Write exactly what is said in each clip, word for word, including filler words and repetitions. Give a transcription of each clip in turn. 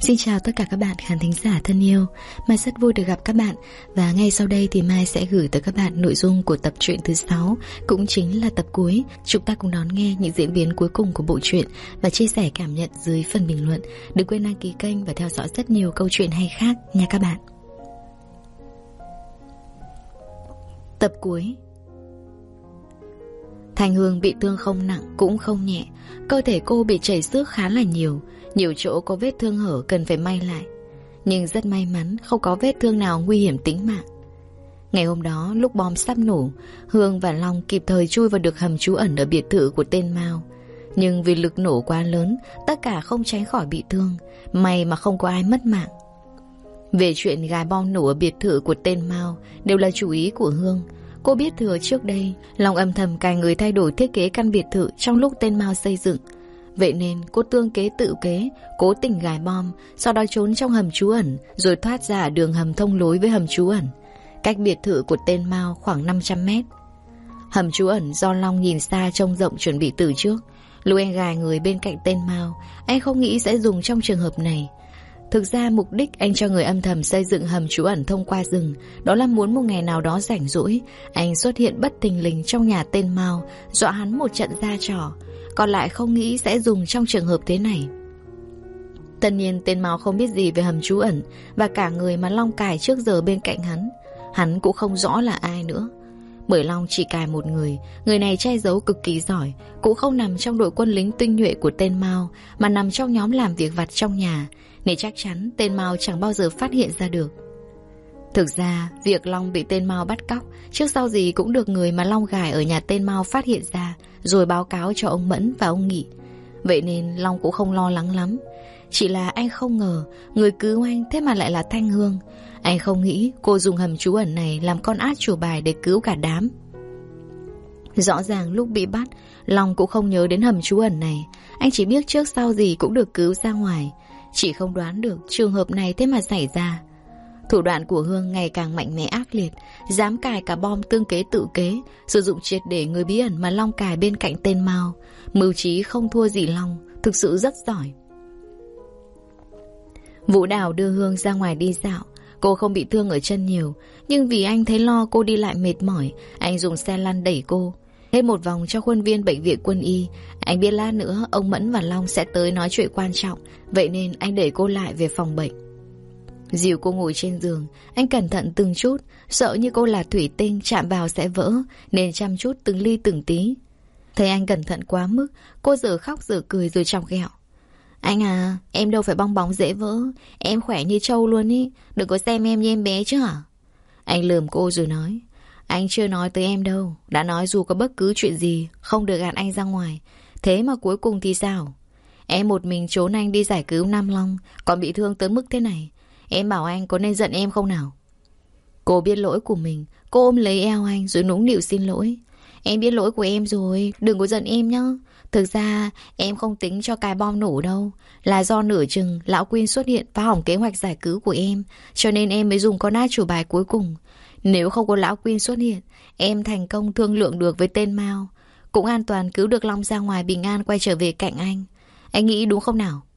Xin chào tất cả các bạn khán thính giả thân yêu. Mai rất vui được gặp các bạn. Và ngay sau đây thì Mai sẽ gửi tới các bạn nội dung của tập truyện thứ sáu, cũng chính là tập cuối. Chúng ta cùng đón nghe những diễn biến cuối cùng của bộ truyện và chia sẻ cảm nhận dưới phần bình luận. Đừng quên đăng ký kênh và theo dõi rất nhiều câu chuyện hay khác nha các bạn. Tập cuối. Thanh Hương bị thương không nặng cũng không nhẹ. Cơ thể cô bị chảy xước khá là nhiều. Nhiều chỗ có vết thương hở cần phải may lại. Nhưng rất may mắn không có vết thương nào nguy hiểm tính mạng. Ngày hôm đó lúc bom sắp nổ, Hương và Long kịp thời chui vào được hầm trú ẩn ở biệt thự của tên Mao. Nhưng vì lực nổ quá lớn, tất cả không tránh khỏi bị thương. May mà không có ai mất mạng. Về chuyện gài bom nổ ở biệt thự của tên Mao đều là chủ ý của Hương. Cô biết thừa trước đây Long âm thầm cài người thay đổi thiết kế căn biệt thự trong lúc tên Mao xây dựng. Vậy nên cô tương kế tự kế, cố tình gài bom, sau đó trốn trong hầm trú ẩn, rồi thoát ra ở đường hầm thông lối với hầm trú ẩn, cách biệt thự của tên Mao khoảng năm trăm mét. Hầm trú ẩn do Long nhìn xa trông rộng chuẩn bị từ trước. Lúc anh gài người bên cạnh tên Mao, anh không nghĩ sẽ dùng trong trường hợp này. Thực ra mục đích anh cho người âm thầm xây dựng hầm trú ẩn thông qua rừng, đó là muốn một ngày nào đó rảnh rỗi, anh xuất hiện bất thình lình trong nhà tên Mao, dọa hắn một trận ra trò. Còn lại không nghĩ sẽ dùng trong trường hợp thế này. Tất nhiên tên Mao không biết gì về hầm trú ẩn, và cả người mà Long cài trước giờ bên cạnh hắn, hắn cũng không rõ là ai nữa. Bởi Long chỉ cài một người, người này che giấu cực kỳ giỏi, cũng không nằm trong đội quân lính tinh nhuệ của tên Mao, mà nằm trong nhóm làm việc vặt trong nhà, nên chắc chắn tên Mao chẳng bao giờ phát hiện ra được. Thực ra việc Long bị tên Mao bắt cóc trước sau gì cũng được người mà Long gài ở nhà tên Mao phát hiện ra, rồi báo cáo cho ông Mẫn và ông Nghị. Vậy nên Long cũng không lo lắng lắm. Chỉ là anh không ngờ người cứu anh thế mà lại là Thanh Hương. Anh không nghĩ cô dùng hầm trú ẩn này làm con át chủ bài để cứu cả đám. Rõ ràng lúc bị bắt, Long cũng không nhớ đến hầm trú ẩn này. Anh chỉ biết trước sau gì cũng được cứu ra ngoài. Chỉ không đoán được trường hợp này thế mà xảy ra. Thủ đoạn của Hương ngày càng mạnh mẽ ác liệt, dám cài cả bom tương kế tự kế, sử dụng triệt để người bí ẩn mà Long cài bên cạnh tên Mao. Mưu trí không thua gì Long, thực sự rất giỏi. Vũ Đào đưa Hương ra ngoài đi dạo. Cô không bị thương ở chân nhiều, nhưng vì anh thấy lo cô đi lại mệt mỏi, anh dùng xe lăn đẩy cô hết một vòng trong khuôn viên bệnh viện quân y. Anh biết lát nữa ông Mẫn và Long sẽ tới nói chuyện quan trọng, vậy nên anh đẩy cô lại về phòng bệnh. Dìu cô ngồi trên giường, anh cẩn thận từng chút, sợ như cô là thủy tinh chạm vào sẽ vỡ, nên chăm chút từng ly từng tí. Thấy anh cẩn thận quá mức, cô giờ khóc giờ cười rồi chọc ghẹo. Anh à, em đâu phải bong bóng dễ vỡ, em khỏe như trâu luôn ý, đừng có xem em như em bé chứ hả? Anh lườm cô rồi nói, anh chưa nói tới em đâu, đã nói dù có bất cứ chuyện gì không được gạt anh ra ngoài. Thế mà cuối cùng thì sao? Em một mình trốn anh đi giải cứu Nam Long, còn bị thương tới mức thế này. Em bảo anh có nên giận em không nào? Cô biết lỗi của mình, cô ôm lấy eo anh rồi nũng nịu xin lỗi. Em biết lỗi của em rồi, đừng có giận em nhá. Thực ra em không tính cho cài bom nổ đâu, là do nửa chừng lão Quyên xuất hiện phá hỏng kế hoạch giải cứu của em, cho nên em mới dùng con át chủ bài cuối cùng. Nếu không có lão Quyên xuất hiện, em thành công thương lượng được với tên Mao, cũng an toàn cứu được Long ra ngoài bình an quay trở về cạnh anh. Anh nghĩ đúng không nào?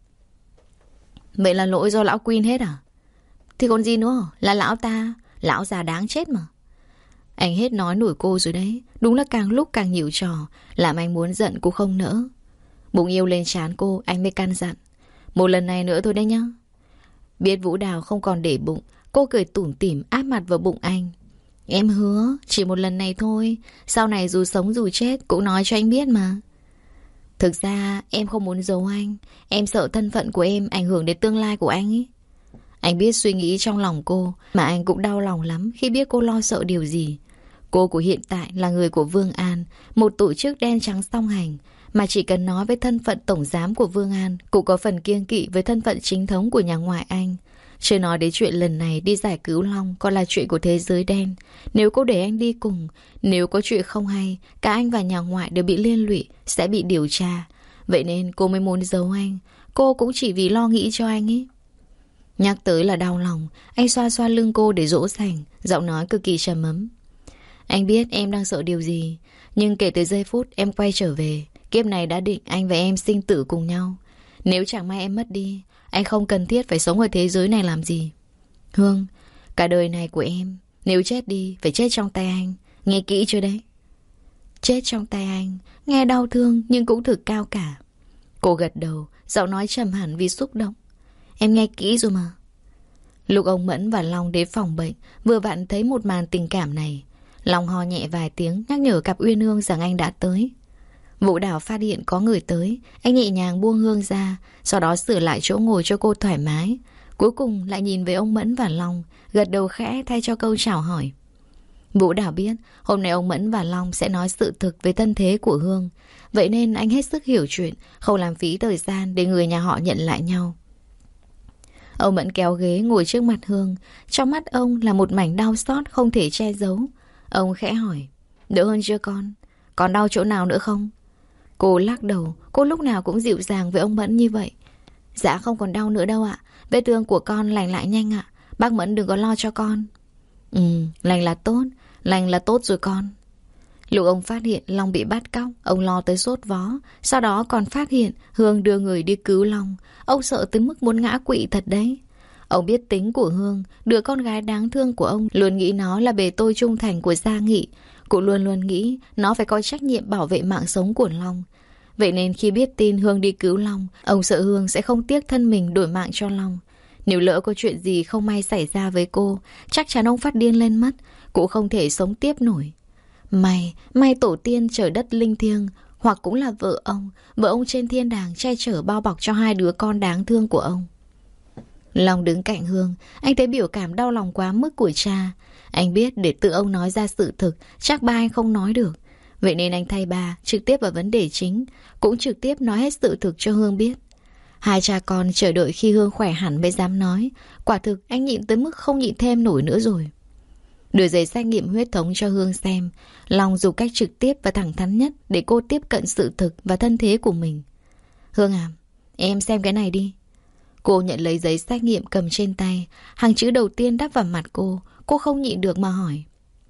Vậy là lỗi do lão Quyên hết à? Thì còn gì nữa, là lão ta, lão già đáng chết mà. Anh hết nói nổi cô rồi đấy, đúng là càng lúc càng nhiều trò, làm anh muốn giận cũng không nỡ. Bụng yêu lên trán cô, anh mới căn dặn. Một lần này nữa thôi đấy nhá. Biết Vũ Đào không còn để bụng, cô cười tủm tỉm áp mặt vào bụng anh. Em hứa, chỉ một lần này thôi, sau này dù sống dù chết cũng nói cho anh biết mà. Thực ra em không muốn giấu anh, em sợ thân phận của em ảnh hưởng đến tương lai của anh ấy. Anh biết suy nghĩ trong lòng cô, mà anh cũng đau lòng lắm khi biết cô lo sợ điều gì. Cô của hiện tại là người của Vương An, một tổ chức đen trắng song hành, mà chỉ cần nói với thân phận tổng giám của Vương An cũng có phần kiêng kỵ với thân phận chính thống của nhà ngoại anh. Chưa nói đến chuyện lần này đi giải cứu Long còn là chuyện của thế giới đen. Nếu cô để anh đi cùng, nếu có chuyện không hay, cả anh và nhà ngoại đều bị liên lụy, sẽ bị điều tra. Vậy nên cô mới muốn giấu anh. Cô cũng chỉ vì lo nghĩ cho anh ấy. Nhắc tới là đau lòng, anh xoa xoa lưng cô để dỗ dành, giọng nói cực kỳ trầm ấm. Anh biết em đang sợ điều gì, nhưng kể từ giây phút em quay trở về, kiếp này đã định anh và em sinh tử cùng nhau. Nếu chẳng may em mất đi, anh không cần thiết phải sống ở thế giới này làm gì. Hương, cả đời này của em, nếu chết đi, phải chết trong tay anh. Nghe kỹ chưa đấy? Chết trong tay anh, nghe đau thương nhưng cũng thực cao cả. Cô gật đầu, giọng nói trầm hẳn vì xúc động. Em nghe kỹ rồi mà. Lúc ông Mẫn và Long đến phòng bệnh, vừa vặn thấy một màn tình cảm này. Long ho nhẹ vài tiếng nhắc nhở cặp Uyên Hương rằng anh đã tới. Vũ Đào phát hiện có người tới, anh nhẹ nhàng buông Hương ra, sau đó sửa lại chỗ ngồi cho cô thoải mái. Cuối cùng lại nhìn về ông Mẫn và Long, gật đầu khẽ thay cho câu chào hỏi. Vũ Đào biết hôm nay ông Mẫn và Long sẽ nói sự thực về thân thế của Hương, vậy nên anh hết sức hiểu chuyện, không làm phí thời gian để người nhà họ nhận lại nhau. Ông Mẫn kéo ghế ngồi trước mặt Hương, trong mắt ông là một mảnh đau xót không thể che giấu. Ông khẽ hỏi, đỡ hơn chưa con? Còn đau chỗ nào nữa không? Cô lắc đầu, cô lúc nào cũng dịu dàng với ông Mẫn như vậy. Dạ không còn đau nữa đâu ạ, vết thương của con lành lại nhanh ạ, bác Mẫn đừng có lo cho con. Ừ, lành là tốt, lành là tốt rồi con. Lúc ông phát hiện Long bị bắt cóc, ông lo tới sốt vó. Sau đó còn phát hiện Hương đưa người đi cứu Long. Ông sợ tới mức muốn ngã quỵ thật đấy. Ông biết tính của Hương, đứa con gái đáng thương của ông, luôn nghĩ nó là bề tôi trung thành của Gia Nghị. Cũng luôn luôn nghĩ nó phải có trách nhiệm bảo vệ mạng sống của Long. Vậy nên khi biết tin Hương đi cứu Long, ông sợ Hương sẽ không tiếc thân mình đổi mạng cho Long. Nếu lỡ có chuyện gì không may xảy ra với cô, chắc chắn ông phát điên lên mất, cũng không thể sống tiếp nổi. May, may tổ tiên trời đất linh thiêng, hoặc cũng là vợ ông, vợ ông trên thiên đàng che chở bao bọc cho hai đứa con đáng thương của ông. Long đứng cạnh Hương, anh thấy biểu cảm đau lòng quá mức của cha. Anh biết để tự ông nói ra sự thực, chắc ba anh không nói được. Vậy nên anh thay ba, trực tiếp vào vấn đề chính, cũng trực tiếp nói hết sự thực cho Hương biết. Hai cha con chờ đợi khi Hương khỏe hẳn mới dám nói. Quả thực anh nhịn tới mức không nhịn thêm nổi nữa rồi. Đưa giấy xét nghiệm huyết thống cho Hương xem. Long dùng cách trực tiếp và thẳng thắn nhất để cô tiếp cận sự thực và thân thế của mình. Hương à, em xem cái này đi. Cô nhận lấy giấy xét nghiệm cầm trên tay. Hàng chữ đầu tiên đắp vào mặt cô. Cô không nhịn được mà hỏi.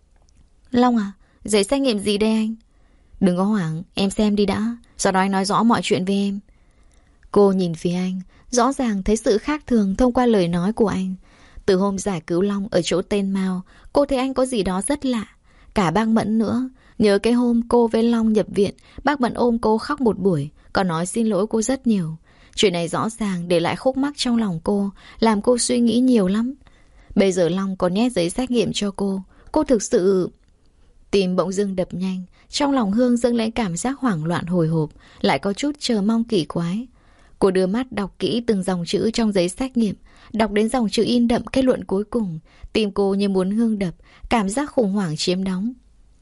Long à, giấy xét nghiệm gì đây anh? Đừng có hoảng, em xem đi đã. Sau đó anh nói rõ mọi chuyện với em. Cô nhìn phía anh, rõ ràng thấy sự khác thường thông qua lời nói của anh. Từ hôm giải cứu Long ở chỗ tên Mao, cô thấy anh có gì đó rất lạ. Cả bác Mẫn nữa. Nhớ cái hôm cô với Long nhập viện, bác Mẫn ôm cô khóc một buổi, còn nói xin lỗi cô rất nhiều. Chuyện này rõ ràng để lại khúc mắc trong lòng cô, làm cô suy nghĩ nhiều lắm. Bây giờ Long còn nhét giấy xét nghiệm cho cô. Cô thực sự... Tim bỗng dưng đập nhanh. Trong lòng Hương dâng lên cảm giác hoảng loạn hồi hộp, lại có chút chờ mong kỳ quái. Cô đưa mắt đọc kỹ từng dòng chữ trong giấy xét nghiệm, đọc đến dòng chữ in đậm kết luận cuối cùng. Tim cô như muốn ngưng đập, cảm giác khủng hoảng chiếm đóng.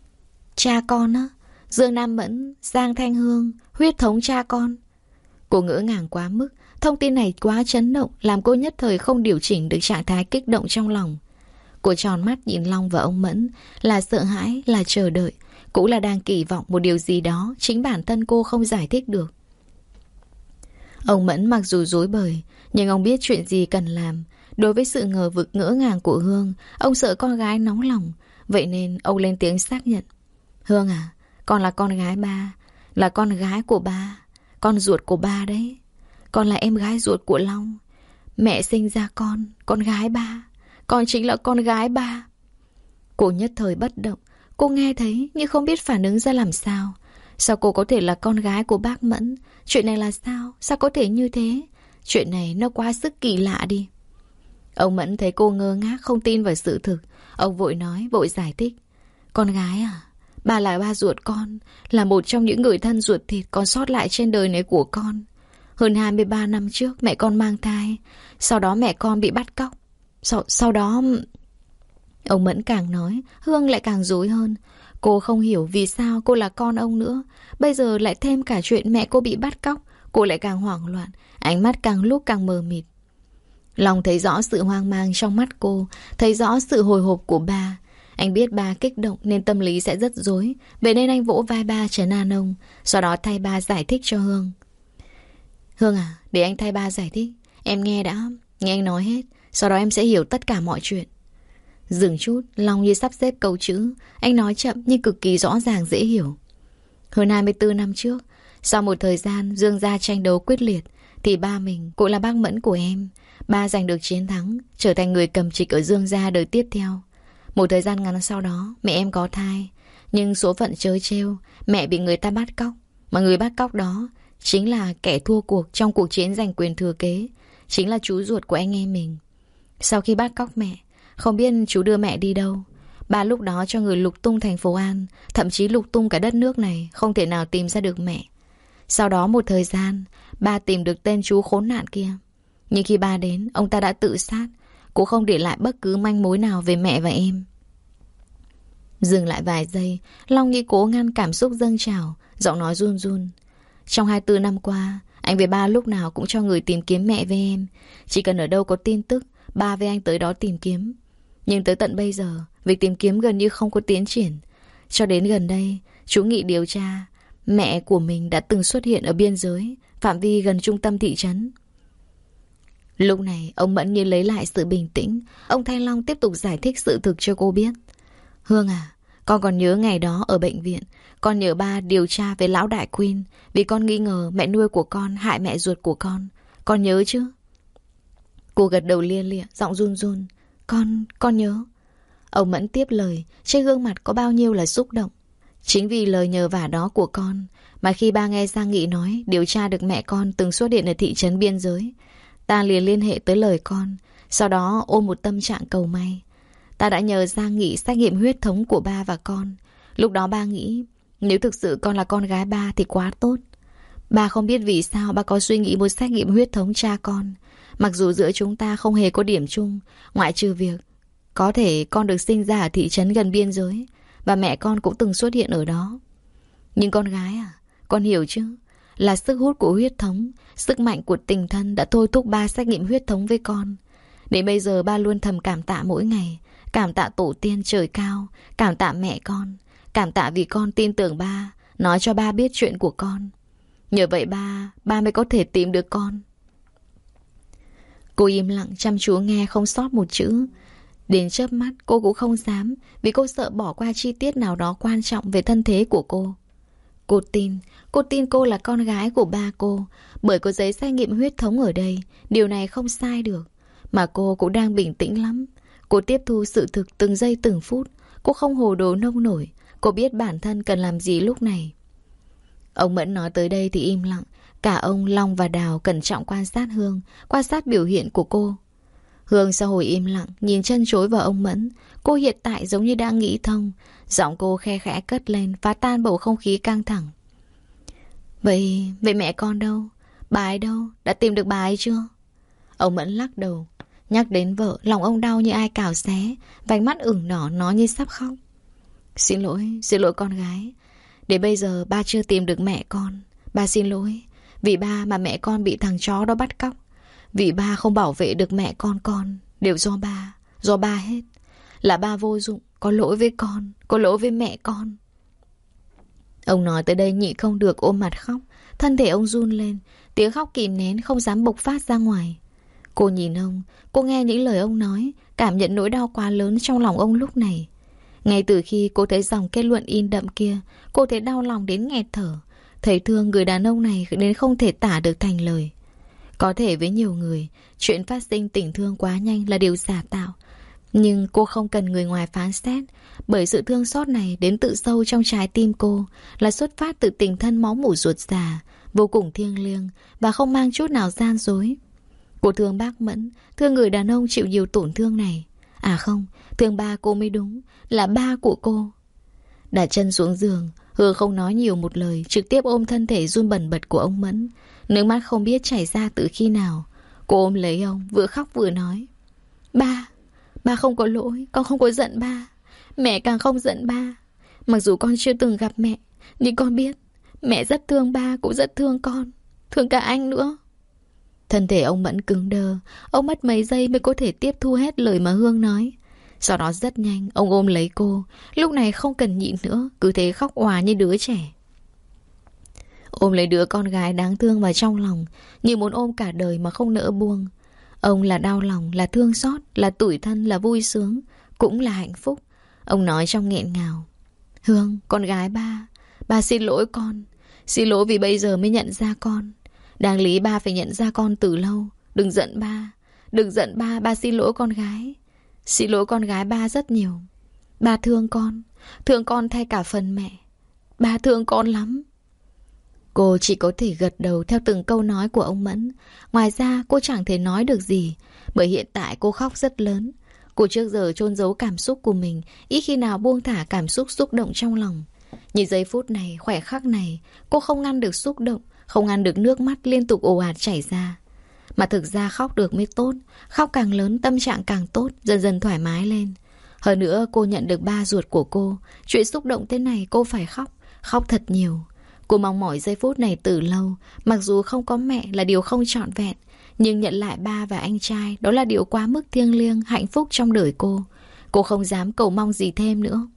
Cha con á? Dương Nam Mẫn, Giang Thanh Hương, huyết thống cha con. Cô ngỡ ngàng quá mức. Thông tin này quá chấn động, làm cô nhất thời không điều chỉnh được trạng thái kích động trong lòng. Cô tròn mắt nhìn Long và ông Mẫn, là sợ hãi, là chờ đợi, cũng là đang kỳ vọng một điều gì đó chính bản thân cô không giải thích được. Ông Mẫn mặc dù rối bời, nhưng ông biết chuyện gì cần làm. Đối với sự ngờ vực ngỡ ngàng của Hương, ông sợ con gái nóng lòng. Vậy nên ông lên tiếng xác nhận. Hương à, con là con gái ba, là con gái của ba, con ruột của ba đấy. Con là em gái ruột của Long. Mẹ sinh ra con, con gái ba. Con chính là con gái ba. Cô nhất thời bất động. Cô nghe thấy nhưng không biết phản ứng ra làm sao. Sao cô có thể là con gái của bác Mẫn? Chuyện này là sao? Sao có thể như thế? Chuyện này nó quá sức kỳ lạ đi. Ông Mẫn thấy cô ngơ ngác không tin vào sự thực. Ông vội nói, vội giải thích. Con gái à? Bà là ba ruột con, là một trong những người thân ruột thịt còn sót lại trên đời này của con. Hơn hai mươi ba năm trước mẹ con mang thai. Sau đó mẹ con bị bắt cóc. Sau, sau đó... Ông Mẫn càng nói, Hương lại càng rối hơn. Cô không hiểu vì sao cô là con ông nữa. Bây giờ lại thêm cả chuyện mẹ cô bị bắt cóc. Cô lại càng hoảng loạn, ánh mắt càng lúc càng mờ mịt. Long thấy rõ sự hoang mang trong mắt cô, thấy rõ sự hồi hộp của ba. Anh biết ba kích động nên tâm lý sẽ rất rối. Vậy nên anh vỗ vai ba trấn an ông, sau đó thay ba giải thích cho Hương. Hương à, để anh thay ba giải thích. Em nghe đã, nghe anh nói hết. Sau đó em sẽ hiểu tất cả mọi chuyện. Dừng chút, Long như sắp xếp câu chữ. Anh nói chậm nhưng cực kỳ rõ ràng dễ hiểu. Hơn hai mươi tư năm trước, sau một thời gian Dương gia tranh đấu quyết liệt, thì ba mình cũng là bác Mẫn của em. Ba giành được chiến thắng, trở thành người cầm trịch ở Dương gia đời tiếp theo. Một thời gian ngắn sau đó, mẹ em có thai. Nhưng số phận trớ trêu, mẹ bị người ta bắt cóc. Mà người bắt cóc đó chính là kẻ thua cuộc trong cuộc chiến giành quyền thừa kế, chính là chú ruột của anh em mình. Sau khi bắt cóc mẹ, không biết chú đưa mẹ đi đâu. Ba lúc đó cho người lục tung thành phố An, thậm chí lục tung cả đất nước này, không thể nào tìm ra được mẹ. Sau đó một thời gian, ba tìm được tên chú khốn nạn kia. Nhưng khi ba đến, ông ta đã tự sát, cũng không để lại bất cứ manh mối nào về mẹ và em. Dừng lại vài giây, Long Nhi cố ngăn cảm xúc dâng trào, giọng nói run run. Trong hai mươi tư năm qua, anh với ba lúc nào cũng cho người tìm kiếm mẹ với em. Chỉ cần ở đâu có tin tức, ba với anh tới đó tìm kiếm. Nhưng tới tận bây giờ, việc tìm kiếm gần như không có tiến triển. Cho đến gần đây, chú Nghị điều tra, mẹ của mình đã từng xuất hiện ở biên giới, phạm vi gần trung tâm thị trấn. Lúc này, ông Mẫn như lấy lại sự bình tĩnh. Ông Thanh Long tiếp tục giải thích sự thực cho cô biết. Hương à, con còn nhớ ngày đó ở bệnh viện, con nhờ ba điều tra với lão đại Quyên, vì con nghi ngờ mẹ nuôi của con hại mẹ ruột của con. Con nhớ chứ? Cô gật đầu lia lịa, giọng run run. Con, con nhớ. Ông Mẫn tiếp lời, trên gương mặt có bao nhiêu là xúc động. Chính vì lời nhờ vả đó của con mà khi ba nghe Giang Nghị nói điều tra được mẹ con từng xuất hiện ở thị trấn biên giới, ta liền liên hệ tới lời con. Sau đó ôm một tâm trạng cầu may, ta đã nhờ Giang Nghị xét nghiệm huyết thống của ba và con. Lúc đó ba nghĩ nếu thực sự con là con gái ba thì quá tốt. Ba không biết vì sao ba có suy nghĩ muốn xét nghiệm huyết thống cha con. Mặc dù giữa chúng ta không hề có điểm chung, ngoại trừ việc có thể con được sinh ra ở thị trấn gần biên giới và mẹ con cũng từng xuất hiện ở đó. Nhưng con gái à, con hiểu chứ? Là sức hút của huyết thống, sức mạnh của tình thân đã thôi thúc ba xét nghiệm huyết thống với con. Đến bây giờ ba luôn thầm cảm tạ mỗi ngày. Cảm tạ tổ tiên trời cao, cảm tạ mẹ con, cảm tạ vì con tin tưởng ba, nói cho ba biết chuyện của con. Nhờ vậy ba, ba mới có thể tìm được con. Cô im lặng chăm chú nghe không sót một chữ. Đến chớp mắt cô cũng không dám, vì cô sợ bỏ qua chi tiết nào đó quan trọng về thân thế của cô. Cô tin, cô tin cô là con gái của ba cô, bởi có giấy xét nghiệm huyết thống ở đây, điều này không sai được. Mà cô cũng đang bình tĩnh lắm. Cô tiếp thu sự thực từng giây từng phút. Cô không hồ đồ nông nổi. Cô biết bản thân cần làm gì lúc này. Ông Mẫn nói tới đây thì im lặng. Cả ông Long và Đào cẩn trọng quan sát Hương, quan sát biểu hiện của cô. Hương sau hồi im lặng nhìn chân chối vào ông Mẫn. Cô hiện tại giống như đang nghĩ thông. Giọng cô khe khẽ cất lên, phá tan bầu không khí căng thẳng. Vậy, vậy mẹ con đâu? Bà ấy đâu? Đã tìm được bà ấy chưa? Ông Mẫn lắc đầu. Nhắc đến vợ, lòng ông đau như ai cào xé, vành mắt ửng đỏ nói như sắp khóc. Xin lỗi, xin lỗi con gái. Đến bây giờ ba chưa tìm được mẹ con. Ba xin lỗi. Vì ba mà mẹ con bị thằng chó đó bắt cóc. Vì ba không bảo vệ được mẹ con con. Đều do ba, do ba hết. Là ba vô dụng, có lỗi với con, có lỗi với mẹ con. Ông nói tới đây nhịn không được ôm mặt khóc. Thân thể ông run lên, tiếng khóc kìm nén không dám bộc phát ra ngoài. Cô nhìn ông, cô nghe những lời ông nói, cảm nhận nỗi đau quá lớn trong lòng ông lúc này. Ngay từ khi cô thấy dòng kết luận in đậm kia, cô thấy đau lòng đến nghẹt thở. Thấy thương người đàn ông này đến không thể tả được thành lời. Có thể với nhiều người, chuyện phát sinh tình thương quá nhanh là điều giả tạo. Nhưng cô không cần người ngoài phán xét, bởi sự thương xót này đến tự sâu trong trái tim cô, là xuất phát từ tình thân máu mủ ruột già, vô cùng thiêng liêng và không mang chút nào gian dối. Cô thương bác Mẫn, thương người đàn ông chịu nhiều tổn thương này. À không, thương ba cô mới đúng, là ba của cô. Đặt chân xuống giường, Hương không nói nhiều một lời, trực tiếp ôm thân thể run bần bật của ông Mẫn. Nước mắt không biết chảy ra từ khi nào. Cô ôm lấy ông, vừa khóc vừa nói. Ba, ba không có lỗi, con không có giận ba. Mẹ càng không giận ba. Mặc dù con chưa từng gặp mẹ, nhưng con biết mẹ rất thương ba, cũng rất thương con, thương cả anh nữa. Thân thể ông Mẫn cứng đơ. Ông mất mấy giây mới có thể tiếp thu hết lời mà Hương nói. Sau đó rất nhanh ông ôm lấy cô. Lúc này không cần nhịn nữa, cứ thế khóc òa như đứa trẻ. Ôm lấy đứa con gái đáng thương vào trong lòng, như muốn ôm cả đời mà không nỡ buông. Ông là đau lòng, là thương xót, là tủi thân, là vui sướng, cũng là hạnh phúc. Ông nói trong nghẹn ngào. Hương, con gái ba, ba xin lỗi con. Xin lỗi vì bây giờ mới nhận ra con. Đáng lý ba phải nhận ra con từ lâu. Đừng giận ba. Đừng giận ba, ba xin lỗi con gái. Xin lỗi con gái ba rất nhiều. Ba thương con. Thương con thay cả phần mẹ. Ba thương con lắm. Cô chỉ có thể gật đầu theo từng câu nói của ông Mẫn. Ngoài ra cô chẳng thể nói được gì. Bởi hiện tại cô khóc rất lớn. Cô trước giờ chôn giấu cảm xúc của mình, ít khi nào buông thả cảm xúc xúc động trong lòng. Nhìn giây phút này, khoảnh khắc này, cô không ngăn được xúc động, không ngăn được nước mắt liên tục ồ ạt chảy ra. Mà thực ra khóc được mới tốt. Khóc càng lớn tâm trạng càng tốt, dần dần thoải mái lên. Hơn nữa cô nhận được ba ruột của cô. Chuyện xúc động thế này cô phải khóc. Khóc thật nhiều. Cô mong mỏi giây phút này từ lâu. Mặc dù không có mẹ là điều không trọn vẹn, nhưng nhận lại ba và anh trai, đó là điều quá mức thiêng liêng, hạnh phúc trong đời cô. Cô không dám cầu mong gì thêm nữa.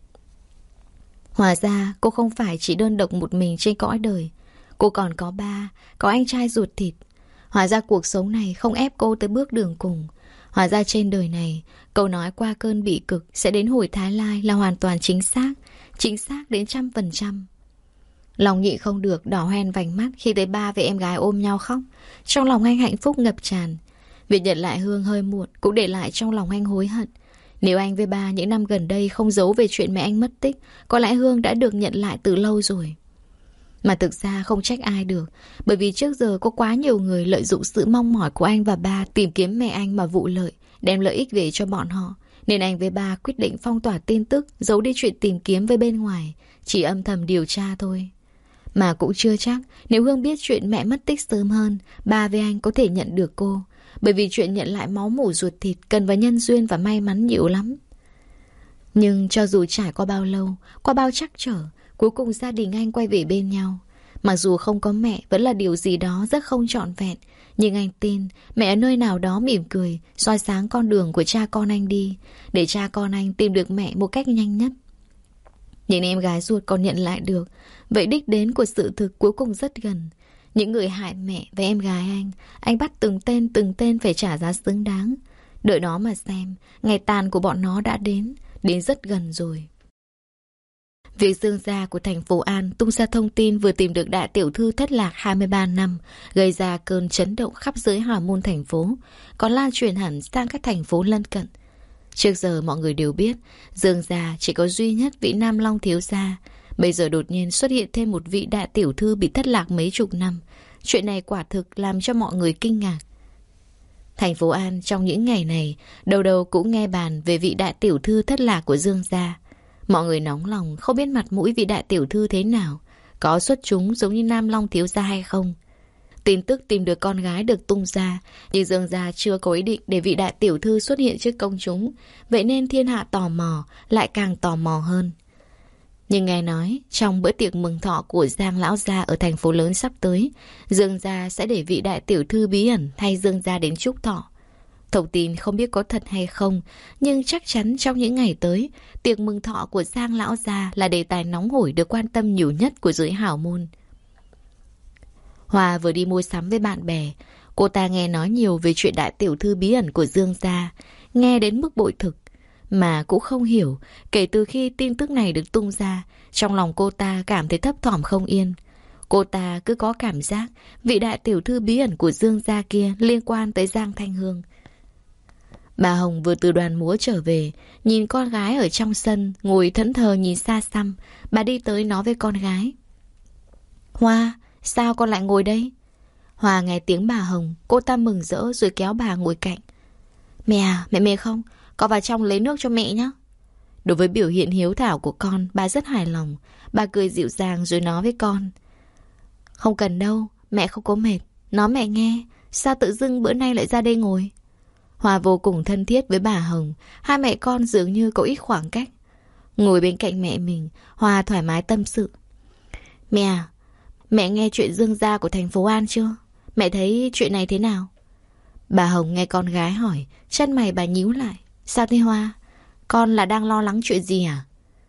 Hóa ra cô không phải chỉ đơn độc một mình trên cõi đời. Cô còn có ba, có anh trai ruột thịt. Hóa ra cuộc sống này không ép cô tới bước đường cùng. Hóa ra trên đời này, câu nói qua cơn bị cực sẽ đến hồi Thái Lai là hoàn toàn chính xác. Chính xác đến trăm phần trăm. Lòng nhịn không được đỏ hoe vành mắt khi thấy ba và em gái ôm nhau khóc. Trong lòng anh hạnh phúc ngập tràn. Việc nhận lại Hương hơi muộn cũng để lại trong lòng anh hối hận. Nếu anh với ba những năm gần đây không giấu về chuyện mẹ anh mất tích, có lẽ Hương đã được nhận lại từ lâu rồi. Mà thực ra không trách ai được, bởi vì trước giờ có quá nhiều người lợi dụng sự mong mỏi của anh và ba tìm kiếm mẹ anh mà vụ lợi, đem lợi ích về cho bọn họ. Nên anh với ba quyết định phong tỏa tin tức, giấu đi chuyện tìm kiếm với bên ngoài, chỉ âm thầm điều tra thôi. Mà cũng chưa chắc, nếu Hương biết chuyện mẹ mất tích sớm hơn, ba với anh có thể nhận được cô. Bởi vì chuyện nhận lại máu mủ ruột thịt cần vào nhân duyên và may mắn nhiều lắm. Nhưng cho dù trải qua bao lâu, qua bao trắc trở, cuối cùng gia đình anh quay về bên nhau. Mặc dù không có mẹ vẫn là điều gì đó rất không trọn vẹn, nhưng anh tin mẹ ở nơi nào đó mỉm cười, soi sáng con đường của cha con anh đi, để cha con anh tìm được mẹ một cách nhanh nhất. Những em gái ruột còn nhận lại được, vậy đích đến của sự thực cuối cùng rất gần. Những người hại mẹ và em gái anh, anh bắt từng tên từng tên phải trả giá xứng đáng. Đợi đó mà xem, ngày tàn của bọn nó đã đến, đến rất gần rồi. Việc Dương gia của thành phố An tung ra thông tin vừa tìm được đại tiểu thư thất lạc hai mươi ba năm, gây ra cơn chấn động khắp giới hào môn thành phố, còn lan truyền hẳn sang các thành phố lân cận. Trước giờ mọi người đều biết, Dương gia chỉ có duy nhất vị Nam Long thiếu gia. Bây giờ đột nhiên xuất hiện thêm một vị đại tiểu thư bị thất lạc mấy chục năm. Chuyện này quả thực làm cho mọi người kinh ngạc. Thành phố An trong những ngày này, đầu đầu cũng nghe bàn về vị đại tiểu thư thất lạc của Dương gia. Mọi người nóng lòng không biết mặt mũi vị đại tiểu thư thế nào, có xuất chúng giống như Nam Long thiếu gia hay không. Tin tức tìm được con gái được tung ra, nhưng Dương gia chưa có ý định để vị đại tiểu thư xuất hiện trước công chúng. Vậy nên thiên hạ tò mò, lại càng tò mò hơn. Nhưng nghe nói, trong bữa tiệc mừng thọ của Giang lão gia ở thành phố lớn sắp tới, Dương gia sẽ để vị đại tiểu thư bí ẩn thay Dương gia đến chúc thọ. Thông tin không biết có thật hay không, nhưng chắc chắn trong những ngày tới, tiệc mừng thọ của Giang lão gia là đề tài nóng hổi được quan tâm nhiều nhất của giới hảo môn. Hòa vừa đi mua sắm với bạn bè, cô ta nghe nói nhiều về chuyện đại tiểu thư bí ẩn của Dương gia, nghe đến mức bội thực. Mà cũng không hiểu, kể từ khi tin tức này được tung ra, trong lòng cô ta cảm thấy thấp thỏm không yên. Cô ta cứ có cảm giác vị đại tiểu thư bí ẩn của Dương gia kia liên quan tới Giang Thanh Hương. Bà Hồng vừa từ đoàn múa trở về, nhìn con gái ở trong sân, ngồi thẫn thờ nhìn xa xăm. Bà đi tới nói với con gái: Hoa, sao con lại ngồi đây? Hoa nghe tiếng bà Hồng, cô ta mừng rỡ rồi kéo bà ngồi cạnh. Mẹ à, mẹ mệt không? Con vào trong lấy nước cho mẹ nhé. Đối với biểu hiện hiếu thảo của con, bà rất hài lòng. Bà cười dịu dàng rồi nói với con: Không cần đâu, mẹ không có mệt. Nói mẹ nghe, sao tự dưng bữa nay lại ra đây ngồi? Hoa vô cùng thân thiết với bà Hồng. Hai mẹ con dường như có ít khoảng cách. Ngồi bên cạnh mẹ mình, Hoa thoải mái tâm sự. Mẹ à, mẹ nghe chuyện Dương gia của thành phố An chưa? Mẹ thấy chuyện này thế nào? Bà Hồng nghe con gái hỏi, chân mày bà nhíu lại. Sao thế Hoa? Con là đang lo lắng chuyện gì à?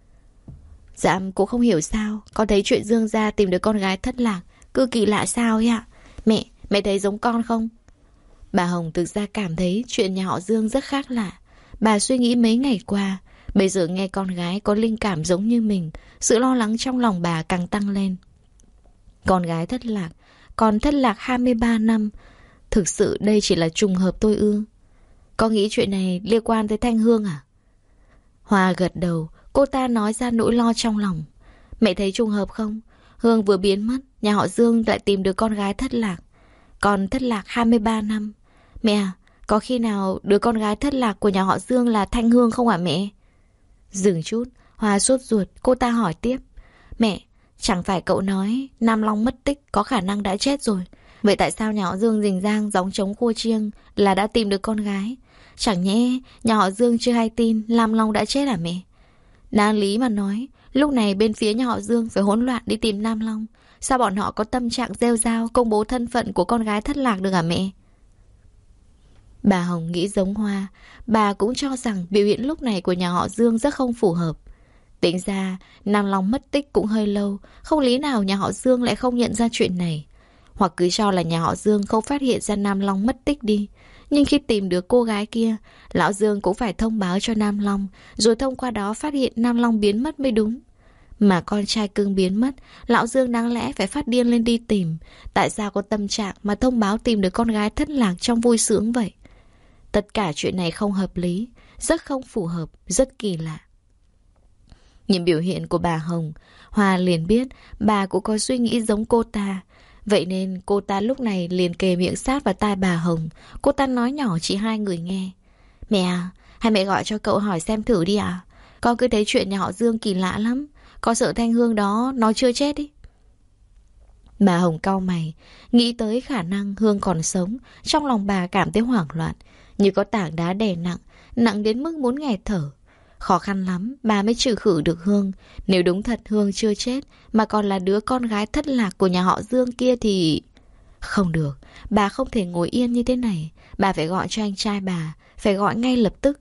Dạ cũng không hiểu sao, con thấy chuyện Dương gia tìm được con gái thất lạc cứ kỳ lạ sao ấy ạ. Mẹ, mẹ thấy giống con không? Bà Hồng thực ra cảm thấy chuyện nhà họ Dương rất khác lạ. Bà suy nghĩ mấy ngày qua, bây giờ nghe con gái có linh cảm giống như mình, sự lo lắng trong lòng bà càng tăng lên. Con gái thất lạc, còn thất lạc hai mươi ba năm. Thực sự đây chỉ là trùng hợp tôi ư? Có nghĩ chuyện này liên quan tới Thanh Hương à? Hoa gật đầu, cô ta nói ra nỗi lo trong lòng. Mẹ thấy trùng hợp không? Hương vừa biến mất, nhà họ Dương lại tìm được con gái thất lạc. Còn thất lạc hai mươi ba năm. Mẹ à, có khi nào đứa con gái thất lạc của nhà họ Dương là Thanh Hương không hả mẹ? Dừng chút, Hoa sốt ruột, cô ta hỏi tiếp. Mẹ, chẳng phải cậu nói Nam Long mất tích có khả năng đã chết rồi. Vậy tại sao nhà họ Dương rình rang gióng trống khua chiêng là đã tìm được con gái? Chẳng nhẽ nhà họ Dương chưa hay tin Nam Long đã chết hả mẹ? Đáng lý mà nói, lúc này bên phía nhà họ Dương phải hỗn loạn đi tìm Nam Long. Sao bọn họ có tâm trạng rêu rao công bố thân phận của con gái thất lạc được hả mẹ? Bà Hồng nghĩ giống Hoa. Bà cũng cho rằng biểu hiện lúc này của nhà họ Dương rất không phù hợp. Tính ra Nam Long mất tích cũng hơi lâu, không lý nào nhà họ Dương lại không nhận ra chuyện này. Hoặc cứ cho là nhà họ Dương không phát hiện ra Nam Long mất tích đi. Nhưng khi tìm được cô gái kia, lão Dương cũng phải thông báo cho Nam Long, rồi thông qua đó phát hiện Nam Long biến mất mới đúng. Mà con trai cưng biến mất, lão Dương đáng lẽ phải phát điên lên đi tìm. Tại sao có tâm trạng mà thông báo tìm được con gái thất lạc trong vui sướng vậy? Tất cả chuyện này không hợp lý, rất không phù hợp, rất kỳ lạ. Nhìn biểu hiện của bà Hồng, Hoa liền biết bà cũng có suy nghĩ giống cô ta. Vậy nên cô ta lúc này liền kề miệng sát vào tai bà Hồng. Cô ta nói nhỏ chỉ hai người nghe. Mẹ à, hay mẹ gọi cho cậu hỏi xem thử đi à? Con cứ thấy chuyện nhà họ Dương kỳ lạ lắm. Con sợ Thanh Hương đó nó chưa chết đi. Bà Hồng cau mày, nghĩ tới khả năng Hương còn sống. Trong lòng bà cảm thấy hoảng loạn, như có tảng đá đè nặng, nặng đến mức muốn nghẹt thở. Khó khăn lắm bà mới trừ khử được Hương. Nếu đúng thật Hương chưa chết mà còn là đứa con gái thất lạc của nhà họ Dương kia thì... Không được, bà không thể ngồi yên như thế này. Bà phải gọi cho anh trai bà, phải gọi ngay lập tức.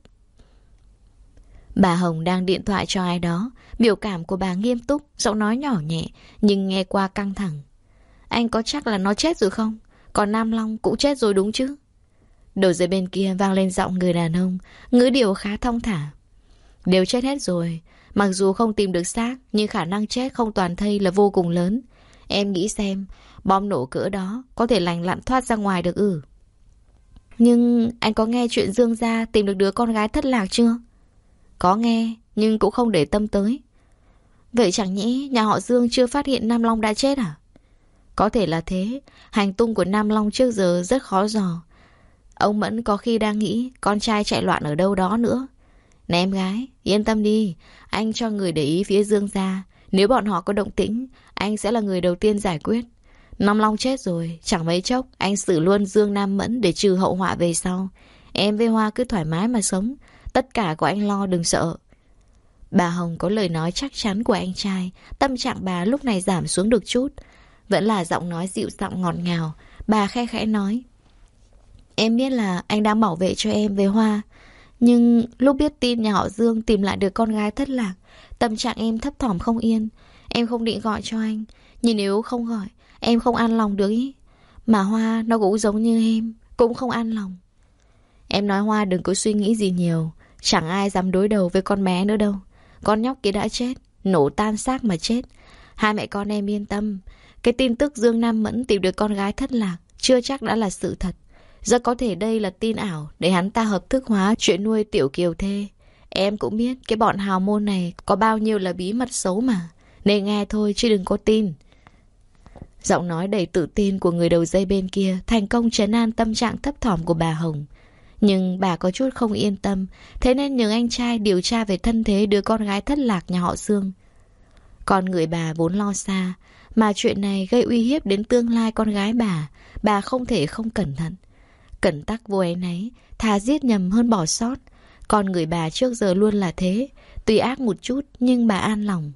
Bà Hồng đang điện thoại cho ai đó. Biểu cảm của bà nghiêm túc, giọng nói nhỏ nhẹ nhưng nghe qua căng thẳng. Anh có chắc là nó chết rồi không? Còn Nam Long cũng chết rồi đúng chứ? Đầu dây bên kia vang lên giọng người đàn ông, ngữ điệu khá thong thả. Đều chết hết rồi. Mặc dù không tìm được xác, nhưng khả năng chết không toàn thây là vô cùng lớn. Em nghĩ xem, bom nổ cỡ đó có thể lành lặn thoát ra ngoài được ư? Nhưng anh có nghe chuyện Dương gia tìm được đứa con gái thất lạc chưa? Có nghe, nhưng cũng không để tâm tới. Vậy chẳng nhẽ nhà họ Dương chưa phát hiện Nam Long đã chết à? Có thể là thế. Hành tung của Nam Long trước giờ rất khó dò. Ông Mẫn có khi đang nghĩ con trai chạy loạn ở đâu đó nữa. Nè em gái, yên tâm đi. Anh cho người để ý phía Dương gia. Nếu bọn họ có động tĩnh, anh sẽ là người đầu tiên giải quyết. Nam Long chết rồi, chẳng mấy chốc anh xử luôn Dương Nam Mẫn để trừ hậu họa về sau. Em với Hoa cứ thoải mái mà sống. Tất cả của anh lo, đừng sợ. Bà Hồng có lời nói chắc chắn của anh trai. Tâm trạng bà lúc này giảm xuống được chút. Vẫn là giọng nói dịu giọng ngọt ngào. Bà khe khẽ nói. Em biết là anh đang bảo vệ cho em với Hoa. Nhưng lúc biết tin nhà họ Dương tìm lại được con gái thất lạc, tâm trạng em thấp thỏm không yên. Em không định gọi cho anh. Nhưng nếu không gọi, em không an lòng được ý. Mà Hoa nó cũng giống như em, cũng không an lòng. Em nói Hoa đừng có suy nghĩ gì nhiều. Chẳng ai dám đối đầu với con bé nữa đâu. Con nhóc kia đã chết, nổ tan xác mà chết. Hai mẹ con em yên tâm. Cái tin tức Dương Nam Mẫn tìm được con gái thất lạc chưa chắc đã là sự thật. Rất có thể đây là tin ảo để hắn ta hợp thức hóa chuyện nuôi tiểu kiều thê. Em cũng biết cái bọn hào môn này có bao nhiêu là bí mật xấu mà. Nên nghe thôi chứ đừng có tin. Giọng nói đầy tự tin của người đầu dây bên kia thành công trấn an tâm trạng thấp thỏm của bà Hồng. Nhưng bà có chút không yên tâm, thế nên nhờ anh trai điều tra về thân thế đứa con gái thất lạc nhà họ Dương. Con người bà vốn lo xa, mà chuyện này gây uy hiếp đến tương lai con gái bà, bà không thể không cẩn thận. Cẩn tắc vô áy náy, thà giết nhầm hơn bỏ sót. Con người bà trước giờ luôn là thế, tuy ác một chút nhưng bà an lòng.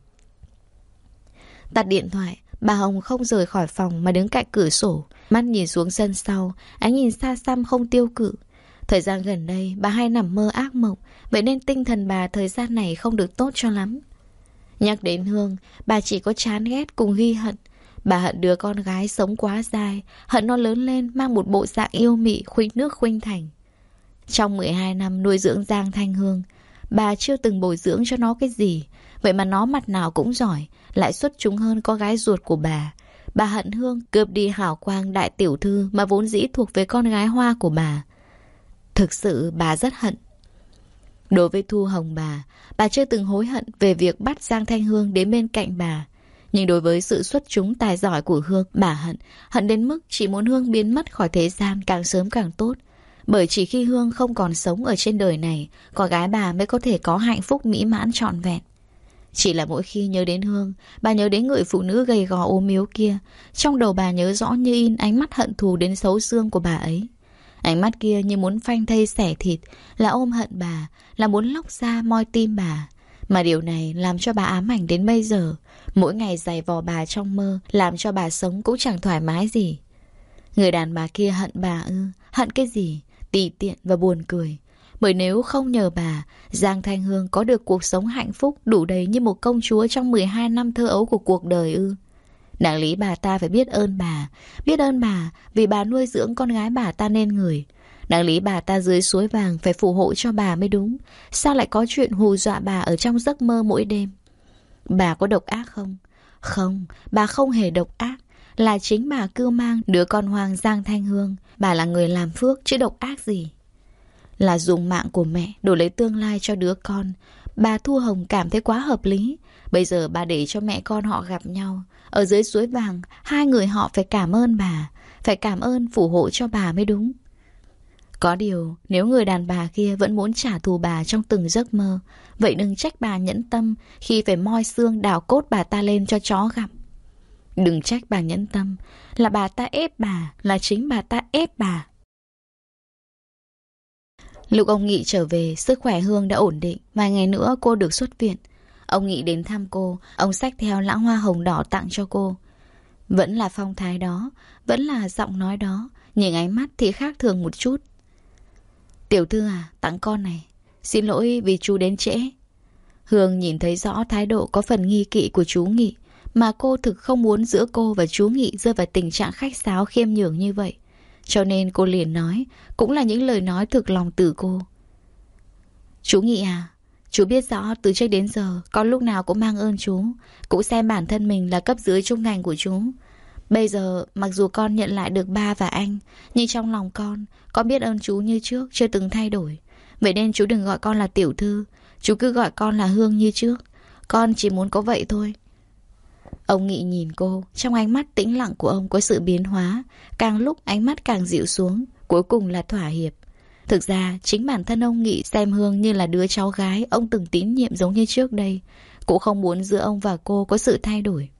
Tắt điện thoại, bà Hồng không rời khỏi phòng mà đứng cạnh cửa sổ, mắt nhìn xuống sân sau, ánh nhìn xa xăm không tiêu cự. Thời gian gần đây bà hay nằm mơ ác mộng, vậy nên tinh thần bà thời gian này không được tốt cho lắm. Nhắc đến Hương, bà chỉ có chán ghét cùng ghi hận. Bà hận đứa con gái sống quá dài, hận nó lớn lên mang một bộ dạng yêu mị khuynh nước khuynh thành. Trong mười hai năm nuôi dưỡng Giang Thanh Hương, bà chưa từng bồi dưỡng cho nó cái gì. Vậy mà nó mặt nào cũng giỏi, lại xuất chúng hơn con gái ruột của bà. Bà hận Hương cướp đi hào quang đại tiểu thư mà vốn dĩ thuộc về con gái Hoa của bà. Thực sự bà rất hận. Đối với Thu Hồng bà, bà chưa từng hối hận về việc bắt Giang Thanh Hương đến bên cạnh bà. Nhưng đối với sự xuất chúng tài giỏi của Hương, bà hận, hận đến mức chỉ muốn Hương biến mất khỏi thế gian càng sớm càng tốt. Bởi chỉ khi Hương không còn sống ở trên đời này, con gái bà mới có thể có hạnh phúc mỹ mãn trọn vẹn. Chỉ là mỗi khi nhớ đến Hương, bà nhớ đến người phụ nữ gầy gò ốm yếu kia. Trong đầu bà nhớ rõ như in ánh mắt hận thù đến xấu xương của bà ấy. Ánh mắt kia như muốn phanh thây xẻ thịt, là ôm hận bà, là muốn lóc da moi tim bà. Mà điều này làm cho bà ám ảnh đến bây giờ. Mỗi ngày giày vò bà trong mơ, làm cho bà sống cũng chẳng thoải mái gì. Người đàn bà kia hận bà ư? Hận cái gì? Tùy tiện và buồn cười. Bởi nếu không nhờ bà, Giang Thanh Hương có được cuộc sống hạnh phúc đủ đầy như một công chúa trong mười hai năm thơ ấu của cuộc đời ư? Đáng lý bà ta phải biết ơn bà. Biết ơn bà vì bà nuôi dưỡng con gái bà ta nên người. Đáng lý bà ta dưới suối vàng phải phù hộ cho bà mới đúng. Sao lại có chuyện hù dọa bà ở trong giấc mơ mỗi đêm? Bà có độc ác không? Không, bà không hề độc ác. Là chính bà cưu mang đứa con hoang Giang Thanh Hương. Bà là người làm phước chứ độc ác gì. Là dùng mạng của mẹ đổi lấy tương lai cho đứa con. Bà Thu Hồng cảm thấy quá hợp lý. Bây giờ bà để cho mẹ con họ gặp nhau ở dưới suối vàng, hai người họ phải cảm ơn bà, phải cảm ơn phù hộ cho bà mới đúng. Có điều, nếu người đàn bà kia vẫn muốn trả thù bà trong từng giấc mơ, vậy đừng trách bà nhẫn tâm khi phải moi xương đào cốt bà ta lên cho chó gặm. Đừng trách bà nhẫn tâm, là bà ta ép bà, là chính bà ta ép bà. Lúc ông Nghị trở về, sức khỏe Hương đã ổn định. Vài ngày nữa cô được xuất viện. Ông Nghị đến thăm cô, ông xách theo lẵng hoa hồng đỏ tặng cho cô. Vẫn là phong thái đó, vẫn là giọng nói đó, nhưng ánh mắt thì khác thường một chút. Tiểu thư à, tặng con này. Xin lỗi vì chú đến trễ. Hương nhìn thấy rõ thái độ có phần nghi kỵ của chú Nghị, mà cô thực không muốn giữa cô và chú Nghị rơi vào tình trạng khách sáo khiêm nhường như vậy. Cho nên cô liền nói, cũng là những lời nói thực lòng từ cô. Chú Nghị à, chú biết rõ từ trước đến giờ con lúc nào cũng mang ơn chú, cũng xem bản thân mình là cấp dưới trung ngành của chú. Bây giờ mặc dù con nhận lại được ba và anh, nhưng trong lòng con, con biết ơn chú như trước, chưa từng thay đổi. Vậy nên chú đừng gọi con là tiểu thư, chú cứ gọi con là Hương như trước. Con chỉ muốn có vậy thôi. Ông Nghị nhìn cô, trong ánh mắt tĩnh lặng của ông có sự biến hóa, càng lúc ánh mắt càng dịu xuống, cuối cùng là thỏa hiệp. Thực ra, chính bản thân ông Nghị xem Hương như là đứa cháu gái ông từng tín nhiệm giống như trước đây, cũng không muốn giữa ông và cô có sự thay đổi.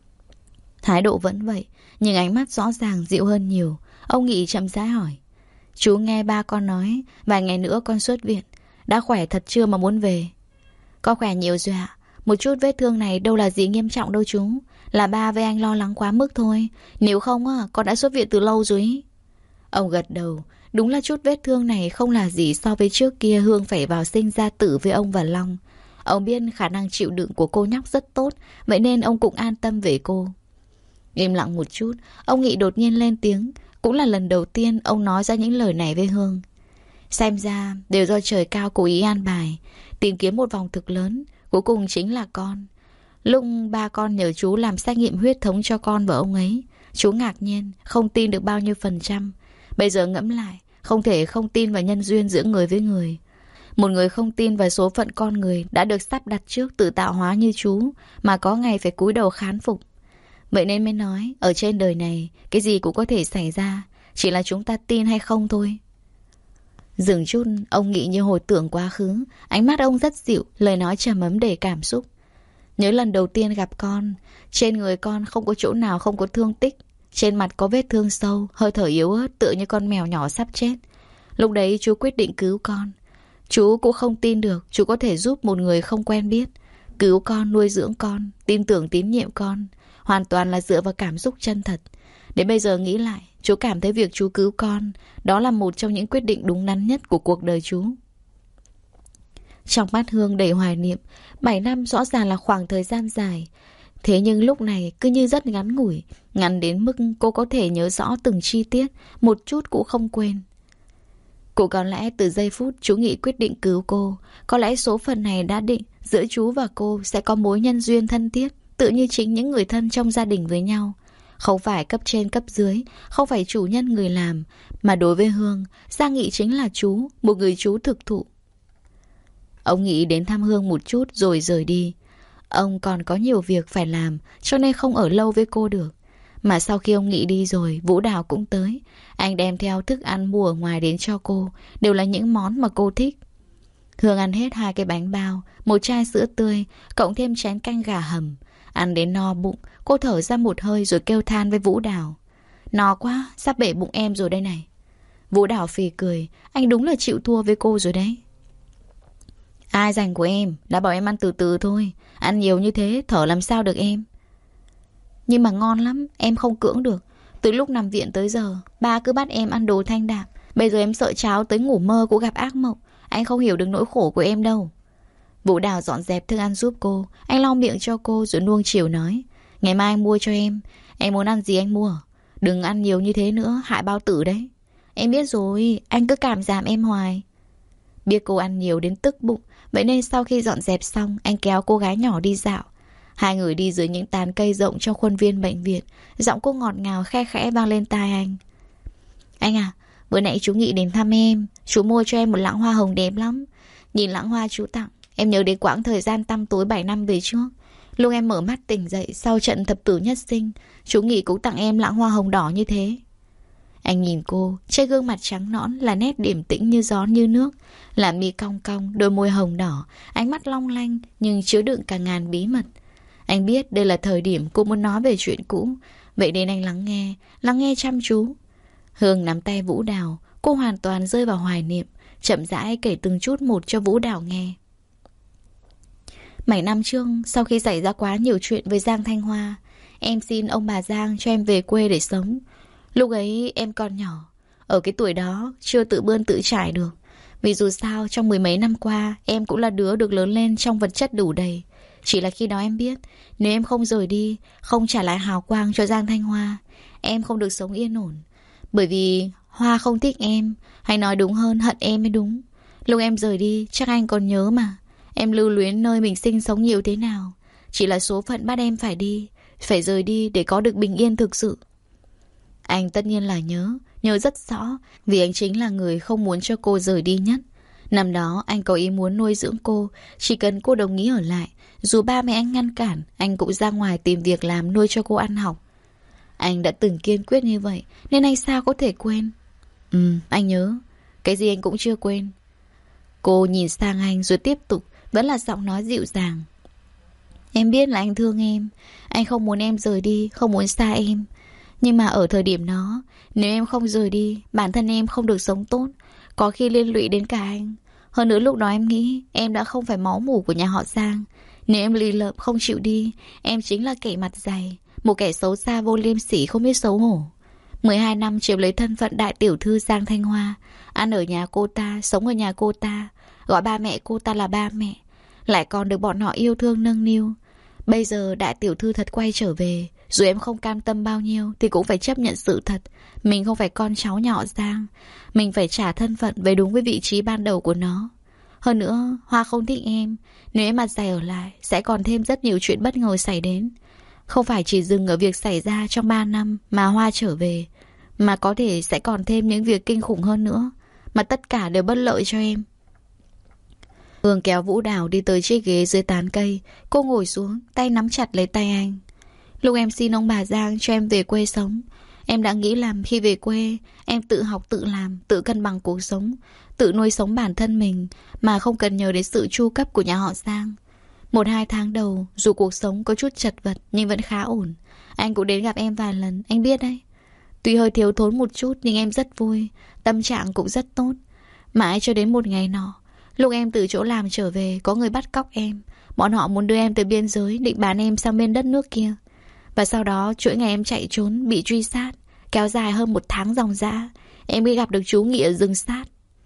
Thái độ vẫn vậy, nhưng ánh mắt rõ ràng dịu hơn nhiều. Ông Nghị chậm rãi hỏi, chú nghe ba con nói vài ngày nữa con xuất viện, đã khỏe thật chưa mà muốn về? Con khỏe nhiều rồi ạ. Một chút vết thương này đâu là gì nghiêm trọng đâu chú. Là ba với anh lo lắng quá mức thôi. Nếu không á, con đã xuất viện từ lâu rồi ý. Ông gật đầu. Đúng là chút vết thương này không là gì so với trước kia Hương phải vào sinh ra tử với ông và Long. Ông biết khả năng chịu đựng của cô nhóc rất tốt, vậy nên ông cũng an tâm về cô. Im lặng một chút, ông Nghị đột nhiên lên tiếng. Cũng là lần đầu tiên ông nói ra những lời này với Hương. Xem ra đều do trời cao cố ý an bài, tìm kiếm một vòng thực lớn, cuối cùng chính là con. Lúc ba con nhờ chú làm xét nghiệm huyết thống cho con và ông ấy, chú ngạc nhiên, không tin được bao nhiêu phần trăm. Bây giờ ngẫm lại, không thể không tin vào nhân duyên giữa người với người. Một người không tin vào số phận con người đã được sắp đặt trước tự tạo hóa như chú, mà có ngày phải cúi đầu khán phục. Vậy nên mới nói, ở trên đời này, cái gì cũng có thể xảy ra, chỉ là chúng ta tin hay không thôi. Dừng chút, ông Nghị như hồi tưởng quá khứ. Ánh mắt ông rất dịu, lời nói trầm ấm đầy cảm xúc. Nhớ lần đầu tiên gặp con, trên người con không có chỗ nào không có thương tích. Trên mặt có vết thương sâu, hơi thở yếu ớt tựa như con mèo nhỏ sắp chết. Lúc đấy chú quyết định cứu con. Chú cũng không tin được chú có thể giúp một người không quen biết. Cứu con, nuôi dưỡng con, tin tưởng tín nhiệm con, hoàn toàn là dựa vào cảm xúc chân thật. Đến bây giờ nghĩ lại, chú cảm thấy việc chú cứu con, đó là một trong những quyết định đúng đắn nhất của cuộc đời chú. Trong mắt Hương đầy hoài niệm. Bảy năm rõ ràng là khoảng thời gian dài. Thế nhưng lúc này cứ như rất ngắn ngủi, ngắn đến mức cô có thể nhớ rõ từng chi tiết, một chút cũng không quên. Cũng có lẽ từ giây phút chú Nghị quyết định cứu cô, có lẽ số phận này đã định giữa chú và cô sẽ có mối nhân duyên thân thiết, tự như chính những người thân trong gia đình với nhau. Không phải cấp trên cấp dưới, không phải chủ nhân người làm, mà đối với Hương, Giang Nghị chính là chú, một người chú thực thụ. Ông Nghị đến thăm Hương một chút rồi rời đi. Ông còn có nhiều việc phải làm, cho nên không ở lâu với cô được. Mà sau khi ông Nghị đi rồi, Vũ Đào cũng tới. Anh đem theo thức ăn mua ở ngoài đến cho cô, đều là những món mà cô thích. Hương ăn hết hai cái bánh bao, một chai sữa tươi, cộng thêm chén canh gà hầm. Ăn đến no bụng, cô thở ra một hơi rồi kêu than với Vũ Đào. No quá, sắp bể bụng em rồi đây này. Vũ Đào phì cười, anh đúng là chịu thua với cô rồi đấy. Ai dành của em, đã bảo em ăn từ từ thôi. Ăn nhiều như thế, thở làm sao được em. Nhưng mà ngon lắm, em không cưỡng được. Từ lúc nằm viện tới giờ, ba cứ bắt em ăn đồ thanh đạm. Bây giờ em sợ cháo tới ngủ mơ cũng gặp ác mộng. Anh không hiểu được nỗi khổ của em đâu. Vũ Đào dọn dẹp thức ăn giúp cô. Anh lau miệng cho cô rồi nuông chiều nói. Ngày mai anh mua cho em. Em muốn ăn gì anh mua. Đừng ăn nhiều như thế nữa, hại bao tử đấy. Em biết rồi, anh cứ cảm giảm em hoài. Biết cô ăn nhiều đến tức bụng, vậy nên sau khi dọn dẹp xong, anh kéo cô gái nhỏ đi dạo. Hai người đi dưới những tán cây rộng trong khuôn viên bệnh viện. Giọng cô ngọt ngào khe khẽ vang lên tai anh. Anh à, bữa nãy chú Nghị đến thăm em. Chú mua cho em một lẵng hoa hồng đẹp lắm. Nhìn lẵng hoa chú tặng, em nhớ đến quãng thời gian tăm tối bảy năm về trước. Lúc em mở mắt tỉnh dậy sau trận thập tử nhất sinh, chú Nghị cũng tặng em lẵng hoa hồng đỏ như thế. Anh nhìn cô, trên gương mặt trắng nõn là nét điềm tĩnh như gió như nước, là mi cong cong, đôi môi hồng đỏ, ánh mắt long lanh nhưng chứa đựng cả ngàn bí mật. Anh biết đây là thời điểm cô muốn nói về chuyện cũ, vậy nên anh lắng nghe, lắng nghe chăm chú. Hương nắm tay Vũ Đào, cô hoàn toàn rơi vào hoài niệm, chậm rãi kể từng chút một cho Vũ Đào nghe. Mấy năm trước, sau khi xảy ra quá nhiều chuyện với Giang Thanh Hoa, em xin ông bà Giang cho em về quê để sống. Lúc ấy em còn nhỏ, ở cái tuổi đó chưa tự bươn tự trải được. Vì dù sao trong mười mấy năm qua em cũng là đứa được lớn lên trong vật chất đủ đầy. Chỉ là khi đó em biết, nếu em không rời đi, không trả lại hào quang cho Giang Thanh Hoa, em không được sống yên ổn. Bởi vì Hoa không thích em, hay nói đúng hơn hận em mới đúng. Lúc em rời đi chắc anh còn nhớ mà. Em lưu luyến nơi mình sinh sống nhiều thế nào. Chỉ là số phận bắt em phải đi, phải rời đi để có được bình yên thực sự. Anh tất nhiên là nhớ, nhớ rất rõ, vì anh chính là người không muốn cho cô rời đi nhất. Năm đó anh có ý muốn nuôi dưỡng cô, chỉ cần cô đồng ý ở lại. Dù ba mẹ anh ngăn cản, anh cũng ra ngoài tìm việc làm nuôi cho cô ăn học. Anh đã từng kiên quyết như vậy, nên anh sao có thể quên. Ừ, anh nhớ, cái gì anh cũng chưa quên. Cô nhìn sang anh rồi tiếp tục, vẫn là giọng nói dịu dàng. Em biết là anh thương em, anh không muốn em rời đi, không muốn xa em. Nhưng mà ở thời điểm đó, nếu em không rời đi, bản thân em không được sống tốt, có khi liên lụy đến cả anh. Hơn nữa lúc đó em nghĩ em đã không phải máu mủ của nhà họ Giang. Nếu em lì lợm không chịu đi, em chính là kẻ mặt dày, một kẻ xấu xa vô liêm sỉ không biết xấu hổ. mười hai năm chiếm lấy thân phận đại tiểu thư Giang Thanh Hoa, ăn ở nhà cô ta, sống ở nhà cô ta, gọi ba mẹ cô ta là ba mẹ, lại còn được bọn họ yêu thương nâng niu. Bây giờ đại tiểu thư thật quay trở về, dù em không cam tâm bao nhiêu thì cũng phải chấp nhận sự thật. Mình không phải con cháu nhỏ Giang, mình phải trả thân phận về đúng với vị trí ban đầu của nó. Hơn nữa, Hoa không thích em, nếu em mặt dày ở lại, sẽ còn thêm rất nhiều chuyện bất ngờ xảy đến. Không phải chỉ dừng ở việc xảy ra trong ba năm mà Hoa trở về, mà có thể sẽ còn thêm những việc kinh khủng hơn nữa, mà tất cả đều bất lợi cho em. Hương kéo Vũ Đào đi tới chiếc ghế dưới tán cây. Cô ngồi xuống, tay nắm chặt lấy tay anh. Lúc em xin ông bà Giang cho em về quê sống, em đã nghĩ làm khi về quê em tự học tự làm, tự cân bằng cuộc sống, tự nuôi sống bản thân mình, mà không cần nhờ đến sự chu cấp của nhà họ Giang. Một hai tháng đầu, dù cuộc sống có chút chật vật nhưng vẫn khá ổn. Anh cũng đến gặp em vài lần, anh biết đấy. Tuy hơi thiếu thốn một chút nhưng em rất vui, tâm trạng cũng rất tốt. Mãi cho đến một ngày nọ, lúc em từ chỗ làm trở về, có người bắt cóc em. Bọn họ muốn đưa em tới biên giới, định bán em sang bên đất nước kia. Và sau đó chuỗi ngày em chạy trốn, bị truy sát, kéo dài hơn một tháng dòng dã. Em mới gặp được chú Nghị ở rừng sát.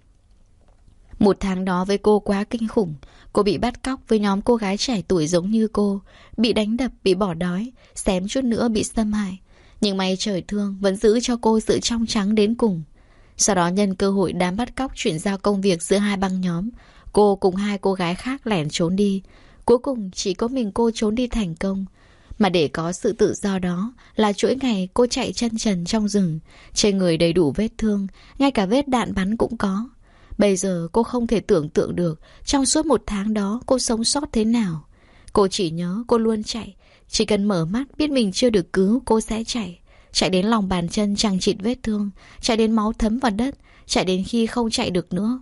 Một tháng đó với cô quá kinh khủng. Cô bị bắt cóc với nhóm cô gái trẻ tuổi giống như cô, bị đánh đập, bị bỏ đói, xém chút nữa bị xâm hại. Nhưng may trời thương vẫn giữ cho cô sự trong trắng đến cùng. Sau đó nhân cơ hội đám bắt cóc chuyển giao công việc giữa hai băng nhóm, cô cùng hai cô gái khác lẻn trốn đi. Cuối cùng chỉ có mình cô trốn đi thành công. Mà để có sự tự do đó là chuỗi ngày cô chạy chân trần trong rừng. Trên người đầy đủ vết thương, ngay cả vết đạn bắn cũng có. Bây giờ cô không thể tưởng tượng được trong suốt một tháng đó cô sống sót thế nào. Cô chỉ nhớ cô luôn chạy. Chỉ cần mở mắt biết mình chưa được cứu, cô sẽ chạy. Chạy đến lòng bàn chân chằng chịt vết thương, chạy đến máu thấm vào đất, chạy đến khi không chạy được nữa.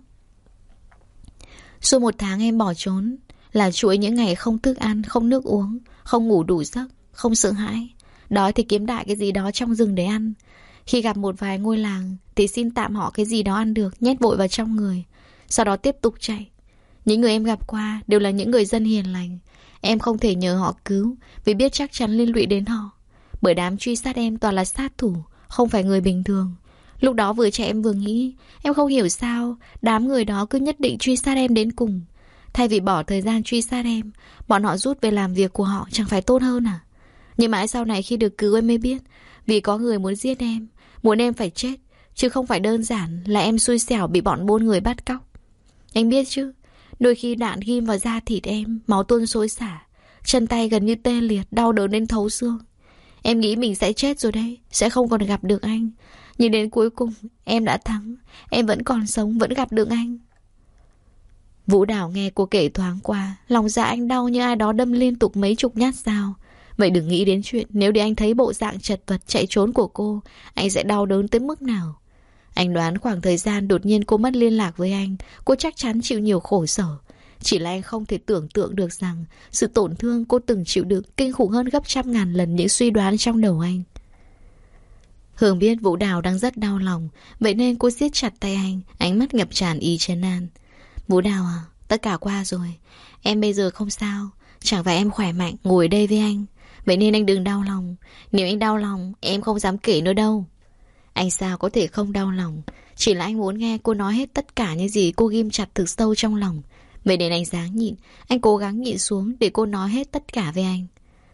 Suốt một tháng em bỏ trốn là chuỗi những ngày không thức ăn, không nước uống, không ngủ đủ giấc, không sợ hãi. Đói thì kiếm đại cái gì đó trong rừng để ăn. Khi gặp một vài ngôi làng thì xin tạm họ cái gì đó ăn được, nhét vội vào trong người. Sau đó tiếp tục chạy. Những người em gặp qua đều là những người dân hiền lành. Em không thể nhờ họ cứu vì biết chắc chắn liên lụy đến họ. Bởi đám truy sát em toàn là sát thủ, không phải người bình thường. Lúc đó vừa chạy em vừa nghĩ, em không hiểu sao đám người đó cứ nhất định truy sát em đến cùng. Thay vì bỏ thời gian truy sát em, bọn họ rút về làm việc của họ chẳng phải tốt hơn à? Nhưng mãi sau này khi được cứu em mới biết, vì có người muốn giết em, muốn em phải chết, chứ không phải đơn giản là em xui xẻo bị bọn buôn người bắt cóc. Anh biết chứ, đôi khi đạn ghim vào da thịt em, máu tuôn xối xả, chân tay gần như tê liệt, đau đớn đến thấu xương. Em nghĩ mình sẽ chết rồi đấy, sẽ không còn gặp được anh. Nhưng đến cuối cùng em đã thắng. Em vẫn còn sống, vẫn gặp được anh. Vũ Đào nghe cô kể thoáng qua, lòng dạ anh đau như ai đó đâm liên tục mấy chục nhát dao. Vậy đừng nghĩ đến chuyện nếu để anh thấy bộ dạng chật vật chạy trốn của cô, anh sẽ đau đớn tới mức nào. Anh đoán khoảng thời gian đột nhiên cô mất liên lạc với anh, cô chắc chắn chịu nhiều khổ sở. Chỉ là anh không thể tưởng tượng được rằng sự tổn thương cô từng chịu đựng kinh khủng hơn gấp trăm ngàn lần những suy đoán trong đầu anh. Hương biết Vũ Đào đang rất đau lòng, vậy nên cô siết chặt tay anh, ánh mắt ngập tràn ý trấn an. Vũ Đào à, tất cả qua rồi. Em bây giờ không sao, chẳng phải em khỏe mạnh ngồi đây với anh. Vậy nên anh đừng đau lòng. Nếu anh đau lòng, em không dám kể nữa đâu. Anh sao có thể không đau lòng. Chỉ là anh muốn nghe cô nói hết tất cả những gì cô ghim chặt thực sâu trong lòng. Vậy nên anh dáng nhịn. Anh cố gắng nhịn xuống để cô nói hết tất cả với anh.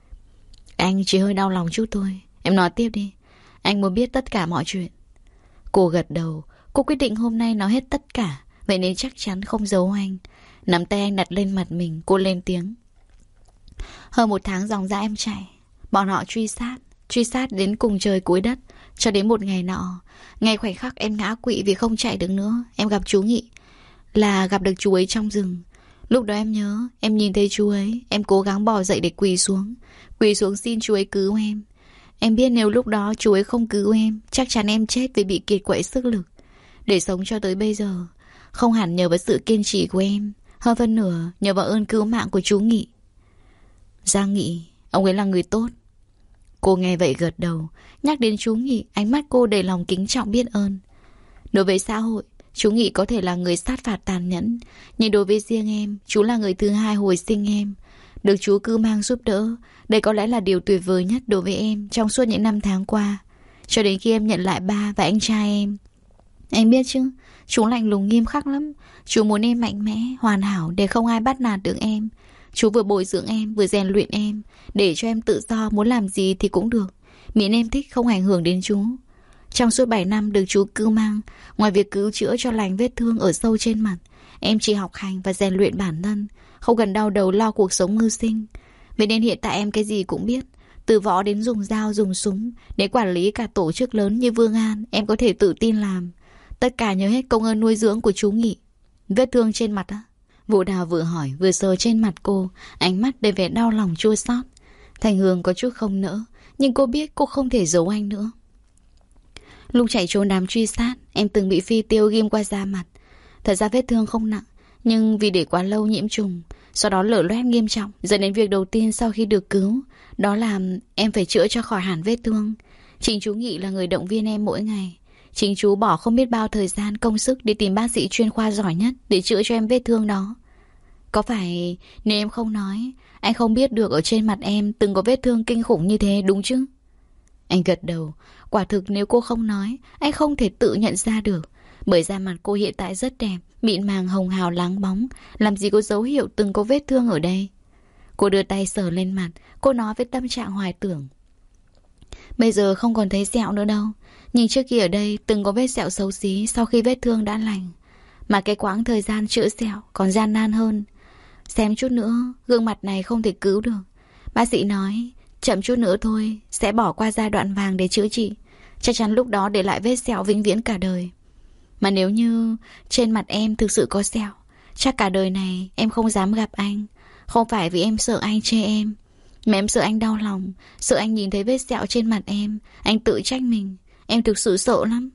Anh chỉ hơi đau lòng chút thôi. Em nói tiếp đi. Anh muốn biết tất cả mọi chuyện. Cô gật đầu. Cô quyết định hôm nay nói hết tất cả. Vậy nên chắc chắn không giấu anh. Nắm tay anh đặt lên mặt mình. Cô lên tiếng. Hơn một tháng dòng dã em chạy. Bọn họ truy sát. Truy sát đến cùng trời cuối đất. Cho đến một ngày nọ, ngày khoảnh khắc em ngã quỵ vì không chạy được nữa, em gặp chú Nghị. Là gặp được chú ấy trong rừng. Lúc đó em nhớ, em nhìn thấy chú ấy. Em cố gắng bò dậy để quỳ xuống. Quỳ xuống xin chú ấy cứu em. Em biết nếu lúc đó chú ấy không cứu em, chắc chắn em chết vì bị kiệt quệ sức lực. Để sống cho tới bây giờ, không hẳn nhờ vào sự kiên trì của em, hơn phân nửa nhờ vào ơn cứu mạng của chú Nghị. Giang Nghị, ông ấy là người tốt. Cô nghe vậy gật đầu. Nhắc đến chú Nghị, ánh mắt cô đầy lòng kính trọng biết ơn. Đối với xã hội, chú Nghị có thể là người sát phạt tàn nhẫn, nhưng đối với riêng em, chú là người thứ hai hồi sinh em. Được chú cưu mang giúp đỡ, đây có lẽ là điều tuyệt vời nhất đối với em trong suốt những năm tháng qua. Cho đến khi em nhận lại ba và anh trai em. Em biết chứ, chú lạnh lùng nghiêm khắc lắm. Chú muốn em mạnh mẽ, hoàn hảo để không ai bắt nạt được em. Chú vừa bồi dưỡng em, vừa rèn luyện em, để cho em tự do muốn làm gì thì cũng được, miễn em thích không ảnh hưởng đến chú. Trong suốt bảy năm được chú cưu mang, ngoài việc cứu chữa cho lành vết thương ở sâu trên mặt, em chỉ học hành và rèn luyện bản thân, không cần đau đầu lo cuộc sống mưu sinh. Vậy nên hiện tại em cái gì cũng biết, từ võ đến dùng dao dùng súng, đến quản lý cả tổ chức lớn như Vương An, em có thể tự tin làm. Tất cả nhớ hết công ơn nuôi dưỡng của chú Nghị. Vết thương trên mặt á? Vũ Đào vừa hỏi vừa sờ trên mặt cô, ánh mắt đầy vẻ đau lòng chua xót. Thành Hương có chút không nỡ, nhưng cô biết cô không thể giấu anh nữa. Lúc chạy trốn đám truy sát, em từng bị phi tiêu ghim qua da mặt. Thật ra vết thương không nặng, nhưng vì để quá lâu nhiễm trùng, sau đó lở loét nghiêm trọng, dẫn đến việc đầu tiên sau khi được cứu, đó là em phải chữa cho khỏi hẳn vết thương. Chính chú Nghị là người động viên em mỗi ngày. Chính chú bỏ không biết bao thời gian công sức đi tìm bác sĩ chuyên khoa giỏi nhất để chữa cho em vết thương đó. Có phải nếu em không nói, anh không biết được ở trên mặt em từng có vết thương kinh khủng như thế đúng chứ? Anh gật đầu. Quả thực nếu cô không nói, anh không thể tự nhận ra được. Bởi da mặt cô hiện tại rất đẹp, mịn màng hồng hào láng bóng, làm gì có dấu hiệu từng có vết thương ở đây. Cô đưa tay sờ lên mặt, cô nói với tâm trạng hoài tưởng. Bây giờ không còn thấy sẹo nữa đâu, nhưng trước kia ở đây từng có vết sẹo xấu xí sau khi vết thương đã lành. Mà cái quãng thời gian chữa sẹo còn gian nan hơn. Xem chút nữa, gương mặt này không thể cứu được. Bác sĩ nói Chậm chút nữa thôi, sẽ bỏ qua giai đoạn vàng để chữa trị. Chắc chắn lúc đó để lại vết sẹo vĩnh viễn cả đời. Mà nếu như trên mặt em thực sự có sẹo, chắc cả đời này em không dám gặp anh. Không phải vì em sợ anh chê em, mà em sợ anh đau lòng, sợ anh nhìn thấy vết sẹo trên mặt em, anh tự trách mình. Em thực sự sợ lắm.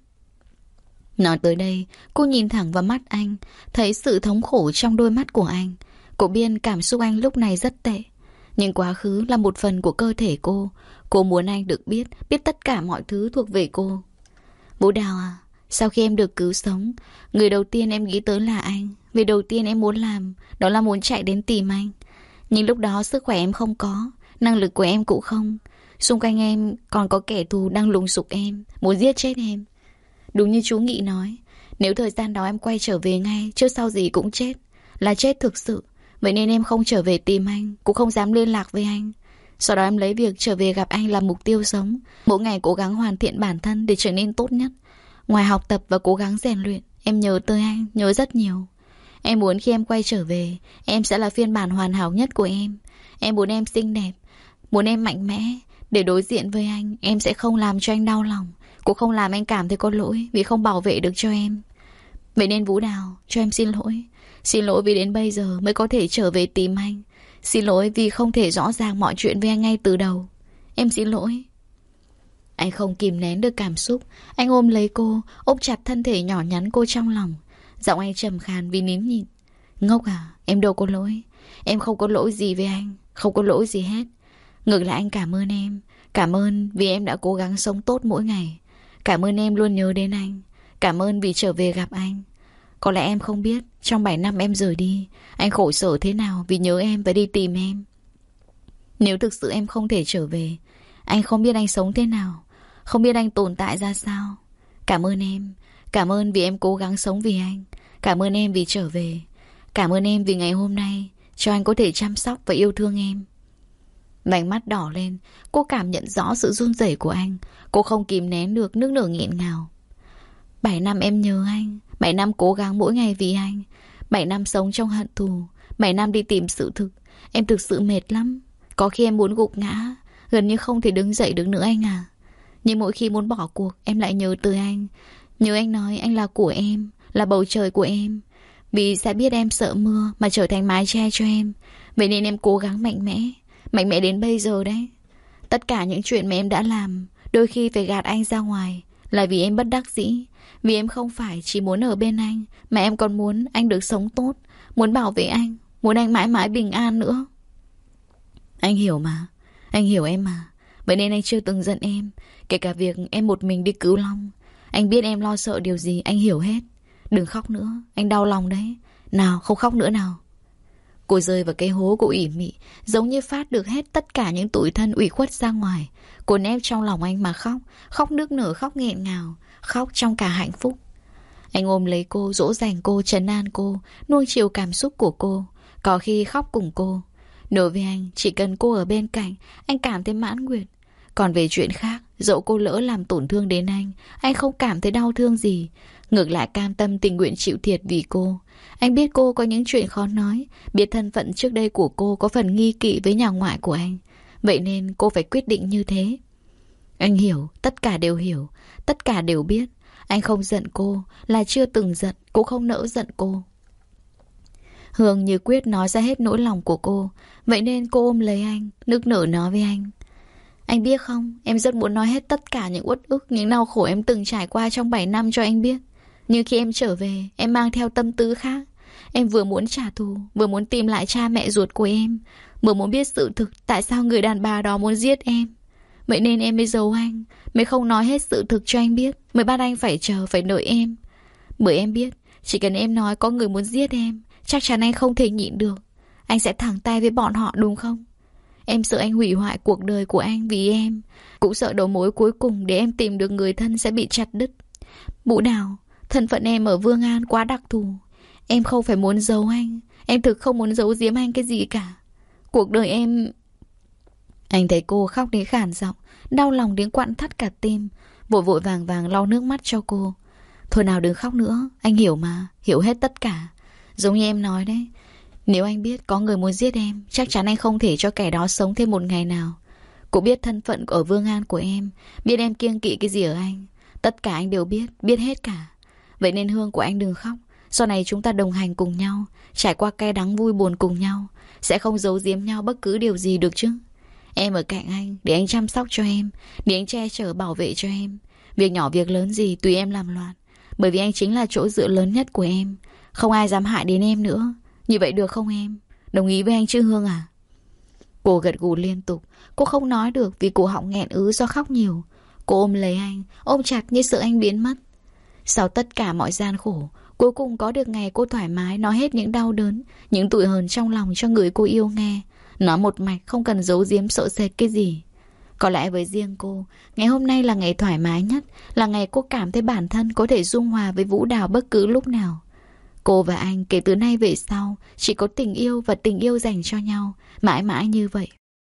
Nói tới đây, cô nhìn thẳng vào mắt anh, thấy sự thống khổ trong đôi mắt của anh. Cô biết cảm xúc anh lúc này rất tệ, nhưng quá khứ là một phần của cơ thể cô. Cô muốn anh được biết, biết tất cả mọi thứ thuộc về cô. Vũ Đào à, sau khi em được cứu sống, người đầu tiên em nghĩ tới là anh. Việc đầu tiên em muốn làm, đó là muốn chạy đến tìm anh. Nhưng lúc đó sức khỏe em không có, năng lực của em cũng không. Xung quanh em còn có kẻ thù đang lùng sục em, muốn giết chết em. Đúng như chú Nghị nói, nếu thời gian đó em quay trở về ngay, trước sau gì cũng chết, là chết thực sự. Vậy nên em không trở về tìm anh, cũng không dám liên lạc với anh. Sau đó em lấy việc trở về gặp anh làm mục tiêu sống, mỗi ngày cố gắng hoàn thiện bản thân để trở nên tốt nhất. Ngoài học tập và cố gắng rèn luyện, em nhớ tới anh, nhớ rất nhiều. Em muốn khi em quay trở về, em sẽ là phiên bản hoàn hảo nhất của em. Em muốn em xinh đẹp, muốn em mạnh mẽ. Để đối diện với anh, em sẽ không làm cho anh đau lòng, cũng không làm anh cảm thấy có lỗi vì không bảo vệ được cho em. Vậy nên Vũ Đào, cho em xin lỗi. Xin lỗi vì đến bây giờ mới có thể trở về tìm anh. Xin lỗi vì không thể rõ ràng mọi chuyện với anh ngay từ đầu. Em xin lỗi. Anh không kìm nén được cảm xúc. Anh ôm lấy cô, ôm chặt thân thể nhỏ nhắn cô trong lòng. Giọng anh trầm khàn vì nín nhịn. Ngốc à, em đâu có lỗi. Em không có lỗi gì với anh, không có lỗi gì hết. Ngược lại anh cảm ơn em. Cảm ơn vì em đã cố gắng sống tốt mỗi ngày. Cảm ơn em luôn nhớ đến anh. Cảm ơn vì trở về gặp anh. Có lẽ em không biết trong bảy năm em rời đi, anh khổ sở thế nào vì nhớ em và đi tìm em. Nếu thực sự em không thể trở về, anh không biết anh sống thế nào, không biết anh tồn tại ra sao. Cảm ơn em. Cảm ơn vì em cố gắng sống vì anh. Cảm ơn em vì trở về. Cảm ơn em vì ngày hôm nay cho anh có thể chăm sóc và yêu thương em. Vành mắt đỏ lên, cô cảm nhận rõ sự run rẩy của anh. Cô không kìm nén được nước nở nghẹn ngào. Bảy năm em nhớ anh. Bảy năm cố gắng mỗi ngày vì anh. Bảy năm sống trong hận thù. Bảy năm đi tìm sự thực. Em thực sự mệt lắm. Có khi em muốn gục ngã, gần như không thể đứng dậy được nữa anh à. Nhưng mỗi khi muốn bỏ cuộc, em lại nhớ tới anh. Nhớ anh nói anh là của em, là bầu trời của em. Vì sẽ biết em sợ mưa mà trở thành mái che cho em. Vậy nên em cố gắng mạnh mẽ. Mạnh mẽ đến bây giờ đấy. Tất cả những chuyện mà em đã làm, đôi khi phải gạt anh ra ngoài, là vì em bất đắc dĩ. Vì em không phải chỉ muốn ở bên anh, mà em còn muốn anh được sống tốt, muốn bảo vệ anh, muốn anh mãi mãi bình an nữa. Anh hiểu mà. Anh hiểu em mà. Vậy nên anh chưa từng giận em. Kể cả việc em một mình đi cứu Long. Anh biết em lo sợ điều gì, anh hiểu hết. Đừng khóc nữa, anh đau lòng đấy. Nào, không khóc nữa nào. Cô rơi vào cái hố của ủy mị, giống như phát được hết tất cả những tủi thân ủy khuất ra ngoài. Cô nép trong lòng anh mà khóc. Khóc nức nở, khóc nghẹn ngào. Khóc trong cả hạnh phúc. Anh ôm lấy cô, dỗ dành cô, trấn an cô, nuông chiều cảm xúc của cô. Có khi khóc cùng cô. Đối với anh, chỉ cần cô ở bên cạnh, anh cảm thấy mãn nguyện. Còn về chuyện khác, dẫu cô lỡ làm tổn thương đến anh, anh không cảm thấy đau thương gì. Ngược lại cam tâm tình nguyện chịu thiệt vì cô. Anh biết cô có những chuyện khó nói, biết thân phận trước đây của cô có phần nghi kỵ với nhà ngoại của anh. Vậy nên cô phải quyết định như thế. Anh hiểu, tất cả đều hiểu, tất cả đều biết. Anh không giận cô, là chưa từng giận, cũng không nỡ giận cô. Hương như quyết nói ra hết nỗi lòng của cô. Vậy nên cô ôm lấy anh, nức nở nói với anh. Anh biết không, em rất muốn nói hết tất cả những uất ức, những đau khổ em từng trải qua trong bảy năm cho anh biết. Nhưng khi em trở về, em mang theo tâm tư khác. Em vừa muốn trả thù, vừa muốn tìm lại cha mẹ ruột của em, vừa muốn biết sự thực tại sao người đàn bà đó muốn giết em. Vậy nên em mới giấu anh, mới không nói hết sự thực cho anh biết, mới bắt anh phải chờ, phải đợi em. Bởi em biết, chỉ cần em nói có người muốn giết em, chắc chắn anh không thể nhịn được. Anh sẽ thẳng tay với bọn họ đúng không? Em sợ anh hủy hoại cuộc đời của anh vì em. Cũng sợ đầu mối cuối cùng để em tìm được người thân sẽ bị chặt đứt. Vũ Đào, thân phận em ở Vương An quá đặc thù. Em không phải muốn giấu anh. Em thực không muốn giấu giếm anh cái gì cả. Cuộc đời em... Anh thấy cô khóc đến khản giọng, đau lòng đến quặn thắt cả tim. Vội vội vàng vàng lau nước mắt cho cô. Thôi nào đừng khóc nữa. Anh hiểu mà, hiểu hết tất cả. Giống như em nói đấy, nếu anh biết có người muốn giết em, chắc chắn anh không thể cho kẻ đó sống thêm một ngày nào. Cô biết thân phận ở Vương An của em, biết em kiêng kỵ cái gì ở anh. Tất cả anh đều biết, biết hết cả. Vậy nên Hương của anh đừng khóc. Sau này chúng ta đồng hành cùng nhau, trải qua cay đắng vui buồn cùng nhau, sẽ không giấu giếm nhau bất cứ điều gì được chứ. Em ở cạnh anh, để anh chăm sóc cho em, để anh che chở bảo vệ cho em. Việc nhỏ việc lớn gì tùy em làm loạn. Bởi vì anh chính là chỗ dựa lớn nhất của em. Không ai dám hại đến em nữa. Như vậy được không em? Đồng ý với anh chứ Hương à? Cô gật gù liên tục. Cô không nói được vì cổ họng nghẹn ứ do khóc nhiều. Cô ôm lấy anh, ôm chặt như sợ anh biến mất. Sau tất cả mọi gian khổ, cuối cùng có được ngày cô thoải mái nói hết những đau đớn, những tủi hờn trong lòng cho người cô yêu nghe. Nói một mạch, không cần giấu giếm sợ sệt cái gì. Có lẽ với riêng cô, ngày hôm nay là ngày thoải mái nhất, là ngày cô cảm thấy bản thân có thể dung hòa với Vũ Đào bất cứ lúc nào. Cô và anh kể từ nay về sau chỉ có tình yêu và tình yêu dành cho nhau, mãi mãi như vậy.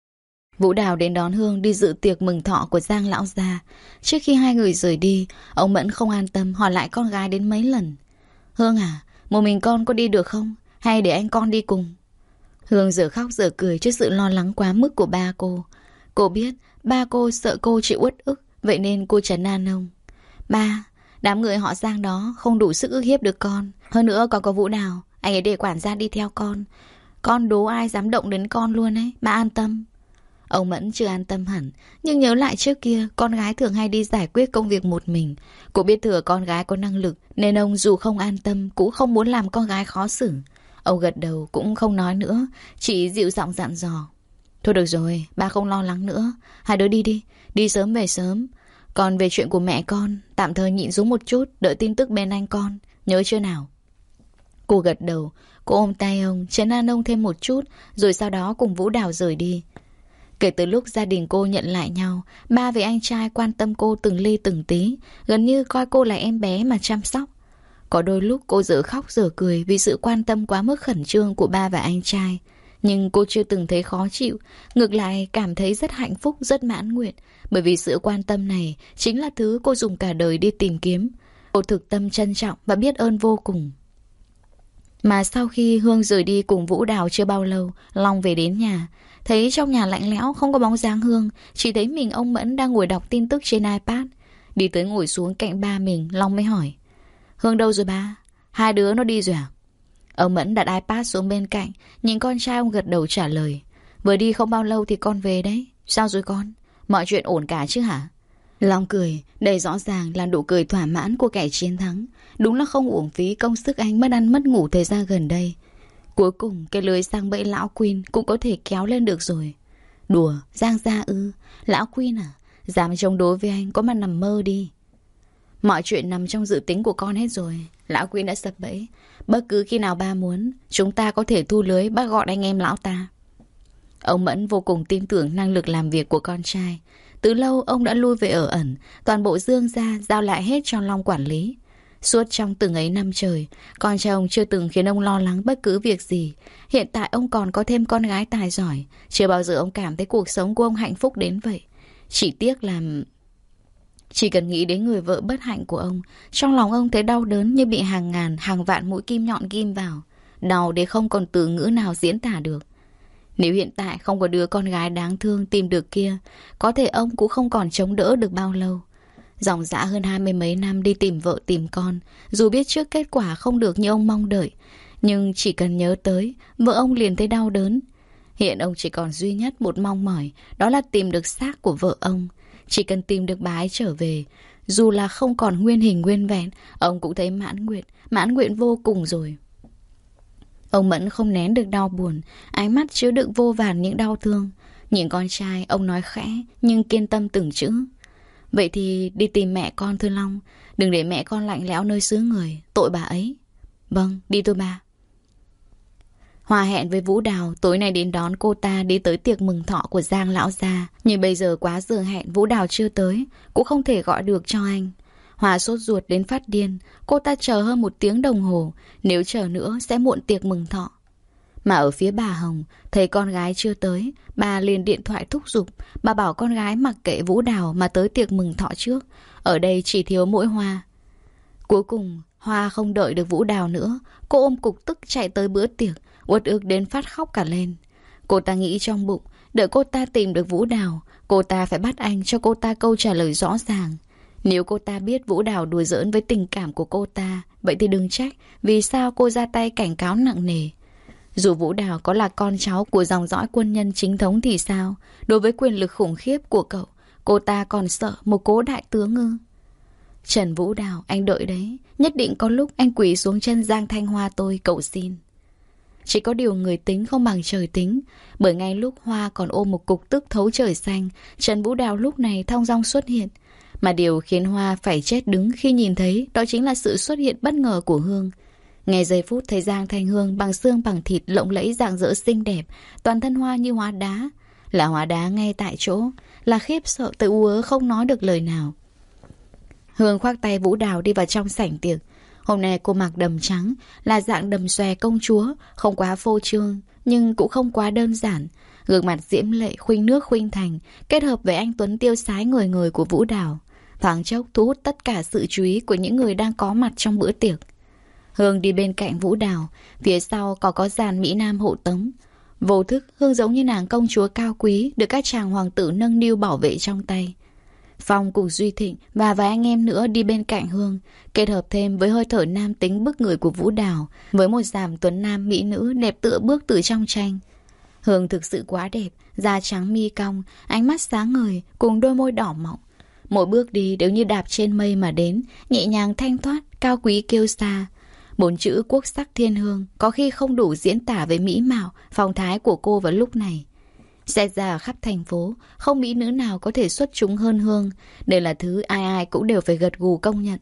Vũ Đào đến đón Hương đi dự tiệc mừng thọ của Giang lão gia. Trước khi hai người rời đi, ông Mẫn không an tâm hỏi lại con gái đến mấy lần. Hương à, một mình con có đi được không? Hay để anh con đi cùng? Hương giờ khóc giờ cười trước sự lo lắng quá mức của ba cô. Cô biết ba cô sợ cô chịu uất ức, vậy nên cô trấn an ông. Ba, đám người họ Giang đó không đủ sức ức hiếp được con. Hơn nữa còn có Vũ Đào, anh ấy để quản gia đi theo con. Con đố ai dám động đến con luôn ấy, ba an tâm. Ông Mẫn chưa an tâm hẳn, nhưng nhớ lại trước kia con gái thường hay đi giải quyết công việc một mình. Cô biết thừa con gái có năng lực, nên ông dù không an tâm cũng không muốn làm con gái khó xử. Ông gật đầu cũng không nói nữa, chỉ dịu giọng dặn dò. Thôi được rồi, ba không lo lắng nữa. Hai đứa đi đi, đi sớm về sớm. Còn về chuyện của mẹ con, tạm thời nhịn xuống một chút, đợi tin tức bên anh con. Nhớ chưa nào? Cô gật đầu, cô ôm tay ông, trấn an ông thêm một chút, rồi sau đó cùng Vũ Đào rời đi. Kể từ lúc gia đình cô nhận lại nhau, ba với anh trai quan tâm cô từng ly từng tí, gần như coi cô là em bé mà chăm sóc. Có đôi lúc cô dở khóc dở cười vì sự quan tâm quá mức khẩn trương của ba và anh trai. Nhưng cô chưa từng thấy khó chịu, ngược lại cảm thấy rất hạnh phúc, rất mãn nguyện. Bởi vì sự quan tâm này chính là thứ cô dùng cả đời đi tìm kiếm. Cô thực tâm trân trọng và biết ơn vô cùng. Mà sau khi Hương rời đi cùng Vũ Đào chưa bao lâu, Long về đến nhà. Thấy trong nhà lạnh lẽo không có bóng dáng Hương, chỉ thấy mình ông Mẫn đang ngồi đọc tin tức trên iPad. Đi tới ngồi xuống cạnh ba mình, Long mới hỏi. Hương đâu rồi ba? Hai đứa nó đi rồi à? Ông Mẫn đặt iPad xuống bên cạnh, nhìn con trai ông gật đầu trả lời. Vừa đi không bao lâu thì con về đấy. Sao rồi con? Mọi chuyện ổn cả chứ hả? Long cười, đây rõ ràng là nụ cười thỏa mãn của kẻ chiến thắng. Đúng là không uổng phí công sức anh mất ăn mất ngủ thời gian gần đây. Cuối cùng cái lưới sang bẫy lão Quyên cũng có thể kéo lên được rồi. Đùa, Giang gia ư? Lão Quyên à? Dám chống đối với anh có mà nằm mơ đi. Mọi chuyện nằm trong dự tính của con hết rồi. Lão Quyên đã sập bẫy. Bất cứ khi nào ba muốn, chúng ta có thể thu lưới bắt gọn anh em lão ta. Ông Mẫn vô cùng tin tưởng năng lực làm việc của con trai. Từ lâu ông đã lui về ở ẩn, toàn bộ Dương gia giao lại hết cho Long quản lý. Suốt trong từng ấy năm trời, con trai ông chưa từng khiến ông lo lắng bất cứ việc gì. Hiện tại ông còn có thêm con gái tài giỏi. Chưa bao giờ ông cảm thấy cuộc sống của ông hạnh phúc đến vậy. Chỉ tiếc là... Chỉ cần nghĩ đến người vợ bất hạnh của ông, trong lòng ông thấy đau đớn như bị hàng ngàn, hàng vạn mũi kim nhọn ghim vào. Đau đến không còn từ ngữ nào diễn tả được. Nếu hiện tại không có đứa con gái đáng thương tìm được kia, có thể ông cũng không còn chống đỡ được bao lâu. Dòng dã hơn hai mươi mấy năm đi tìm vợ tìm con, dù biết trước kết quả không được như ông mong đợi, nhưng chỉ cần nhớ tới, vợ ông liền thấy đau đớn. Hiện ông chỉ còn duy nhất một mong mỏi, đó là tìm được xác của vợ ông. Chỉ cần tìm được bà ấy trở về, dù là không còn nguyên hình nguyên vẹn, ông cũng thấy mãn nguyện, mãn nguyện vô cùng rồi. Ông Mẫn không nén được đau buồn, ánh mắt chứa đựng vô vàn những đau thương. Nhìn con trai, ông nói khẽ nhưng kiên tâm từng chữ. Vậy thì đi tìm mẹ con thưa Long, đừng để mẹ con lạnh lẽo nơi xứ người, tội bà ấy. Vâng, đi thôi ba. Hòa hẹn với Vũ Đào tối nay đến đón cô ta đi tới tiệc mừng thọ của Giang lão gia. Nhưng bây giờ quá giờ hẹn, Vũ Đào chưa tới, cũng không thể gọi được cho anh. Hòa sốt ruột đến phát điên, cô ta chờ hơn một tiếng đồng hồ, nếu chờ nữa sẽ muộn tiệc mừng thọ. Mà ở phía bà Hồng, thấy con gái chưa tới, bà liền điện thoại thúc giục. Bà bảo con gái mặc kệ Vũ Đào mà tới tiệc mừng thọ trước, ở đây chỉ thiếu mỗi Hoa. Cuối cùng Hoa không đợi được Vũ Đào nữa, cô ôm cục tức chạy tới bữa tiệc, uất ức đến phát khóc cả lên. Cô ta nghĩ trong bụng, Đợi cô ta tìm được Vũ Đào, cô ta phải bắt anh cho cô ta câu trả lời rõ ràng. Nếu cô ta biết Vũ Đào đùa giỡn với tình cảm của cô ta, vậy thì đừng trách vì sao cô ra tay cảnh cáo nặng nề. Dù Vũ Đào có là con cháu của dòng dõi quân nhân chính thống thì sao? Đối với quyền lực khủng khiếp của cậu, cô ta còn sợ một cố đại tướng ư? Trần Vũ Đào, anh đợi đấy. Nhất định có lúc anh quỳ xuống chân Giang Thanh Hoa tôi cầu xin. Chỉ có điều người tính không bằng trời tính. Bởi ngay lúc Hoa còn ôm một cục tức thấu trời xanh, Trần Vũ Đào lúc này thong dong xuất hiện. Mà điều khiến Hoa phải chết đứng khi nhìn thấy đó chính là sự xuất hiện bất ngờ của Hương. Ngay giây phút thấy Giang Thanh Hương bằng xương bằng thịt lộng lẫy rạng rỡ xinh đẹp, toàn thân Hoa như hóa đá. Là hóa đá ngay tại chỗ, là khiếp sợ tới ú ớ không nói được lời nào. Hương khoác tay Vũ Đào đi vào trong sảnh tiệc. Hôm nay cô mặc đầm trắng, là dạng đầm xòe công chúa, không quá phô trương, nhưng cũng không quá đơn giản. Gương mặt diễm lệ, khuynh nước khuynh thành, kết hợp với anh tuấn tiêu sái người người của Vũ Đào, thoáng chốc thu hút tất cả sự chú ý của những người đang có mặt trong bữa tiệc. Hương đi bên cạnh Vũ Đào, phía sau có có dàn mỹ nam hộ tống. Vô thức, Hương giống như nàng công chúa cao quý được các chàng hoàng tử nâng niu bảo vệ trong tay. Phong cùng Duy Thịnh và vài anh em nữa đi bên cạnh Hương, kết hợp thêm với hơi thở nam tính bức người của Vũ Đào, với một dàn tuấn nam mỹ nữ đẹp tựa bước từ trong tranh. Hương thực sự quá đẹp, da trắng mi cong, ánh mắt sáng ngời cùng đôi môi đỏ mọng. Mỗi bước đi đều như đạp trên mây mà đến, nhẹ nhàng thanh thoát, cao quý kiêu sa. Bốn chữ quốc sắc thiên hương có khi không đủ diễn tả về mỹ mạo, phong thái của cô vào lúc này. Xét ra khắp thành phố, không mỹ nữ nào có thể xuất chúng hơn Hương. Đây là thứ ai ai cũng đều phải gật gù công nhận.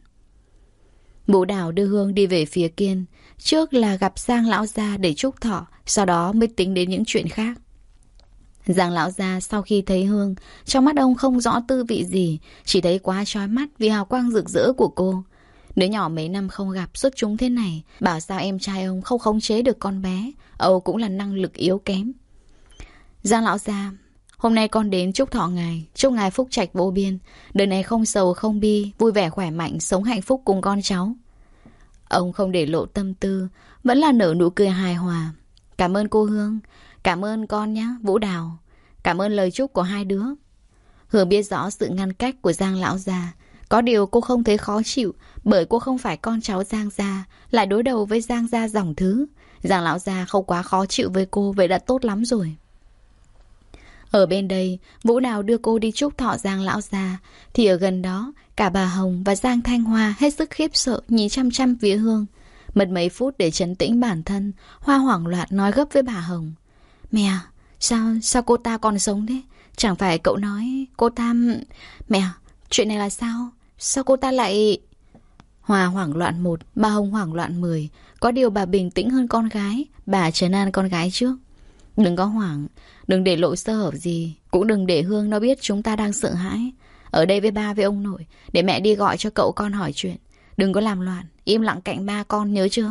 Vũ Đào đưa Hương đi về phía Kiên. Trước là gặp Giang lão gia để chúc thọ, sau đó mới tính đến những chuyện khác. Giang lão gia sau khi thấy Hương, trong mắt ông không rõ tư vị gì, chỉ thấy quá chói mắt vì hào quang rực rỡ của cô. Đứa nhỏ mấy năm không gặp xuất chúng thế này, bảo sao em trai ông không khống chế được con bé. Âu cũng là năng lực yếu kém. Giang lão gia, hôm nay con đến chúc thọ ngài, chúc ngài phúc trạch vô biên, đời này không sầu không bi, vui vẻ khỏe mạnh, sống hạnh phúc cùng con cháu. Ông không để lộ tâm tư, vẫn là nở nụ cười hài hòa. Cảm ơn cô Hương, cảm ơn con nhé, Vũ Đào, cảm ơn lời chúc của hai đứa. Hương biết rõ sự ngăn cách của Giang lão gia, có điều cô không thấy khó chịu, bởi cô không phải con cháu Giang gia, lại đối đầu với Giang gia dòng thứ. Giang lão gia không quá khó chịu với cô, vậy đã tốt lắm rồi. Ở bên đây, Vũ Đào đưa cô đi chúc thọ Giang lão gia, thì ở gần đó, cả bà Hồng và Giang Thanh Hoa hết sức khiếp sợ nhìn chăm chăm phía Hương. Mất mấy phút để trấn tĩnh bản thân, Hoa hoảng loạn nói gấp với bà Hồng. Mẹ, sao, sao cô ta còn sống thế? Chẳng phải cậu nói cô ta... Mẹ, chuyện này là sao? Sao cô ta lại... Hoa hoảng loạn một, bà Hồng hoảng loạn mười. Có điều bà bình tĩnh hơn con gái, bà trấn an con gái trước. Đừng có hoảng, đừng để lộ sơ hở gì, cũng đừng để Hương nó biết chúng ta đang sợ hãi. Ở đây với ba với ông nội, để mẹ đi gọi cho cậu con hỏi chuyện. Đừng có làm loạn, im lặng cạnh ba con nhớ chưa?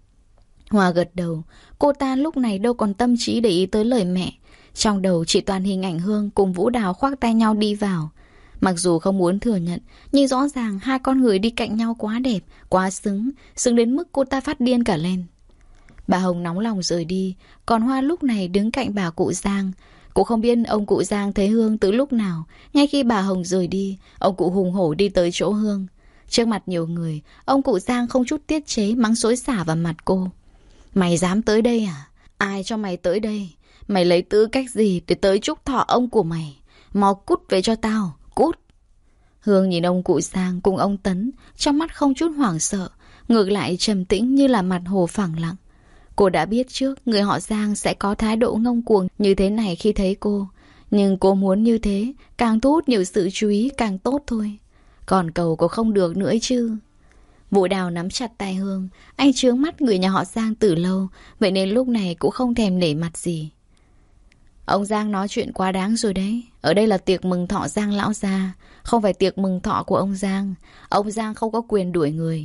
Hoa gật đầu, cô ta lúc này đâu còn tâm trí để ý tới lời mẹ. Trong đầu chỉ toàn hình ảnh Hương cùng Vũ Đào khoác tay nhau đi vào. Mặc dù không muốn thừa nhận, nhưng rõ ràng hai con người đi cạnh nhau quá đẹp, quá xứng, xứng đến mức cô ta phát điên cả lên. Bà Hồng nóng lòng rời đi, còn Hoa lúc này đứng cạnh bà cụ Giang. Cũng không biết ông cụ Giang thấy Hương từ lúc nào. Ngay khi bà Hồng rời đi, ông cụ hùng hổ đi tới chỗ Hương. Trước mặt nhiều người, ông cụ Giang không chút tiết chế mắng xối xả vào mặt cô. Mày dám tới đây à? Ai cho mày tới đây? Mày lấy tư cách gì để tới chúc thọ ông của mày? Mau cút về cho tao, cút. Hương nhìn ông cụ Giang cùng ông Tấn, trong mắt không chút hoảng sợ, ngược lại trầm tĩnh như là mặt hồ phẳng lặng. Cô đã biết trước người họ Giang sẽ có thái độ ngông cuồng như thế này khi thấy cô. Nhưng cô muốn như thế, càng thu hút nhiều sự chú ý càng tốt thôi. Còn cầu có không được nữa chứ. Vũ Đào nắm chặt tay Hương. Anh chướng mắt người nhà họ Giang từ lâu, vậy nên lúc này cũng không thèm nể mặt gì. Ông Giang nói chuyện quá đáng rồi đấy. Ở đây là tiệc mừng thọ Giang lão gia, không phải tiệc mừng thọ của ông Giang. Ông Giang không có quyền đuổi người.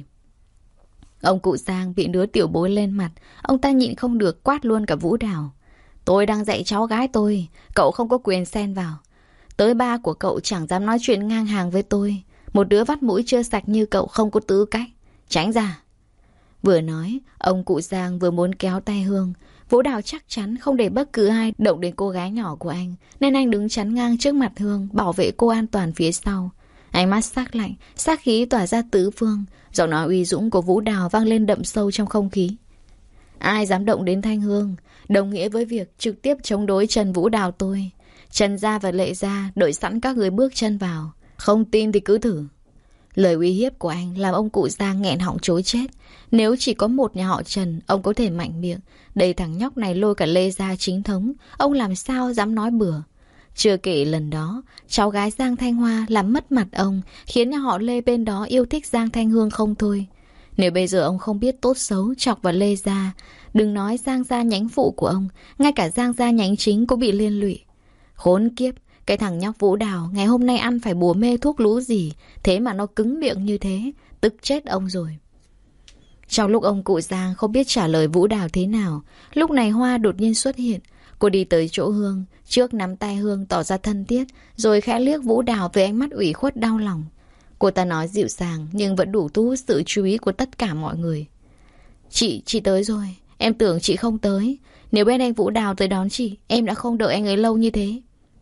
Ông cụ Giang bị đứa tiểu bối lên mặt, ông ta nhịn không được quát luôn cả Vũ Đào. Tôi đang dạy cháu gái tôi, cậu không có quyền xen vào. Tới ba của cậu chẳng dám nói chuyện ngang hàng với tôi. Một đứa vắt mũi chưa sạch như cậu không có tư cách. Tránh ra. Vừa nói, ông cụ Giang vừa muốn kéo tay Hương. Vũ Đào chắc chắn không để bất cứ ai động đến cô gái nhỏ của anh, nên anh đứng chắn ngang trước mặt Hương, bảo vệ cô an toàn phía sau. Ánh mắt sắc lạnh, sát khí tỏa ra tứ phương. Giọng nói uy dũng của Vũ Đào vang lên đậm sâu trong không khí. Ai dám động đến Thanh Hương, đồng nghĩa với việc trực tiếp chống đối Trần Vũ Đào tôi. Trần gia và Lệ gia đợi sẵn các người bước chân vào. Không tin thì cứ thử. Lời uy hiếp của anh làm ông cụ Giang nghẹn họng chối chết. Nếu chỉ có một nhà họ Trần, ông có thể mạnh miệng. Đây thằng nhóc này lôi cả Lê gia chính thống, ông làm sao dám nói bừa. Chưa kể lần đó, cháu gái Giang Thanh Hoa làm mất mặt ông, khiến nhà họ Lê bên đó yêu thích Giang Thanh Hương không thôi. Nếu bây giờ ông không biết tốt xấu chọc vào Lê gia, đừng nói Giang gia nhánh phụ của ông, ngay cả Giang gia nhánh chính cũng bị liên lụy. Khốn kiếp, cái thằng nhóc Vũ Đào ngày hôm nay ăn phải bùa mê thuốc lú gì, thế mà nó cứng miệng như thế, tức chết ông rồi. Trong lúc ông cụ Giang không biết trả lời Vũ Đào thế nào, lúc này Hoa đột nhiên xuất hiện. Cô đi tới chỗ Hương, trước nắm tay Hương tỏ ra thân thiết, rồi khẽ liếc Vũ Đào với ánh mắt ủy khuất đau lòng. Cô ta nói dịu dàng nhưng vẫn đủ thu hút sự chú ý của tất cả mọi người. Chị, chị tới rồi. Em tưởng chị không tới. Nếu bên anh Vũ Đào tới đón chị, em đã không đợi anh ấy lâu như thế.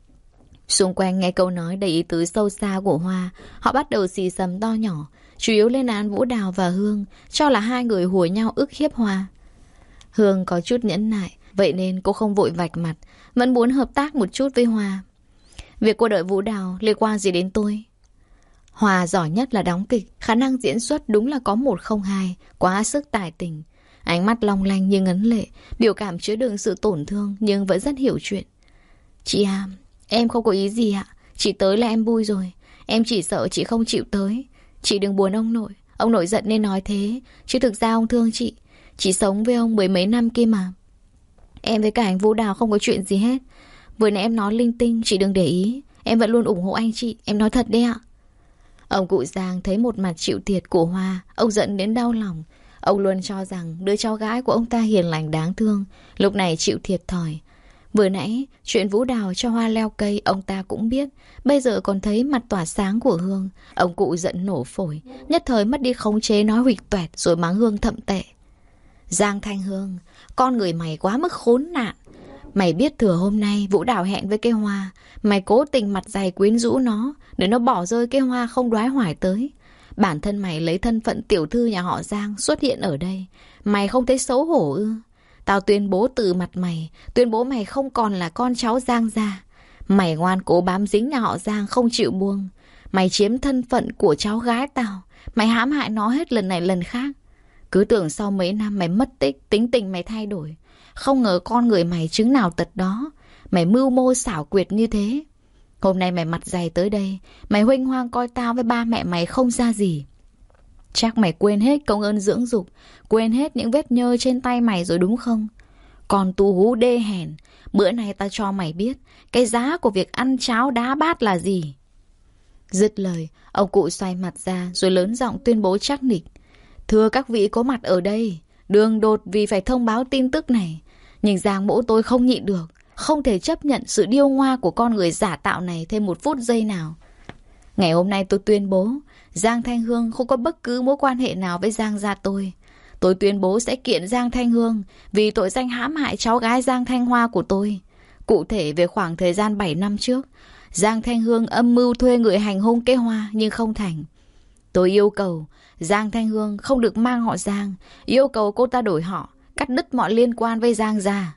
Xung quanh nghe câu nói đầy ý tứ sâu xa của Hoa, họ bắt đầu xì xầm to nhỏ, chủ yếu lên án Vũ Đào và Hương, cho là hai người hùa nhau ức hiếp Hoa. Hương có chút nhẫn nại, vậy nên cô không vội vạch mặt, vẫn muốn hợp tác một chút với Hoa. Việc cô đợi Vũ Đào liên quan gì đến tôi? Hoa giỏi nhất là đóng kịch, khả năng diễn xuất đúng là có một không hai, quá sức tài tình. Ánh mắt long lanh như ngấn lệ, biểu cảm chứa đựng sự tổn thương nhưng vẫn rất hiểu chuyện. Chị à, em không có ý gì ạ. Chị tới là em vui rồi. Em chỉ sợ chị không chịu tới. Chị đừng buồn ông nội. Ông nội giận nên nói thế, chứ thực ra ông thương chị. Chị sống với ông mười mấy năm kia mà. Em với cả anh Vũ Đào không có chuyện gì hết. Vừa nãy em nói linh tinh, chị đừng để ý. Em vẫn luôn ủng hộ anh chị, em nói thật đấy ạ. Ông cụ Giang thấy một mặt chịu thiệt của Hoa, ông giận đến đau lòng. Ông luôn cho rằng đứa cháu gái của ông ta hiền lành đáng thương, lúc này chịu thiệt thòi. Vừa nãy, chuyện Vũ Đào cho Hoa leo cây ông ta cũng biết, bây giờ còn thấy mặt tỏa sáng của Hương. Ông cụ giận nổ phổi, nhất thời mất đi khống chế nói huỵch toẹt rồi mắng Hương thậm tệ. Giang Thanh Hương, con người mày quá mức khốn nạn. Mày biết thừa hôm nay Vũ Đào hẹn với cây Hoa, mày cố tình mặt dày quyến rũ nó, để nó bỏ rơi cây Hoa không đoái hoài tới. Bản thân mày lấy thân phận tiểu thư nhà họ Giang xuất hiện ở đây, mày không thấy xấu hổ ư? Tao tuyên bố từ mặt mày, tuyên bố mày không còn là con cháu Giang gia. Mày ngoan cố bám dính nhà họ Giang không chịu buông. Mày chiếm thân phận của cháu gái tao, mày hãm hại nó hết lần này lần khác. Cứ tưởng sau mấy năm mày mất tích, tính tình mày thay đổi. Không ngờ con người mày chứng nào tật đó. Mày mưu mô xảo quyệt như thế. Hôm nay mày mặt dày tới đây, mày huênh hoang coi tao với ba mẹ mày không ra gì. Chắc mày quên hết công ơn dưỡng dục, quên hết những vết nhơ trên tay mày rồi đúng không? Còn tu hú đê hèn, bữa nay tao cho mày biết cái giá của việc ăn cháo đá bát là gì. Dứt lời, ông cụ xoay mặt ra rồi lớn giọng tuyên bố chắc nịch. Thưa các vị có mặt ở đây, đường đột vì phải thông báo tin tức này. Nhưng Giang mỗ tôi không nhịn được, không thể chấp nhận sự điêu ngoa của con người giả tạo này thêm một phút giây nào. Ngày hôm nay tôi tuyên bố Giang Thanh Hương không có bất cứ mối quan hệ nào với Giang gia tôi. Tôi tuyên bố sẽ kiện Giang Thanh Hương vì tội danh hãm hại cháu gái Giang Thanh Hoa của tôi. Cụ thể về khoảng thời gian bảy năm trước, Giang Thanh Hương âm mưu thuê người hành hung cây Hoa nhưng không thành. Tôi yêu cầu Giang Thanh Hương không được mang họ Giang, yêu cầu cô ta đổi họ, cắt đứt mọi liên quan với Giang gia.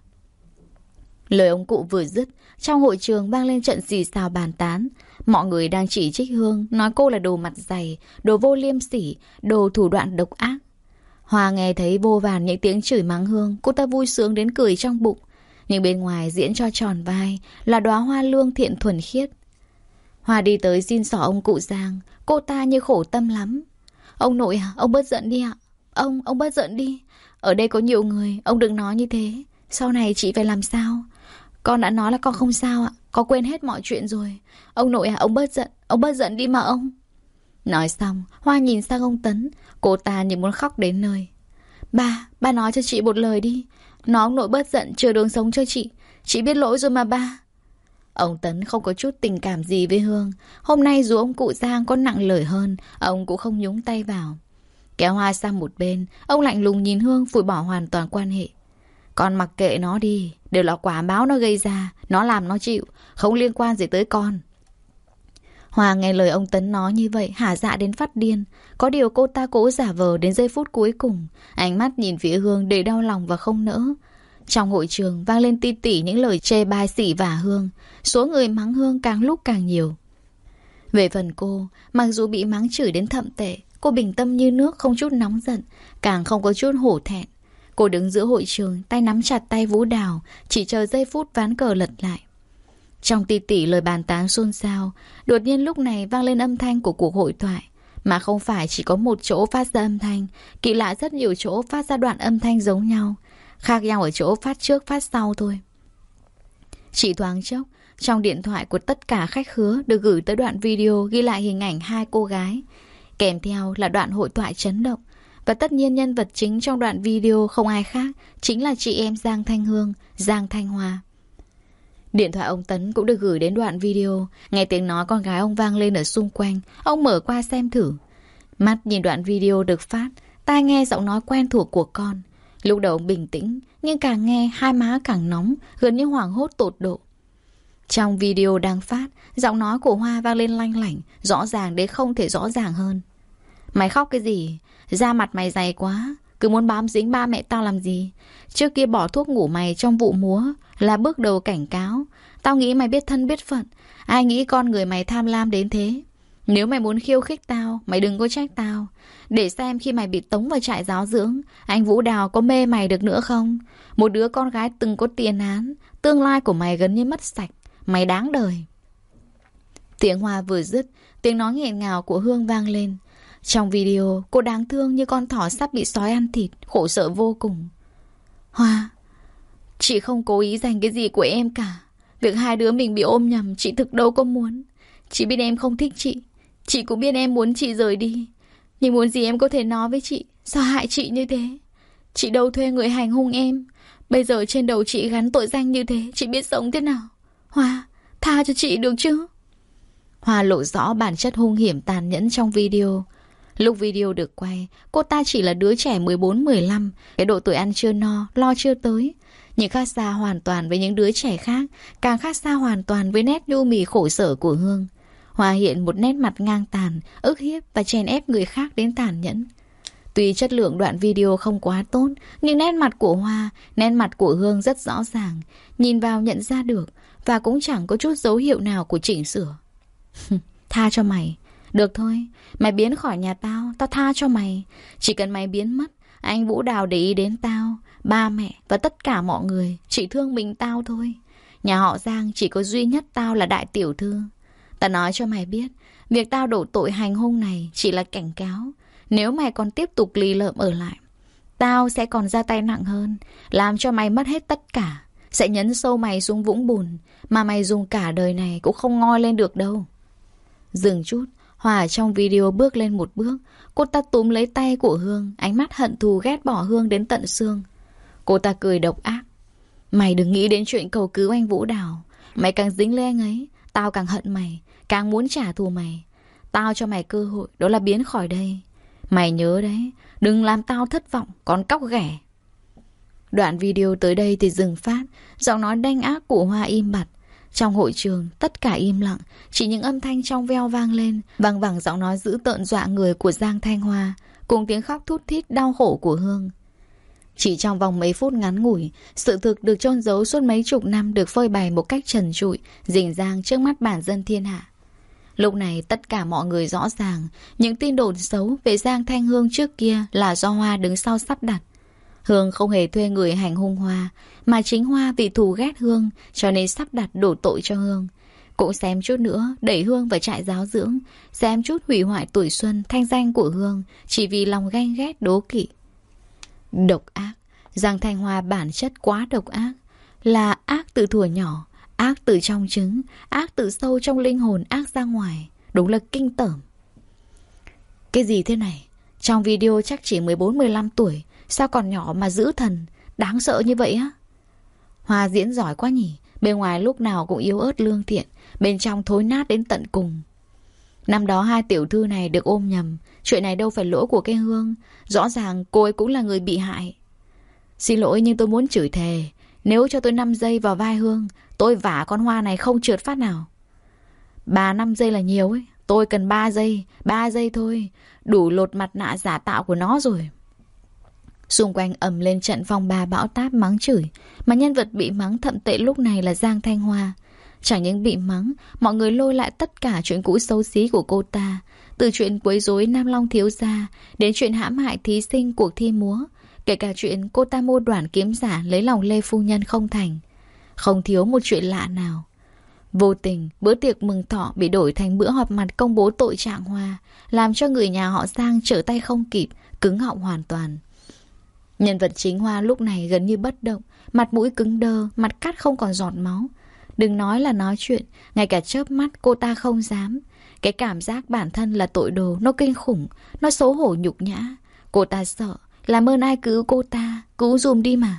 Lời ông cụ vừa dứt, trong hội trường vang lên trận xì xào bàn tán. Mọi người đang chỉ trích Hương, nói cô là đồ mặt dày, đồ vô liêm sỉ, đồ thủ đoạn độc ác. Hoa nghe thấy vô vàn những tiếng chửi mắng Hương, cô ta vui sướng đến cười trong bụng. Nhưng bên ngoài diễn cho tròn vai là đóa hoa lương thiện thuần khiết. Hoa đi tới xin xỏ ông cụ Giang, cô ta như khổ tâm lắm. Ông nội à, ông bớt giận đi ạ. Ông, ông bớt giận đi. Ở đây có nhiều người, ông đừng nói như thế. Sau này chị phải làm sao? Con đã nói là con không sao ạ. Con quên hết mọi chuyện rồi. Ông nội à, ông bớt giận. Ông bớt giận đi mà ông. Nói xong, Hoa nhìn sang ông Tấn. Cô ta như muốn khóc đến nơi. Ba, ba nói cho chị một lời đi. Nói ông nội bớt giận, chừa đường sống cho chị. Chị biết lỗi rồi mà ba. Ông Tấn không có chút tình cảm gì với Hương. Hôm nay dù ông cụ Giang có nặng lời hơn, ông cũng không nhúng tay vào. Kéo Hoa sang một bên, ông lạnh lùng nhìn Hương phủi bỏ hoàn toàn quan hệ. Con mặc kệ nó đi, đều là quả báo nó gây ra, nó làm nó chịu, không liên quan gì tới con. Hoa nghe lời ông Tấn nói như vậy hả dạ đến phát điên. Có điều cô ta cố giả vờ đến giây phút cuối cùng, ánh mắt nhìn phía Hương đầy đau lòng và không nỡ. Trong hội trường vang lên ti tỉ những lời chê bai xỉ vả Hương. Số người mắng Hương càng lúc càng nhiều. Về phần cô, mặc dù bị mắng chửi đến thậm tệ, cô bình tâm như nước, không chút nóng giận, càng không có chút hổ thẹn. Cô đứng giữa hội trường, tay nắm chặt tay Vũ Đào, chỉ chờ giây phút ván cờ lật lại. Trong ti tỉ lời bàn tán xôn xao, đột nhiên lúc này vang lên âm thanh của cuộc hội thoại. Mà không phải chỉ có một chỗ phát ra âm thanh, kỳ lạ rất nhiều chỗ phát ra đoạn âm thanh giống nhau, khác nhau ở chỗ phát trước phát sau thôi. Chỉ thoáng chốc, trong điện thoại của tất cả khách khứa được gửi tới đoạn video ghi lại hình ảnh hai cô gái. Kèm theo là đoạn hội thoại chấn động. Và tất nhiên nhân vật chính trong đoạn video không ai khác, chính là chị em Giang Thanh Hương, Giang Thanh Hoa. Điện thoại ông Tấn cũng được gửi đến đoạn video. Nghe tiếng nói con gái ông vang lên ở xung quanh, ông mở qua xem thử. Mắt nhìn đoạn video được phát, tai nghe giọng nói quen thuộc của con. Lúc đầu ông bình tĩnh, nhưng càng nghe hai má càng nóng, gần như hoảng hốt tột độ. Trong video đang phát, giọng nói của Hoa vang lên lanh lảnh, rõ ràng đến không thể rõ ràng hơn. Mày khóc cái gì? Da mặt mày dày quá, cứ muốn bám dính ba mẹ tao làm gì? Trước kia bỏ thuốc ngủ mày trong vụ múa là bước đầu cảnh cáo. Tao nghĩ mày biết thân biết phận, ai nghĩ con người mày tham lam đến thế. Nếu mày muốn khiêu khích tao, mày đừng có trách tao. Để xem khi mày bị tống vào trại giáo dưỡng, anh Vũ Đào có mê mày được nữa không? Một đứa con gái từng có tiền án, tương lai của mày gần như mất sạch. Mày đáng đời. Tiếng Hoa vừa dứt, tiếng nói nghẹn ngào của Hương vang lên. Trong video, cô đáng thương như con thỏ sắp bị sói ăn thịt, khổ sở vô cùng. Hoa, chị không cố ý giành cái gì của em cả. Việc hai đứa mình bị ôm nhầm, chị thực đâu có muốn. Chị biết em không thích chị, chị cũng biết em muốn chị rời đi. Nhưng muốn gì em có thể nói với chị. Sao hại chị như thế? Chị đâu thuê người hành hung em. Bây giờ trên đầu chị gắn tội danh như thế, chị biết sống thế nào? Hoa, tha cho chị được chứ? Hoa lộ rõ bản chất hung hiểm tàn nhẫn trong video. Lúc video được quay, cô ta chỉ là đứa trẻ mười bốn mười lăm, cái độ tuổi ăn chưa no, lo chưa tới. Nhưng khác xa hoàn toàn với những đứa trẻ khác, càng khác xa hoàn toàn với nét nhu mì khổ sở của Hương. Hoa hiện một nét mặt ngang tàn, ức hiếp và chèn ép người khác đến tàn nhẫn. Tuy chất lượng đoạn video không quá tốt, nhưng nét mặt của Hoa, nét mặt của Hương rất rõ ràng, nhìn vào nhận ra được, và cũng chẳng có chút dấu hiệu nào của chỉnh sửa. Tha cho mày. Được thôi, mày biến khỏi nhà tao, tao tha cho mày. Chỉ cần mày biến mất, anh Vũ Đào để ý đến tao, ba mẹ và tất cả mọi người, chỉ thương mình tao thôi. Nhà họ Giang chỉ có duy nhất tao là đại tiểu thư. Tao nói cho mày biết, việc tao đổ tội hành hung này chỉ là cảnh cáo. Nếu mày còn tiếp tục lì lợm ở lại, tao sẽ còn ra tay nặng hơn, làm cho mày mất hết tất cả, sẽ nhấn sâu mày xuống vũng bùn mà mày dùng cả đời này cũng không ngoi lên được đâu. Dừng chút, Hoa ở trong video bước lên một bước. Cô ta túm lấy tay của Hương, ánh mắt hận thù ghét bỏ Hương đến tận xương. Cô ta cười độc ác. Mày đừng nghĩ đến chuyện cầu cứu anh Vũ Đào. Mày càng dính lên anh ấy, tao càng hận mày, càng muốn trả thù mày. Tao cho mày cơ hội, đó là biến khỏi đây. Mày nhớ đấy, đừng làm tao thất vọng, còn cóc ghẻ. Đoạn video tới đây thì dừng phát. Giọng nói đanh ác của Hoa im bặt. Trong hội trường, tất cả im lặng, chỉ những âm thanh trong veo vang lên, vang vẳng giọng nói dữ tợn dọa người của Giang Thanh Hoa, cùng tiếng khóc thút thít đau khổ của Hương. Chỉ trong vòng mấy phút ngắn ngủi, sự thực được chôn giấu suốt mấy chục năm được phơi bày một cách trần trụi, rình rang trước mắt bản dân thiên hạ. Lúc này tất cả mọi người rõ ràng, những tin đồn xấu về Giang Thanh Hương trước kia là do Hoa đứng sau sắp đặt. Hương không hề thuê người hành hung Hoa, mà chính Hoa vì thù ghét Hương cho nên sắp đặt đổ tội cho Hương. Cũng xém chút nữa đẩy Hương vào trại giáo dưỡng, xém chút hủy hoại tuổi xuân thanh danh của Hương chỉ vì lòng ganh ghét đố kỵ. Độc ác. Giang Thanh Hoa bản chất quá độc ác, là ác từ thuở nhỏ, ác từ trong trứng, ác từ sâu trong linh hồn, ác ra ngoài. Đúng là kinh tởm. Cái gì thế này? Trong video chắc chỉ mười bốn mười lăm tuổi, sao còn nhỏ mà dữ thần, đáng sợ như vậy á? Hoa diễn giỏi quá nhỉ. Bên ngoài lúc nào cũng yếu ớt lương thiện, bên trong thối nát đến tận cùng. Năm đó hai tiểu thư này được ôm nhầm, chuyện này đâu phải lỗi của cái Hương. Rõ ràng cô ấy cũng là người bị hại. Xin lỗi nhưng tôi muốn chửi thề. Nếu cho tôi năm giây vào vai Hương, tôi vả con Hoa này không trượt phát nào. Bà năm giây là nhiều ấy. Tôi cần ba giây. Ba giây thôi. Đủ lột mặt nạ giả tạo của nó rồi. Xung quanh ầm lên trận phong ba bão táp mắng chửi. Mà nhân vật bị mắng thậm tệ lúc này là Giang Thanh Hoa. Chẳng những bị mắng, mọi người lôi lại tất cả chuyện cũ xấu xí của cô ta. Từ chuyện quấy rối Nam Long thiếu gia đến chuyện hãm hại thí sinh cuộc thi múa. Kể cả chuyện cô ta mua đoản kiếm giả lấy lòng Lê Phu Nhân không thành. Không thiếu một chuyện lạ nào. Vô tình, bữa tiệc mừng thọ bị đổi thành bữa họp mặt công bố tội trạng Hoa, làm cho người nhà họ Giang trở tay không kịp, cứng họng hoàn toàn. Nhân vật chính Hoa lúc này gần như bất động, mặt mũi cứng đơ, mặt cắt không còn giọt máu. Đừng nói là nói chuyện, ngay cả chớp mắt cô ta không dám. Cái cảm giác bản thân là tội đồ, nó kinh khủng, nó xấu hổ nhục nhã. Cô ta sợ, làm ơn ai cứu cô ta, cứu dùm đi mà.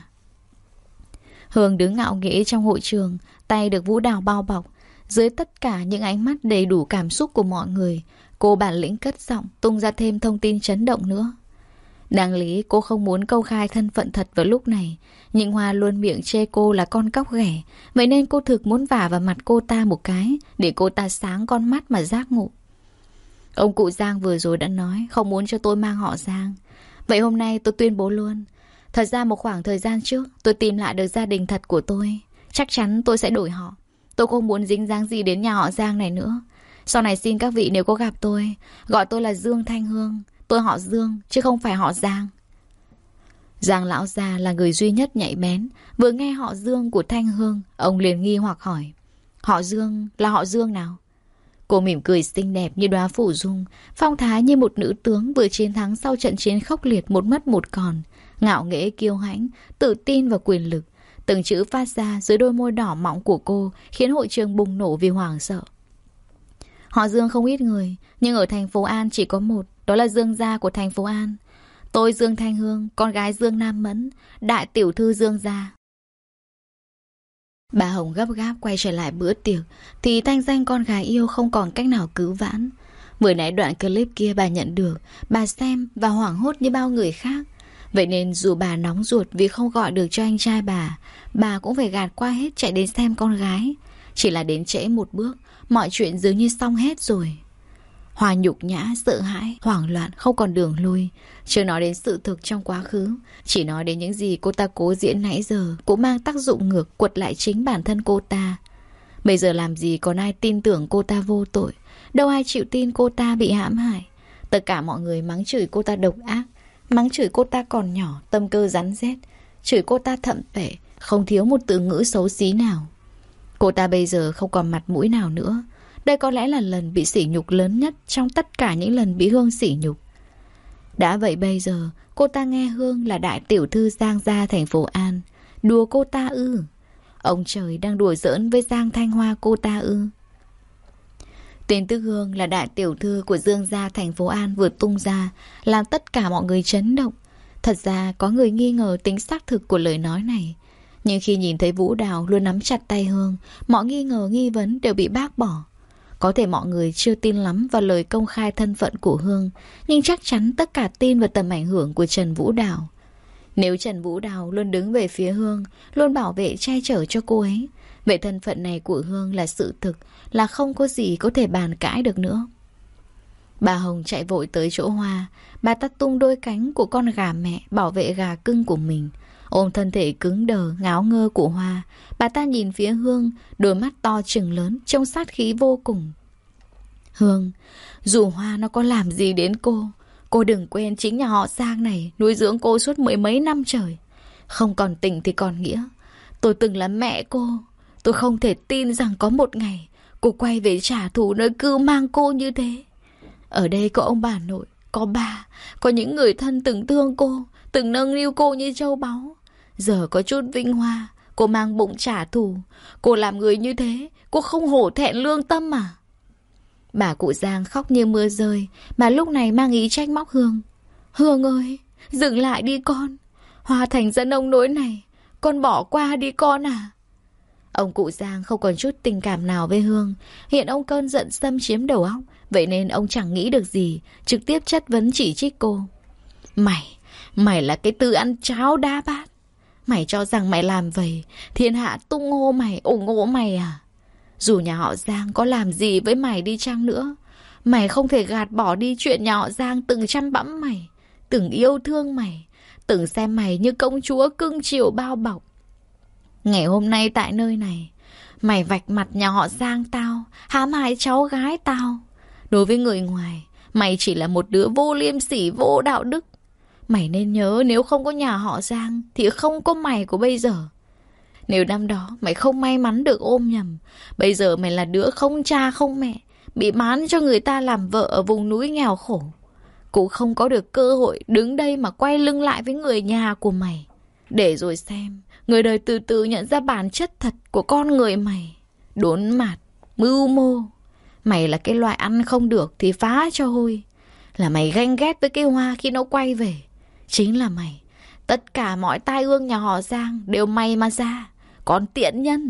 Hương đứng ngạo nghễ trong hội trường, tay được Vũ Đào bao bọc. Dưới tất cả những ánh mắt đầy đủ cảm xúc của mọi người, cô bản lĩnh cất giọng tung ra thêm thông tin chấn động nữa. Đáng lý cô không muốn công khai thân phận thật vào lúc này, nhưng Hoa luôn miệng chê cô là con cóc ghẻ. Vậy nên cô thực muốn vả vào mặt cô ta một cái, để cô ta sáng con mắt mà giác ngộ. Ông cụ Giang vừa rồi đã nói không muốn cho tôi mang họ Giang. Vậy hôm nay tôi tuyên bố luôn. Thật ra một khoảng thời gian trước tôi tìm lại được gia đình thật của tôi. Chắc chắn tôi sẽ đổi họ. Tôi không muốn dính dáng gì đến nhà họ Giang này nữa. Sau này xin các vị nếu có gặp tôi, gọi tôi là Dương Thanh Hương. Tôi họ Dương chứ không phải họ Giang. Giang lão gia là người duy nhất nhạy bén. Vừa nghe họ Dương của Thanh Hương, ông liền nghi hoặc hỏi: Họ Dương là họ Dương nào? Cô mỉm cười xinh đẹp như đóa phủ dung, phong thái như một nữ tướng vừa chiến thắng sau trận chiến khốc liệt một mất một còn. Ngạo nghễ kiêu hãnh, tự tin và quyền lực. Từng chữ phát ra dưới đôi môi đỏ mọng của cô khiến hội trường bùng nổ vì hoảng sợ. Họ Dương không ít người, nhưng ở thành phố An chỉ có một, đó là Dương gia của thành phố An. Tôi Dương Thanh Hương, con gái Dương Nam Mẫn, đại tiểu thư Dương gia. Bà Hồng gấp gáp quay trở lại bữa tiệc thì thanh danh con gái yêu không còn cách nào cứu vãn. Vừa nãy đoạn clip kia bà nhận được, bà xem và hoảng hốt như bao người khác. Vậy nên dù bà nóng ruột vì không gọi được cho anh trai bà, bà cũng phải gạt qua hết chạy đến xem con gái. Chỉ là đến trễ một bước, mọi chuyện dường như xong hết rồi. Hoa nhục nhã, sợ hãi, hoảng loạn, không còn đường lui. Chưa nói đến sự thực trong quá khứ, chỉ nói đến những gì cô ta cố diễn nãy giờ cũng mang tác dụng ngược quật lại chính bản thân cô ta. Bây giờ làm gì còn ai tin tưởng cô ta vô tội, đâu ai chịu tin cô ta bị hãm hại. Tất cả mọi người mắng chửi cô ta độc ác, mắng chửi cô ta còn nhỏ, tâm cơ rắn rết, chửi cô ta thậm tệ, không thiếu một từ ngữ xấu xí nào. Cô ta bây giờ không còn mặt mũi nào nữa. Đây có lẽ là lần bị sỉ nhục lớn nhất trong tất cả những lần bị Hương sỉ nhục. Đã vậy bây giờ, cô ta nghe Hương là đại tiểu thư Giang gia thành phố An. Đùa cô ta ư? Ông trời đang đùa giỡn với Giang Thanh Hoa cô ta ư? Tin tức Hương là đại tiểu thư của Dương gia thành phố An vừa tung ra, làm tất cả mọi người chấn động. Thật ra có người nghi ngờ tính xác thực của lời nói này. Nhưng khi nhìn thấy Vũ Đào luôn nắm chặt tay Hương, mọi nghi ngờ nghi vấn đều bị bác bỏ. Có thể mọi người chưa tin lắm vào lời công khai thân phận của Hương, nhưng chắc chắn tất cả tin vào tầm ảnh hưởng của Trần Vũ Đào. Nếu Trần Vũ Đào luôn đứng về phía Hương, luôn bảo vệ che chở cho cô ấy, vậy thân phận này của Hương là sự thực, là không có gì có thể bàn cãi được nữa. Bà Hồng chạy vội tới chỗ Hoa. Bà ta tung đôi cánh của con gà mẹ bảo vệ gà cưng của mình, ôm thân thể cứng đờ ngáo ngơ của Hoa. Bà ta nhìn phía Hương, đôi mắt to trừng lớn, trông sát khí vô cùng. Hương, dù Hoa nó có làm gì đến cô, cô đừng quên chính nhà họ Giang này nuôi dưỡng cô suốt mười mấy năm trời. Không còn tình thì còn nghĩa. Tôi từng là mẹ cô. Tôi không thể tin rằng có một ngày cô quay về trả thù nơi cưu mang cô như thế. Ở đây có ông bà nội, có bà, có những người thân từng thương cô, từng nâng niu cô như châu báu. Giờ có chút vinh hoa, cô mang bụng trả thù. Cô làm người như thế, cô không hổ thẹn lương tâm à? Bà cụ Giang khóc như mưa rơi, mà lúc này mang ý trách móc Hương. Hương ơi, dừng lại đi con. Hoa thành ra nông nỗi này, con bỏ qua đi con à? Ông cụ Giang không còn chút tình cảm nào với Hương. Hiện ông cơn giận xâm chiếm đầu óc, vậy nên ông chẳng nghĩ được gì, trực tiếp chất vấn chỉ trích cô. Mày, mày là cái tư ăn cháo đá bát. Mày cho rằng mày làm vậy thiên hạ tung hô mày, ủng hộ mày à? Dù nhà họ Giang có làm gì với mày đi chăng nữa, mày không thể gạt bỏ đi chuyện nhà họ Giang từng chăm bẵm mày, từng yêu thương mày, từng xem mày như công chúa cưng chiều bao bọc. Ngày hôm nay tại nơi này, mày vạch mặt nhà họ Giang tao, hãm hại cháu gái tao. Đối với người ngoài, mày chỉ là một đứa vô liêm sỉ, vô đạo đức. Mày nên nhớ, nếu không có nhà họ Giang thì không có mày của bây giờ. Nếu năm đó mày không may mắn được ôm nhầm, bây giờ mày là đứa không cha không mẹ, bị bán cho người ta làm vợ ở vùng núi nghèo khổ, cũng không có được cơ hội đứng đây mà quay lưng lại với người nhà của mày. Để rồi xem, người đời từ từ nhận ra bản chất thật của con người mày. Đốn mạt, mưu mô. Mày là cái loại ăn không được thì phá cho hôi. Là mày ganh ghét với cái hoa khi nó quay về. Chính là mày. Tất cả mọi tai ương nhà họ Giang đều mày mà ra. Con tiện nhân.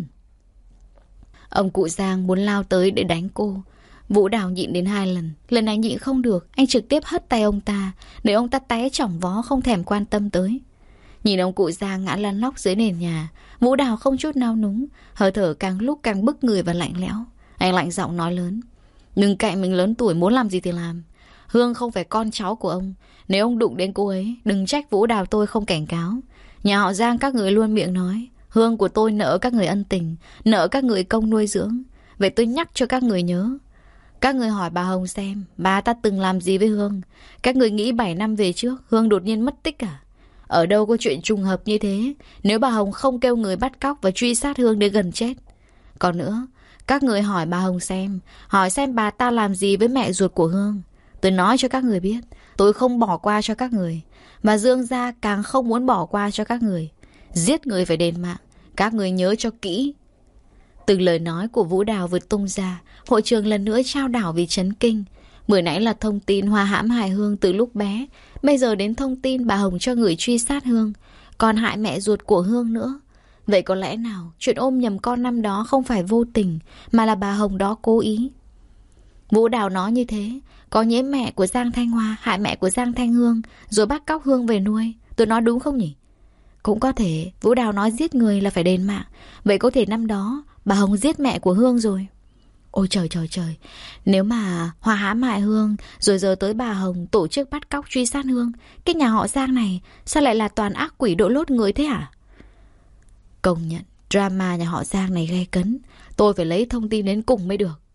Ông cụ Giang muốn lao tới để đánh cô. Vũ Đào nhịn đến hai lần. Lần này nhịn không được, anh trực tiếp hất tay ông ta, để ông ta té chỏng vó không thèm quan tâm tới. Nhìn ông cụ Giang ngã lăn lóc dưới nền nhà, Vũ Đào không chút nao núng, hơi thở càng lúc càng bức người và lạnh lẽo. Anh lạnh giọng nói lớn: đừng cạnh mình lớn tuổi, muốn làm gì thì làm. Hương không phải con cháu của ông. Nếu ông đụng đến cô ấy, đừng trách Vũ Đào tôi không cảnh cáo. Nhà họ Giang các người luôn miệng nói Hương của tôi nợ các người ân tình, nợ các người công nuôi dưỡng. Vậy tôi nhắc cho các người nhớ. Các người hỏi bà Hồng xem bà ta từng làm gì với Hương. Các người nghĩ bảy năm về trước Hương đột nhiên mất tích à? Ở đâu có chuyện trùng hợp như thế, nếu bà Hồng không kêu người bắt cóc và truy sát Hương đến gần chết. Còn nữa, các người hỏi bà Hồng xem, hỏi xem bà ta làm gì với mẹ ruột của Hương. Tôi nói cho các người biết, tôi không bỏ qua cho các người. Và Dương gia càng không muốn bỏ qua cho các người. Giết người phải đền mạng. Các người nhớ cho kỹ. Từng lời nói của Vũ Đào vừa tung ra, hội trường lần nữa trao đảo vì chấn kinh. Mới nãy là thông tin Hoa hãm hại Hương từ lúc bé, bây giờ đến thông tin bà Hồng cho người truy sát Hương, còn hại mẹ ruột của Hương nữa. Vậy có lẽ nào chuyện ôm nhầm con năm đó không phải vô tình, mà là bà Hồng đó cố ý? Vũ Đào nói như thế, có nhẽ mẹ của Giang Thanh Hoa hại mẹ của Giang Thanh Hương, rồi bắt cóc Hương về nuôi. Tôi nói đúng không nhỉ? Cũng có thể Vũ Đào nói giết người là phải đền mạng. Vậy có thể năm đó bà Hồng giết mẹ của Hương rồi. Ôi trời trời trời, nếu mà Hoa hãm hại Hương rồi giờ tới bà Hồng tổ chức bắt cóc truy sát Hương, cái nhà họ Giang này sao lại là toàn ác quỷ đội lốt người thế hả? Công nhận drama nhà họ Giang này gay cấn. Tôi phải lấy thông tin đến cùng mới được.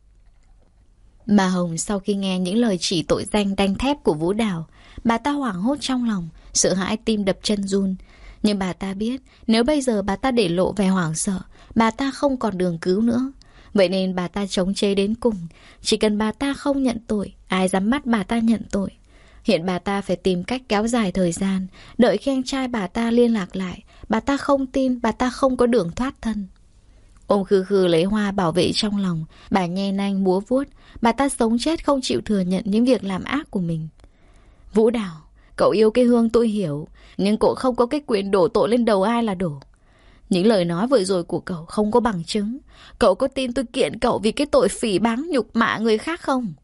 Bà Hồng sau khi nghe những lời chỉ tội danh đanh thép của Vũ Đào, bà ta hoảng hốt trong lòng, sợ hãi tim đập chân run. Nhưng bà ta biết nếu bây giờ bà ta để lộ vẻ hoảng sợ, bà ta không còn đường cứu nữa. Vậy nên bà ta chống chế đến cùng. Chỉ cần bà ta không nhận tội, ai dám bắt bà ta nhận tội. Hiện bà ta phải tìm cách kéo dài thời gian, đợi khi anh trai bà ta liên lạc lại. Bà ta không tin, bà ta không có đường thoát thân. Ôm khư khư lấy Hoa bảo vệ trong lòng, bà nhe nanh múa vuốt. Bà ta sống chết không chịu thừa nhận những việc làm ác của mình. Vũ Đào, cậu yêu cái Hương tôi hiểu, nhưng cậu không có cái quyền đổ tội lên đầu ai là đổ. Những lời nói vừa rồi của cậu không có bằng chứng. Cậu có tin tôi kiện cậu vì cái tội phỉ báng nhục mạ người khác không?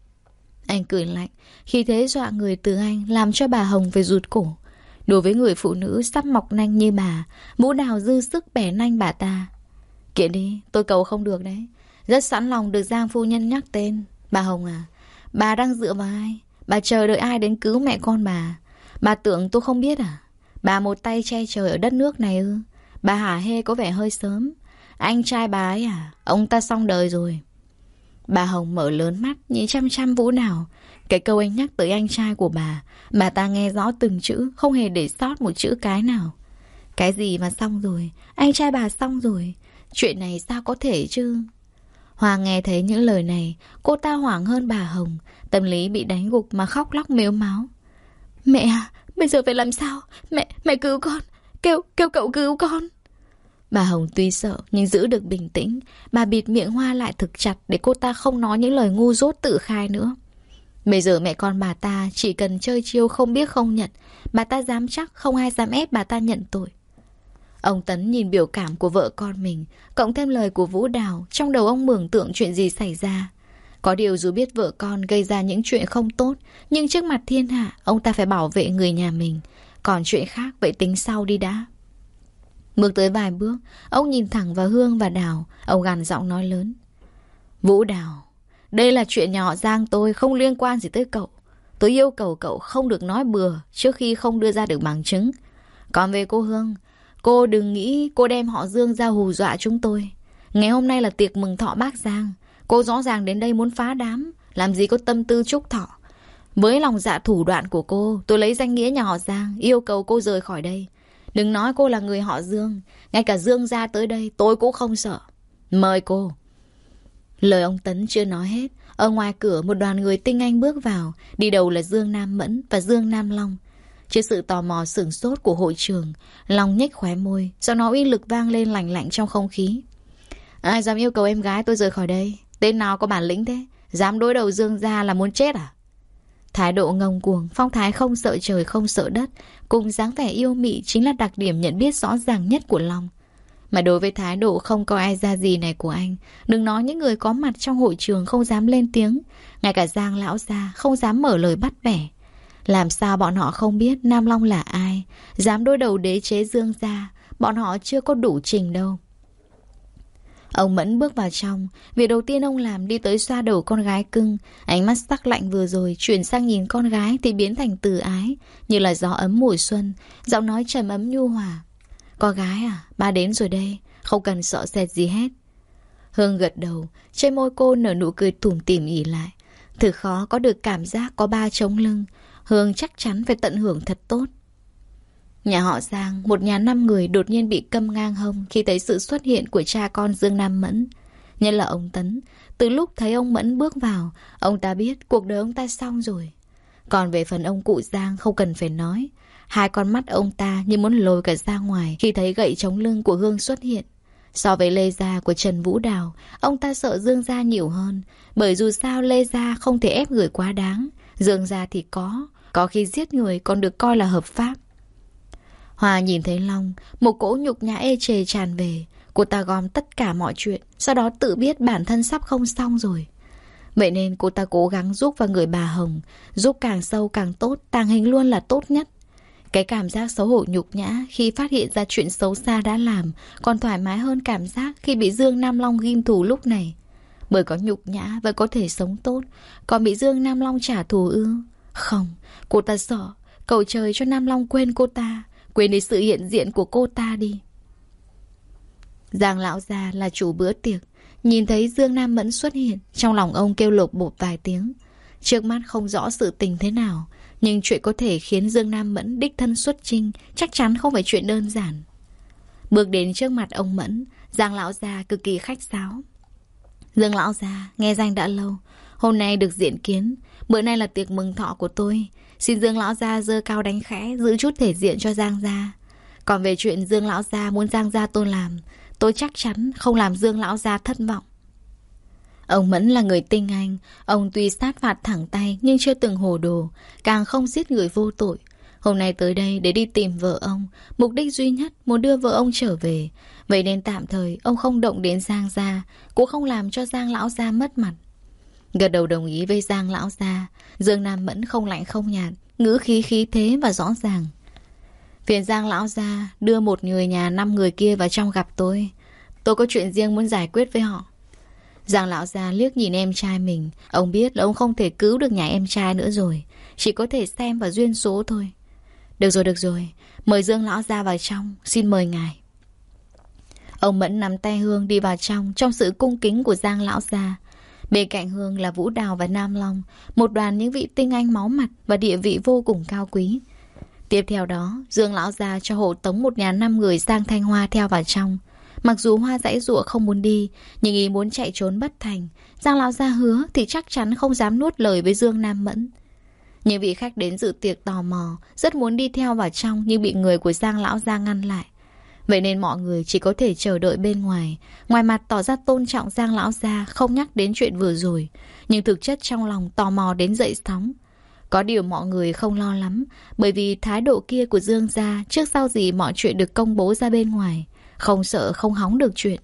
Anh cười lạnh, khi thế dọa người từ anh làm cho bà Hồng phải rụt cổ. Đối với người phụ nữ sắp mọc nanh như bà, Vũ Đào dư sức bẻ nanh bà ta. Kiện đi, tôi cầu không được đấy. Rất sẵn lòng được Giang phu nhân nhắc tên. Bà Hồng à, bà đang dựa vào ai? Bà chờ đợi ai đến cứu mẹ con bà? Bà tưởng tôi không biết à? Bà một tay che trời ở đất nước này ư? Bà hả hê có vẻ hơi sớm. Anh trai bà ấy à? Ông ta xong đời rồi. Bà Hồng mở lớn mắt nhìn chăm chăm Vũ Đào. Cái câu anh nhắc tới anh trai của bà, bà ta nghe rõ từng chữ, không hề để sót một chữ cái nào. Cái gì mà xong rồi? Anh trai bà xong rồi. Chuyện này sao có thể chứ? Hoa nghe thấy những lời này, cô ta hoảng hơn bà Hồng, tâm lý bị đánh gục mà khóc lóc mếu máo. Mẹ à, bây giờ phải làm sao? Mẹ, mẹ cứu con, kêu, kêu cậu cứu con. Bà Hồng tuy sợ nhưng giữ được bình tĩnh. Bà bịt miệng Hoa lại thực chặt để cô ta không nói những lời ngu dốt tự khai nữa. Bây giờ mẹ con bà ta chỉ cần chơi chiêu không biết không nhận. Bà ta dám chắc không ai dám ép bà ta nhận tội. Ông Tấn nhìn biểu cảm của vợ con mình, cộng thêm lời của Vũ Đào, trong đầu ông mường tượng chuyện gì xảy ra. Có điều dù biết vợ con gây ra những chuyện không tốt, nhưng trước mặt thiên hạ, ông ta phải bảo vệ người nhà mình. Còn chuyện khác vậy tính sau đi đã. Bước tới vài bước, ông nhìn thẳng vào Hương và Đào. Ông gằn giọng nói lớn: Vũ Đào, đây là chuyện nhà họ Giang tôi, không liên quan gì tới cậu. Tôi yêu cầu cậu không được nói bừa trước khi không đưa ra được bằng chứng. Còn về cô Hương, cô đừng nghĩ cô đem họ Dương ra hù dọa chúng tôi. Ngày hôm nay là tiệc mừng thọ bác Giang. Cô rõ ràng đến đây muốn phá đám, làm gì có tâm tư chúc thọ. Với lòng dạ thủ đoạn của cô, tôi lấy danh nghĩa nhà họ Giang yêu cầu cô rời khỏi đây. Đừng nói cô là người họ Dương, ngay cả Dương gia tới đây tôi cũng không sợ. Mời cô. Lời ông Tấn chưa nói hết, ở ngoài cửa một đoàn người tinh anh bước vào. Đi đầu là Dương Nam Mẫn và Dương Nam Long. Trước sự tò mò sửng sốt của hội trường, Long nhếch khóe môi, do nó uy lực vang lên lạnh lạnh trong không khí. Ai dám yêu cầu em gái tôi rời khỏi đây? Tên nào có bản lĩnh thế? Dám đối đầu Dương gia là muốn chết à? Thái độ ngông cuồng, phong thái không sợ trời không sợ đất, cùng dáng vẻ yêu mị chính là đặc điểm nhận biết rõ ràng nhất của Long. Mà đối với thái độ không coi ai ra gì này của anh, đừng nói những người có mặt trong hội trường không dám lên tiếng, ngay cả Giang lão gia không dám mở lời bắt bẻ. Làm sao bọn họ không biết Nam Long là ai? Dám đối đầu đế chế Dương gia, bọn họ chưa có đủ trình đâu. Ông Mẫn bước vào trong. Việc đầu tiên ông làm đi tới xoa đầu con gái cưng. Ánh mắt sắc lạnh vừa rồi chuyển sang nhìn con gái thì biến thành từ ái, như là gió ấm mùa xuân. Giọng nói trầm ấm nhu hòa: Con gái à, ba đến rồi đây, không cần sợ sệt gì hết. Hương gật đầu. Trên môi cô nở nụ cười tủm tỉm ỉ lại. Thử khó có được cảm giác có ba chống lưng. Hương chắc chắn phải tận hưởng thật tốt. Nhà họ Giang, một nhà năm người đột nhiên bị câm ngang hông khi thấy sự xuất hiện của cha con Dương Nam Mẫn. Nhất là ông Tấn. Từ lúc thấy ông Mẫn bước vào, ông ta biết cuộc đời ông ta xong rồi. Còn về phần ông cụ Giang không cần phải nói. Hai con mắt ông ta như muốn lồi cả ra ngoài khi thấy gậy chống lưng của Hương xuất hiện. So với Lê Gia của Trần Vũ Đào, ông ta sợ Dương Gia nhiều hơn. Bởi dù sao Lê Gia không thể ép người quá đáng, Dương Gia thì có. Có khi giết người còn được coi là hợp pháp. Hoa nhìn thấy Long, một cỗ nhục nhã ê chề tràn về. Cô ta gom tất cả mọi chuyện, sau đó tự biết bản thân sắp không xong rồi. Vậy nên cô ta cố gắng giúp vào người bà Hồng. Giúp càng sâu càng tốt, tàng hình luôn là tốt nhất. Cái cảm giác xấu hổ nhục nhã khi phát hiện ra chuyện xấu xa đã làm còn thoải mái hơn cảm giác khi bị Dương Nam Long ghim thù lúc này. Bởi có nhục nhã vẫn có thể sống tốt. Còn bị Dương Nam Long trả thù ư? Không, cô ta sợ. Cầu trời cho Nam Long quên cô ta, quên đi sự hiện diện của cô ta đi. Giang lão gia là chủ bữa tiệc. Nhìn thấy Dương Nam Mẫn xuất hiện, trong lòng ông kêu lột bột vài tiếng. Trước mắt không rõ sự tình thế nào, nhưng chuyện có thể khiến Dương Nam Mẫn đích thân xuất chinh chắc chắn không phải chuyện đơn giản. Bước đến trước mặt ông Mẫn, Giang lão gia cực kỳ khách sáo. Dương lão gia, nghe danh đã lâu, hôm nay được diện kiến. Bữa nay là tiệc mừng thọ của tôi. Xin Dương lão gia giơ cao đánh khẽ, giữ chút thể diện cho Giang gia. Còn về chuyện Dương lão gia muốn Giang gia tôi làm, tôi chắc chắn không làm Dương lão gia thất vọng. Ông Mẫn là người tinh anh. Ông tuy sát phạt thẳng tay nhưng chưa từng hồ đồ, càng không giết người vô tội. Hôm nay tới đây để đi tìm vợ ông, mục đích duy nhất muốn đưa vợ ông trở về. Vậy nên tạm thời ông không động đến Giang gia, cũng không làm cho Giang lão gia mất mặt. Gật đầu đồng ý với Giang lão gia, Dương Nam Mẫn không lạnh không nhạt, ngữ khí khí thế và rõ ràng. Phiền Giang lão gia đưa một người nhà năm người kia vào trong gặp tôi. Tôi có chuyện riêng muốn giải quyết với họ. Giang lão gia liếc nhìn em trai mình. Ông biết là ông không thể cứu được nhà em trai nữa rồi, chỉ có thể xem vào duyên số thôi. Được rồi, được rồi, mời Dương lão gia vào trong, xin mời ngài. Ông Mẫn nắm tay Hương đi vào trong, trong sự cung kính của Giang lão gia. Bên cạnh Hương là Vũ Đào và Nam Long, một đoàn những vị tinh anh máu mặt và địa vị vô cùng cao quý. Tiếp theo đó, Dương lão gia cho hộ tống một nhà năm người sang Thanh Hoa theo vào trong. Mặc dù Hoa giãy giụa không muốn đi, nhưng ý muốn chạy trốn bất thành. Giang lão gia hứa thì chắc chắn không dám nuốt lời với Dương Nam Mẫn. Những vị khách đến dự tiệc tò mò, rất muốn đi theo vào trong nhưng bị người của Giang lão gia ngăn lại. Vậy nên mọi người chỉ có thể chờ đợi bên ngoài. Ngoài mặt tỏ ra tôn trọng Giang lão gia, không nhắc đến chuyện vừa rồi, nhưng thực chất trong lòng tò mò đến dậy sóng. Có điều mọi người không lo lắm, bởi vì thái độ kia của Dương gia trước sau gì mọi chuyện được công bố ra bên ngoài, không sợ không hóng được chuyện.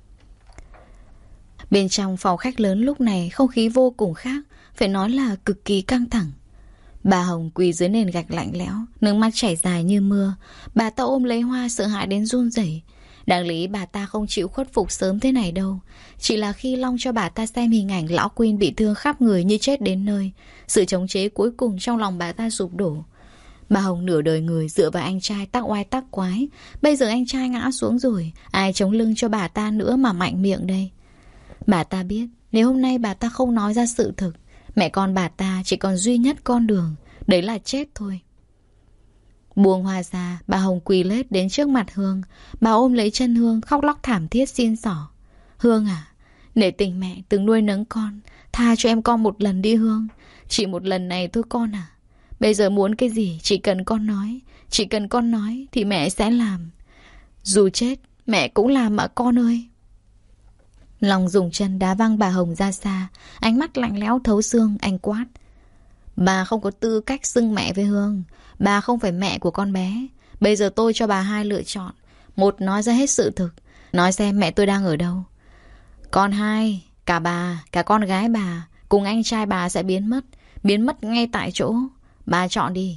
Bên trong phòng khách lớn lúc này không khí vô cùng khác, phải nói là cực kỳ căng thẳng. Bà Hồng quỳ dưới nền gạch lạnh lẽo, nước mắt chảy dài như mưa. Bà ta ôm lấy Hoa sợ hãi đến run rẩy. Đáng lý bà ta không chịu khuất phục sớm thế này đâu. Chỉ là khi Long cho bà ta xem hình ảnh lão Quyên bị thương khắp người như chết đến nơi, sự chống chế cuối cùng trong lòng bà ta sụp đổ. Bà Hồng nửa đời người dựa vào anh trai tắc oai tắc quái. Bây giờ anh trai ngã xuống rồi, ai chống lưng cho bà ta nữa mà mạnh miệng đây? Bà ta biết nếu hôm nay bà ta không nói ra sự thực, mẹ con bà ta chỉ còn duy nhất con đường, đấy là chết thôi. Buông Hoa ra, bà Hồng quỳ lết đến trước mặt Hương. Bà ôm lấy chân Hương khóc lóc thảm thiết xin xỏ. Hương à, nể tình mẹ từng nuôi nấng con, tha cho em con một lần đi Hương. Chỉ một lần này thôi con à. Bây giờ muốn cái gì chỉ cần con nói. Chỉ cần con nói thì mẹ sẽ làm. Dù chết mẹ cũng làm mà con ơi. Long dùng chân đá văng bà Hồng ra xa. Ánh mắt lạnh lẽo thấu xương. Anh quát: bà không có tư cách xưng mẹ với Hương. Bà không phải mẹ của con bé. Bây giờ tôi cho bà hai lựa chọn. Một, nói ra hết sự thực, nói xem mẹ tôi đang ở đâu. Còn hai, cả bà, cả con gái bà cùng anh trai bà sẽ biến mất. Biến mất ngay tại chỗ. Bà chọn đi.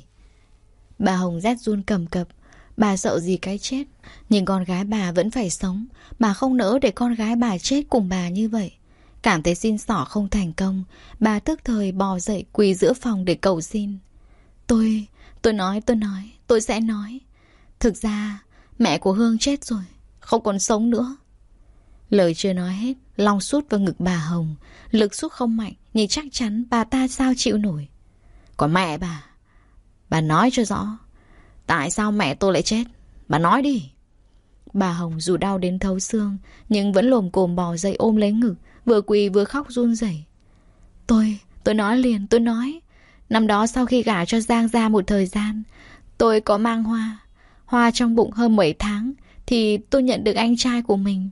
Bà Hồng rét run cầm cập. Bà sợ gì cái chết, nhưng con gái bà vẫn phải sống. Bà không nỡ để con gái bà chết cùng bà như vậy. Cảm thấy xin xỏ không thành công, bà tức thời bò dậy quỳ giữa phòng để cầu xin. Tôi, tôi nói, tôi nói, tôi sẽ nói. Thực ra, mẹ của Hương chết rồi, không còn sống nữa. Lời chưa nói hết, Long sút vào ngực bà Hồng. Lực sút không mạnh, nhưng chắc chắn bà ta sao chịu nổi. Còn mẹ bà, bà nói cho rõ. Tại sao mẹ tôi lại chết? Bà nói đi. Bà Hồng dù đau đến thấu xương, nhưng vẫn lồm cồm bò dậy ôm lấy ngực, vừa quỳ vừa khóc run rẩy. Tôi, tôi nói liền, tôi nói. Năm đó sau khi gả cho Giang ra một thời gian, tôi có mang Hoa. Hoa trong bụng hơn bảy tháng, thì tôi nhận được anh trai của mình.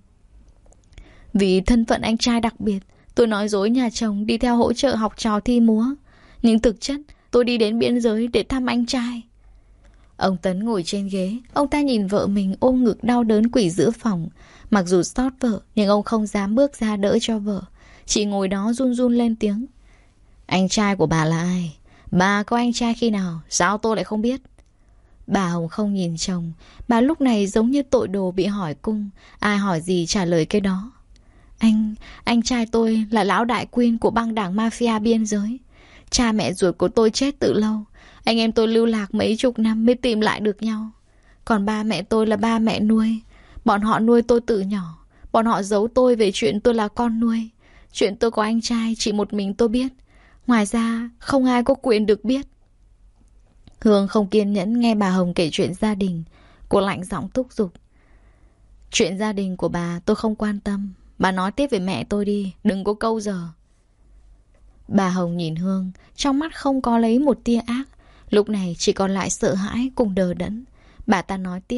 Vì thân phận anh trai đặc biệt, tôi nói dối nhà chồng đi theo hỗ trợ học trò thi múa. Nhưng thực chất, tôi đi đến biên giới để thăm anh trai. Ông Tấn ngồi trên ghế. Ông ta nhìn vợ mình ôm ngực đau đớn quỳ giữa phòng. Mặc dù xót vợ, nhưng ông không dám bước ra đỡ cho vợ. Chỉ ngồi đó run run lên tiếng. Anh trai của bà là ai? Bà có anh trai khi nào? Sao tôi lại không biết? Bà Hồng không nhìn chồng. Bà lúc này giống như tội đồ bị hỏi cung. Ai hỏi gì trả lời cái đó. Anh, anh trai tôi là lão đại quyên của băng đảng mafia biên giới. Cha mẹ ruột của tôi chết từ lâu. Anh em tôi lưu lạc mấy chục năm mới tìm lại được nhau. Còn ba mẹ tôi là ba mẹ nuôi. Bọn họ nuôi tôi từ nhỏ. Bọn họ giấu tôi về chuyện tôi là con nuôi. Chuyện tôi có anh trai chỉ một mình tôi biết. Ngoài ra không ai có quyền được biết. Hương không kiên nhẫn nghe bà Hồng kể chuyện gia đình. Cô lạnh giọng thúc giục. Chuyện gia đình của bà tôi không quan tâm. Bà nói tiếp về mẹ tôi đi. Đừng có câu giờ. Bà Hồng nhìn Hương, trong mắt không có lấy một tia ác. Lúc này chỉ còn lại sợ hãi cùng đờ đẫn. Bà ta nói tiếp.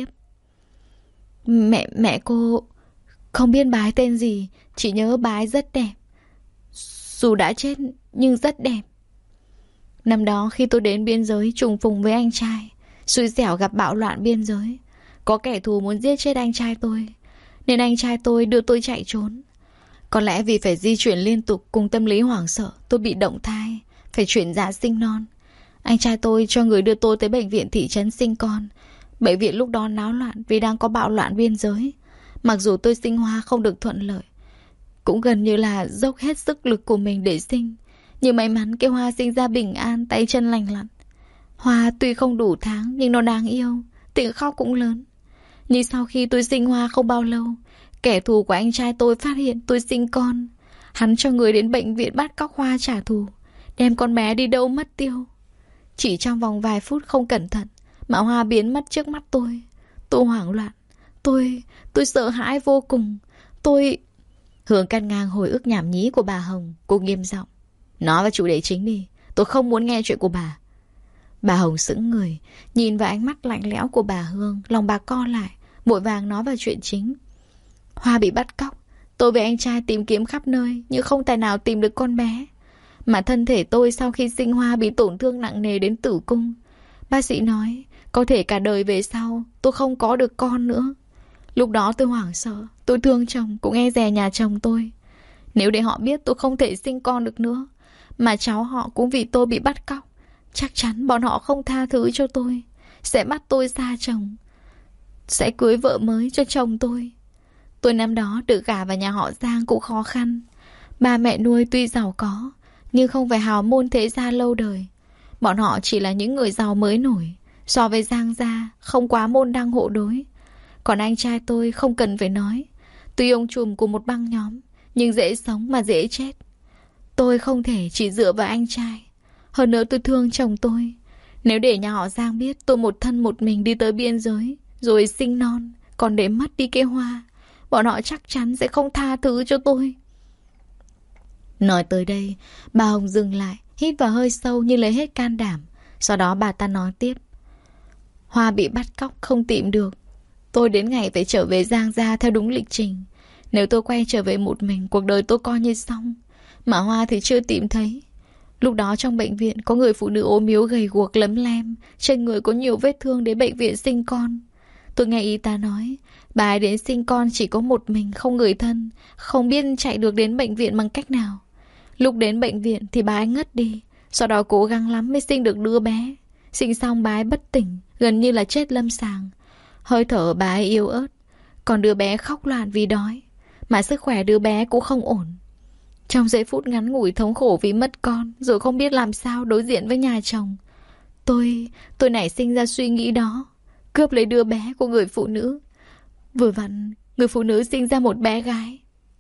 Mẹ, mẹ cô không biết bà ấy tên gì. Chỉ nhớ bà ấy rất đẹp. Dù đã chết nhưng rất đẹp. Năm đó khi tôi đến biên giới trùng phùng với anh trai, xui xẻo gặp bạo loạn biên giới. Có kẻ thù muốn giết chết anh trai tôi, nên anh trai tôi đưa tôi chạy trốn. Có lẽ vì phải di chuyển liên tục cùng tâm lý hoảng sợ, tôi bị động thai, phải chuyển dạ sinh non. Anh trai tôi cho người đưa tôi tới bệnh viện thị trấn sinh con. Bệnh viện lúc đó náo loạn vì đang có bạo loạn biên giới. Mặc dù tôi sinh Hoa không được thuận lợi, cũng gần như là dốc hết sức lực của mình để sinh. Nhưng may mắn cái Hoa sinh ra bình an, tay chân lành lặn. Hoa tuy không đủ tháng nhưng nó đáng yêu, tiếng khóc cũng lớn. Nhưng sau khi tôi sinh Hoa không bao lâu, kẻ thù của anh trai tôi phát hiện tôi sinh con. Hắn cho người đến bệnh viện bắt cóc Hoa trả thù, đem con bé đi đâu mất tiêu. Chỉ trong vòng vài phút không cẩn thận mà Hoa biến mất trước mắt tôi. Tôi hoảng loạn. Tôi, tôi sợ hãi vô cùng. Tôi... Hương cắt ngang hồi ức nhảm nhí của bà Hồng. Cô nghiêm giọng. Nói vào chủ đề chính đi. Tôi không muốn nghe chuyện của bà. Bà Hồng sững người, nhìn vào ánh mắt lạnh lẽo của bà Hương. Lòng bà co lại, vội vàng nói vào chuyện chính. Hoa bị bắt cóc. Tôi với anh trai tìm kiếm khắp nơi, nhưng không tài nào tìm được con bé. Mà thân thể tôi sau khi sinh Hoa bị tổn thương nặng nề đến tử cung. Bác sĩ nói có thể cả đời về sau tôi không có được con nữa. Lúc đó tôi hoảng sợ. Tôi thương chồng, cũng e dè nhà chồng tôi. Nếu để họ biết tôi không thể sinh con được nữa, mà cháu họ cũng vì tôi bị bắt cóc, Chắc chắn bọn họ không tha thứ cho tôi, sẽ bắt tôi xa chồng, sẽ cưới vợ mới cho chồng tôi. Tôi năm đó được gả vào nhà họ Giang cũng khó khăn. Ba mẹ nuôi tuy giàu có, nhưng không phải hào môn thế gia lâu đời. Bọn họ chỉ là những người giàu mới nổi. So với Giang gia, không quá môn đăng hộ đối. Còn anh trai tôi không cần phải nói. Tuy ông trùm của một băng nhóm, nhưng dễ sống mà dễ chết. Tôi không thể chỉ dựa vào anh trai. Hơn nữa tôi thương chồng tôi. Nếu để nhà họ Giang biết tôi một thân một mình đi tới biên giới, rồi sinh non, còn để mất đi cái hoa, bọn họ chắc chắn sẽ không tha thứ cho tôi. Nói tới đây, bà Hồng dừng lại, hít vào hơi sâu như lấy hết can đảm. Sau đó bà ta nói tiếp. Hoa bị bắt cóc không tìm được. Tôi đến ngày phải trở về Giang gia theo đúng lịch trình. Nếu tôi quay trở về một mình, cuộc đời tôi coi như xong. Mà Hoa thì chưa tìm thấy. Lúc đó trong bệnh viện có người phụ nữ ốm yếu gầy guộc lấm lem, trên người có nhiều vết thương đến bệnh viện sinh con. Tôi nghe y tá nói, bà ấy đến sinh con chỉ có một mình, không người thân, không biết chạy được đến bệnh viện bằng cách nào. Lúc đến bệnh viện thì bà ấy ngất đi. Sau đó cố gắng lắm mới sinh được đứa bé. Sinh xong bà ấy bất tỉnh, gần như là chết lâm sàng. Hơi thở bà ấy yếu ớt. Còn đứa bé khóc loạn vì đói. Mà sức khỏe đứa bé cũng không ổn. Trong giây phút ngắn ngủi thống khổ vì mất con, rồi không biết làm sao đối diện với nhà chồng, Tôi, tôi nảy sinh ra suy nghĩ đó. Cướp lấy đứa bé của người phụ nữ. Vừa vặn, người phụ nữ sinh ra một bé gái.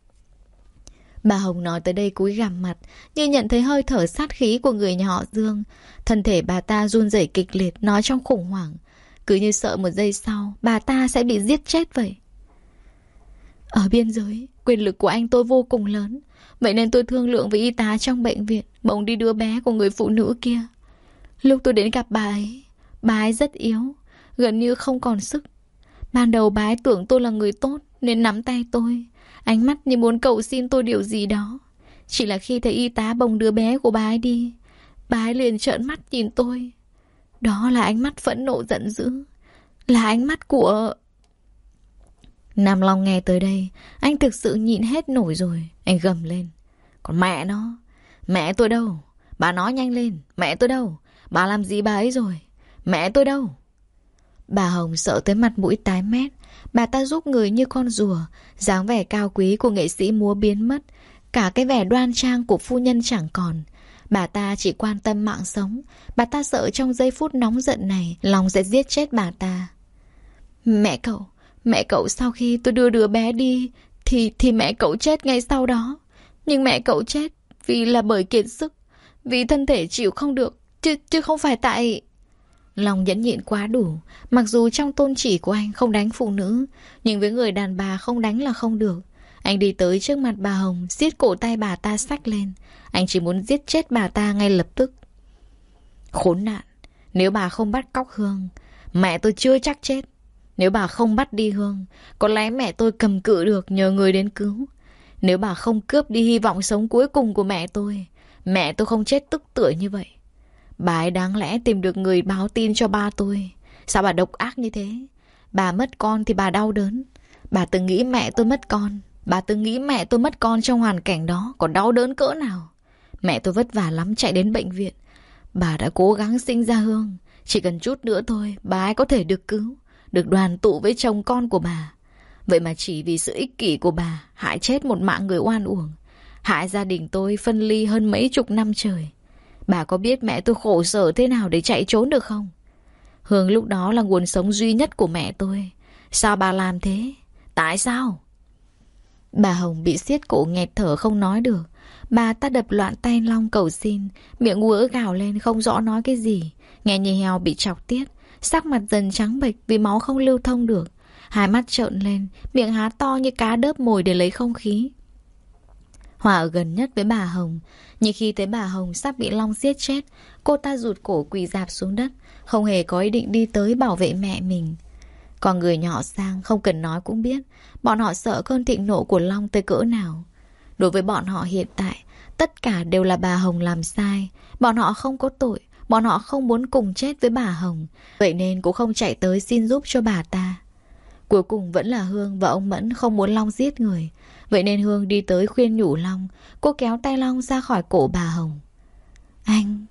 Bà Hồng nói tới đây cúi gằm mặt, như nhận thấy hơi thở sát khí của người nhà họ Dương. Thân thể bà ta run rẩy kịch liệt, nói trong khủng hoảng. Cứ như sợ một giây sau, bà ta sẽ bị giết chết vậy. Ở biên giới, quyền lực của anh tôi vô cùng lớn. Vậy nên tôi thương lượng với y tá trong bệnh viện, bỗng đi đứa bé của người phụ nữ kia. Lúc tôi đến gặp bà ấy, bà ấy rất yếu, gần như không còn sức. Ban đầu bà ấy tưởng tôi là người tốt nên nắm tay tôi, ánh mắt như muốn cầu xin tôi điều gì đó. Chỉ là khi thấy y tá bồng đứa bé của bà ấy đi, bà ấy liền trợn mắt nhìn tôi. Đó là ánh mắt phẫn nộ giận dữ, là ánh mắt của... Nam Long nghe tới đây, anh thực sự nhịn hết nổi rồi. Anh gầm lên. Còn mẹ nó, mẹ tôi đâu? Bà nói nhanh lên, mẹ tôi đâu? Bà làm gì bà ấy rồi? Mẹ tôi đâu? Bà Hồng sợ tới mặt mũi tái mét. Bà ta giúp người như con rùa, dáng vẻ cao quý của nghệ sĩ múa biến mất, cả cái vẻ đoan trang của phu nhân chẳng còn. Bà ta chỉ quan tâm mạng sống. Bà ta sợ trong giây phút nóng giận này, Long sẽ giết chết bà ta. Mẹ cậu, mẹ cậu sau khi tôi đưa đứa bé đi Thì thì mẹ cậu chết ngay sau đó. Nhưng mẹ cậu chết vì là bởi kiệt sức, vì thân thể chịu không được, Chứ, chứ không phải tại... Long nhẫn nhịn quá đủ. Mặc dù trong tôn chỉ của anh không đánh phụ nữ, nhưng với người đàn bà không đánh là không được. Anh đi tới trước mặt bà Hồng, siết cổ tay bà ta xách lên. Anh chỉ muốn giết chết bà ta ngay lập tức. Khốn nạn, nếu bà không bắt cóc Hương, mẹ tôi chưa chắc chết. Nếu bà không bắt đi Hương, có lẽ mẹ tôi cầm cự được nhờ người đến cứu. Nếu bà không cướp đi hy vọng sống cuối cùng của mẹ tôi, mẹ tôi không chết tức tưởi như vậy. Bà ấy đáng lẽ tìm được người báo tin cho ba tôi. Sao bà độc ác như thế? Bà mất con thì bà đau đớn. Bà từng nghĩ mẹ tôi mất con. Bà từng nghĩ mẹ tôi mất con trong hoàn cảnh đó còn đau đớn cỡ nào. Mẹ tôi vất vả lắm chạy đến bệnh viện. Bà đã cố gắng sinh ra Hương. Chỉ cần chút nữa thôi, bà ấy có thể được cứu, được đoàn tụ với chồng con của bà. Vậy mà chỉ vì sự ích kỷ của bà, hại chết một mạng người oan uổng, hại gia đình tôi phân ly hơn mấy chục năm trời. Bà có biết mẹ tôi khổ sở thế nào để chạy trốn được không? Hương lúc đó là nguồn sống duy nhất của mẹ tôi. Sao bà làm thế? Tại sao? Bà Hồng bị siết cổ nghẹt thở không nói được. Bà ta đập loạn tay Long cầu xin, miệng ứa gào lên không rõ nói cái gì. Nghe như heo bị chọc tiết, sắc mặt dần trắng bệch vì máu không lưu thông được. Hai mắt trợn lên, miệng há to như cá đớp mồi để lấy không khí. Hòa ở gần nhất với bà Hồng, nhưng khi thấy bà Hồng sắp bị Long giết chết, cô ta rụt cổ quỳ rạp xuống đất, không hề có ý định đi tới bảo vệ mẹ mình. Còn người nhỏ Sang không cần nói cũng biết, bọn họ sợ cơn thịnh nộ của Long tới cỡ nào. Đối với bọn họ hiện tại, tất cả đều là bà Hồng làm sai. Bọn họ không có tội, bọn họ không muốn cùng chết với bà Hồng, vậy nên cũng không chạy tới xin giúp cho bà ta. Cuối cùng vẫn là Hương và ông Mẫn không muốn Long giết người. Vậy nên Hương đi tới khuyên nhủ Long. Cô kéo tay Long ra khỏi cổ bà Hồng. Anh,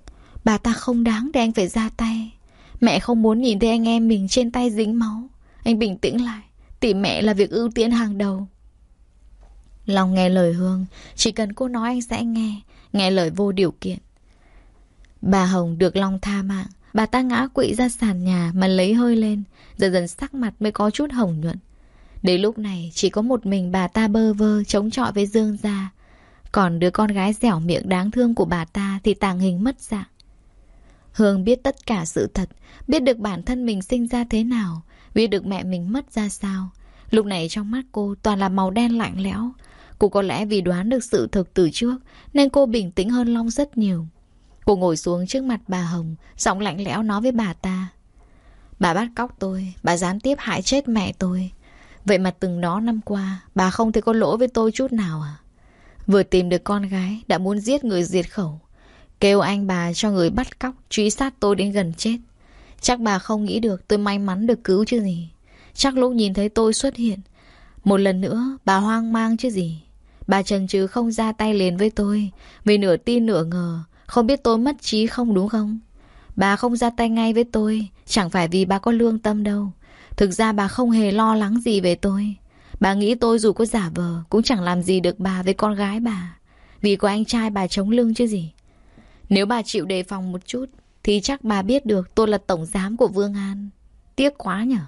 Bà ta không đáng để anh phải ra tay. Mẹ không muốn nhìn thấy anh em mình trên tay dính máu. Anh bình tĩnh lại. Tìm mẹ là việc ưu tiên hàng đầu. Long nghe lời Hương. Chỉ cần cô nói anh sẽ nghe. Nghe lời vô điều kiện. Bà Hồng được Long tha mạng. Bà ta ngã quỵ ra sàn nhà mà lấy hơi lên. Dần dần sắc mặt mới có chút hồng nhuận. Đến lúc này chỉ có một mình bà ta bơ vơ chống chọi với Dương gia. Còn đứa con gái dẻo miệng đáng thương của bà ta thì tàng hình mất dạng. Hương biết tất cả sự thật. Biết được bản thân mình sinh ra thế nào. Biết được mẹ mình mất ra sao. Lúc này trong mắt cô toàn là màu đen lạnh lẽo. Cô có lẽ vì đoán được sự thực từ trước nên cô bình tĩnh hơn Long rất nhiều. Cô ngồi xuống trước mặt bà Hồng, giọng lạnh lẽo nói với bà ta. Bà bắt cóc tôi, bà gián tiếp hại chết mẹ tôi. Vậy mà từng đó năm qua bà không thấy có lỗi với tôi chút nào à? Vừa tìm được con gái đã muốn giết người diệt khẩu. Kêu anh bà cho người bắt cóc truy sát tôi đến gần chết. Chắc bà không nghĩ được tôi may mắn được cứu chứ gì. Chắc lúc nhìn thấy tôi xuất hiện một lần nữa bà hoang mang chứ gì. Bà chần chừ không ra tay liền với tôi vì nửa tin nửa ngờ. Không biết tôi mất trí không đúng không? Bà không ra tay ngay với tôi chẳng phải vì bà có lương tâm đâu. Thực ra bà không hề lo lắng gì về tôi. Bà nghĩ tôi dù có giả vờ cũng chẳng làm gì được bà với con gái bà. Vì có anh trai bà chống lưng chứ gì. Nếu bà chịu đề phòng một chút thì chắc bà biết được tôi là tổng giám của Vương An. Tiếc quá nhở.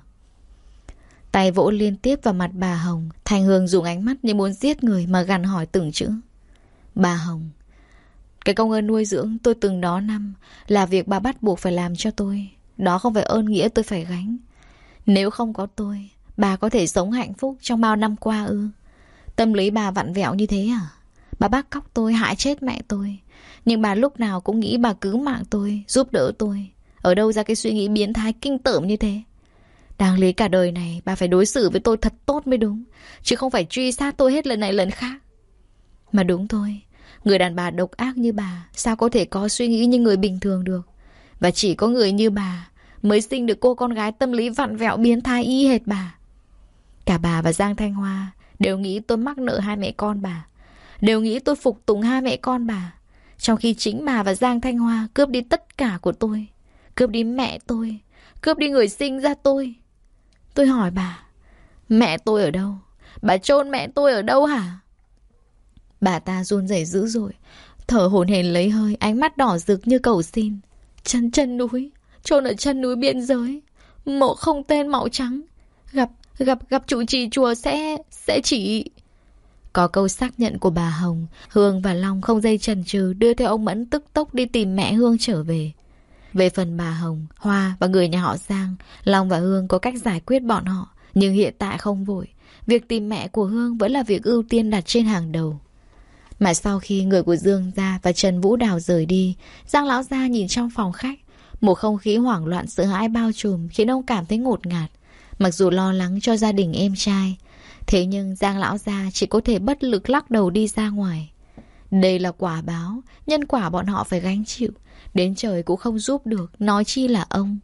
Tay vỗ liên tiếp vào mặt bà Hồng. Thành Hương dùng ánh mắt như muốn giết người mà gằn hỏi từng chữ. Bà Hồng, cái công ơn nuôi dưỡng tôi từng đó năm là việc bà bắt buộc phải làm cho tôi. Đó không phải ơn nghĩa tôi phải gánh. Nếu không có tôi, bà có thể sống hạnh phúc trong bao năm qua ư? Tâm lý bà vặn vẹo như thế à? Bà bắt cóc tôi, hại chết mẹ tôi. Nhưng bà lúc nào cũng nghĩ bà cứu mạng tôi, giúp đỡ tôi. Ở đâu ra cái suy nghĩ biến thái kinh tởm như thế? Đáng lý cả đời này bà phải đối xử với tôi thật tốt mới đúng. Chứ không phải truy sát tôi hết lần này lần khác. Mà đúng thôi, người đàn bà độc ác như bà sao có thể có suy nghĩ như người bình thường được. Và chỉ có người như bà mới sinh được cô con gái tâm lý vặn vẹo biến thái y hệt bà. Cả bà và Giang Thanh Hoa đều nghĩ tôi mắc nợ hai mẹ con bà. Đều nghĩ tôi phục tùng hai mẹ con bà. Trong khi chính bà và Giang Thanh Hoa cướp đi tất cả của tôi. Cướp đi mẹ tôi. Cướp đi người sinh ra tôi. Tôi hỏi bà, mẹ tôi ở đâu? Bà chôn mẹ tôi ở đâu hả? Bà ta run rẩy dữ dội, thở hổn hển lấy hơi, ánh mắt đỏ rực như cầu xin. Chân chân núi, chôn ở chân núi biên giới, mộ không tên màu trắng. Gặp, gặp, gặp trụ trì chùa sẽ, sẽ chỉ... Có câu xác nhận của bà Hồng, Hương và Long không dây chần chừ đưa theo ông Mẫn tức tốc đi tìm mẹ Hương trở về. Về phần bà Hồng, Hoa và người nhà họ Giang, Long và Hương có cách giải quyết bọn họ, nhưng hiện tại không vội. Việc tìm mẹ của Hương vẫn là việc ưu tiên đặt trên hàng đầu. Mà sau khi người của Dương gia và Trần Vũ Đào rời đi, Giang lão gia nhìn trong phòng khách, một không khí hoảng loạn sợ hãi bao trùm khiến ông cảm thấy ngột ngạt. Mặc dù lo lắng cho gia đình em trai, thế nhưng Giang lão gia chỉ có thể bất lực lắc đầu đi ra ngoài. Đây là quả báo, nhân quả bọn họ phải gánh chịu. Đến trời cũng không giúp được, nói chi là ông.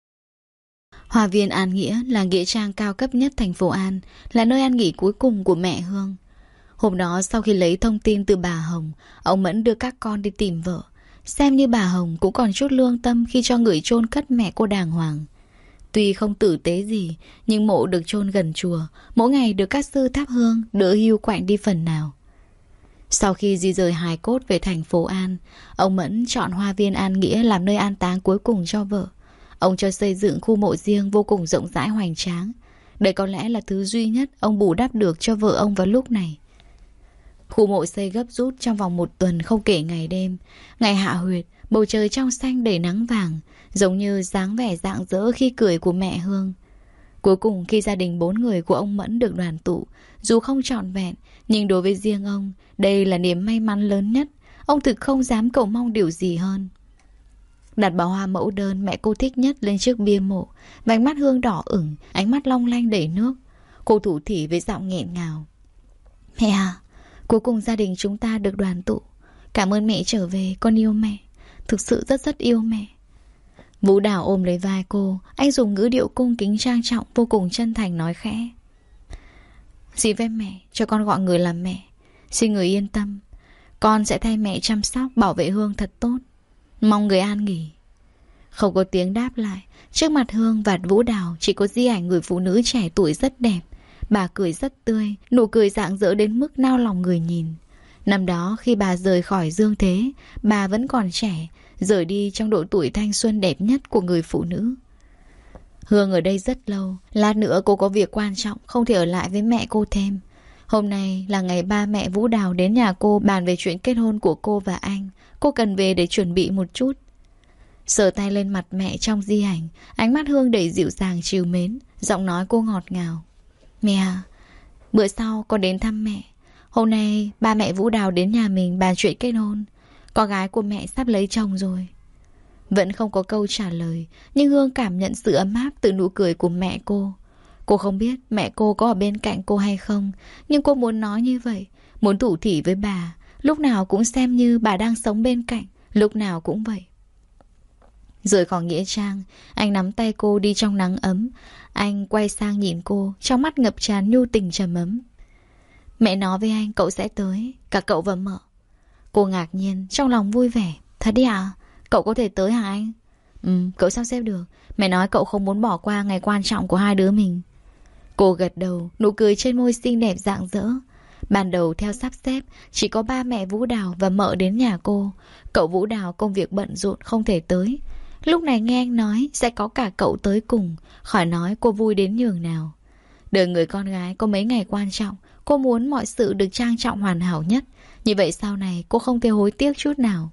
Hòa viên An Nghĩa là nghĩa trang cao cấp nhất thành phố An, là nơi an nghỉ cuối cùng của mẹ Hương. Hôm đó sau khi lấy thông tin từ bà Hồng, ông Mẫn đưa các con đi tìm vợ. Xem như bà Hồng cũng còn chút lương tâm khi cho người chôn cất mẹ cô đàng hoàng. Tuy không tử tế gì, nhưng mộ được chôn gần chùa, mỗi ngày được các sư thắp hương, đỡ hiu quạnh đi phần nào. Sau khi di rời hài cốt về thành phố An, ông Mẫn chọn Hoa viên An Nghĩa làm nơi an táng cuối cùng cho vợ. Ông cho xây dựng khu mộ riêng vô cùng rộng rãi hoành tráng. Đây có lẽ là thứ duy nhất ông bù đắp được cho vợ ông vào lúc này. Khu mộ xây gấp rút trong vòng một tuần không kể ngày đêm. Ngày hạ huyệt, bầu trời trong xanh đầy nắng vàng, giống như dáng vẻ rạng rỡ khi cười của mẹ Hương. Cuối cùng khi gia đình bốn người của ông Mẫn được đoàn tụ, dù không trọn vẹn, nhưng đối với riêng ông, đây là niềm may mắn lớn nhất. Ông thực không dám cầu mong điều gì hơn. Đặt bó hoa mẫu đơn mẹ cô thích nhất lên chiếc bia mộ, vành mắt Hương đỏ ửng, ánh mắt long lanh đầy nước. Cô thủ thỉ với giọng nghẹn ngào. Mẹ à, cuối cùng gia đình chúng ta được đoàn tụ. Cảm ơn mẹ trở về, con yêu mẹ. Thực sự rất rất yêu mẹ. Vũ Đào ôm lấy vai cô, anh dùng ngữ điệu cung kính trang trọng, vô cùng chân thành nói khẽ. Dì với mẹ, cho con gọi người làm mẹ. Xin người yên tâm, con sẽ thay mẹ chăm sóc, bảo vệ Hương thật tốt. Mong người an nghỉ. Không có tiếng đáp lại. Trước mặt Hương và Vũ Đào chỉ có di ảnh người phụ nữ trẻ tuổi rất đẹp. Bà cười rất tươi, nụ cười rạng rỡ đến mức nao lòng người nhìn. Năm đó khi bà rời khỏi dương thế, bà vẫn còn trẻ, rời đi trong độ tuổi thanh xuân đẹp nhất của người phụ nữ. Hương ở đây rất lâu, lát nữa cô có việc quan trọng, không thể ở lại với mẹ cô thêm. Hôm nay là ngày ba mẹ Vũ Đào đến nhà cô bàn về chuyện kết hôn của cô và anh. Cô cần về để chuẩn bị một chút. Sờ tay lên mặt mẹ trong di ảnh, ánh mắt Hương đầy dịu dàng trìu mến, giọng nói cô ngọt ngào. Mẹ à, bữa sau con đến thăm mẹ. Hôm nay ba mẹ Vũ Đào đến nhà mình bàn chuyện kết hôn. Con gái của mẹ sắp lấy chồng rồi. Vẫn không có câu trả lời, nhưng Hương cảm nhận sự ấm áp từ nụ cười của mẹ cô. Cô không biết mẹ cô có ở bên cạnh cô hay không, nhưng cô muốn nói như vậy, muốn thủ thỉ với bà, lúc nào cũng xem như bà đang sống bên cạnh, lúc nào cũng vậy. Rời khỏi nghĩa trang, anh nắm tay cô đi trong nắng ấm. Anh quay sang nhìn cô, trong mắt ngập tràn nhu tình trầm ấm. Mẹ nói với anh cậu sẽ tới, cả cậu và mợ. Cô ngạc nhiên, trong lòng vui vẻ. Thật đi à? Cậu có thể tới hả anh? Ừ, cậu sắp xếp được. Mẹ nói cậu không muốn bỏ qua ngày quan trọng của hai đứa mình. Cô gật đầu, nụ cười trên môi xinh đẹp rạng rỡ. Ban đầu theo sắp xếp, chỉ có ba mẹ Vũ Đào và mợ đến nhà cô. Cậu Vũ Đào công việc bận rộn không thể tới. Lúc này nghe anh nói sẽ có cả cậu tới cùng, khỏi nói cô vui đến nhường nào. Đời người con gái có mấy ngày quan trọng, cô muốn mọi sự được trang trọng hoàn hảo nhất. Như vậy sau này cô không thể hối tiếc chút nào.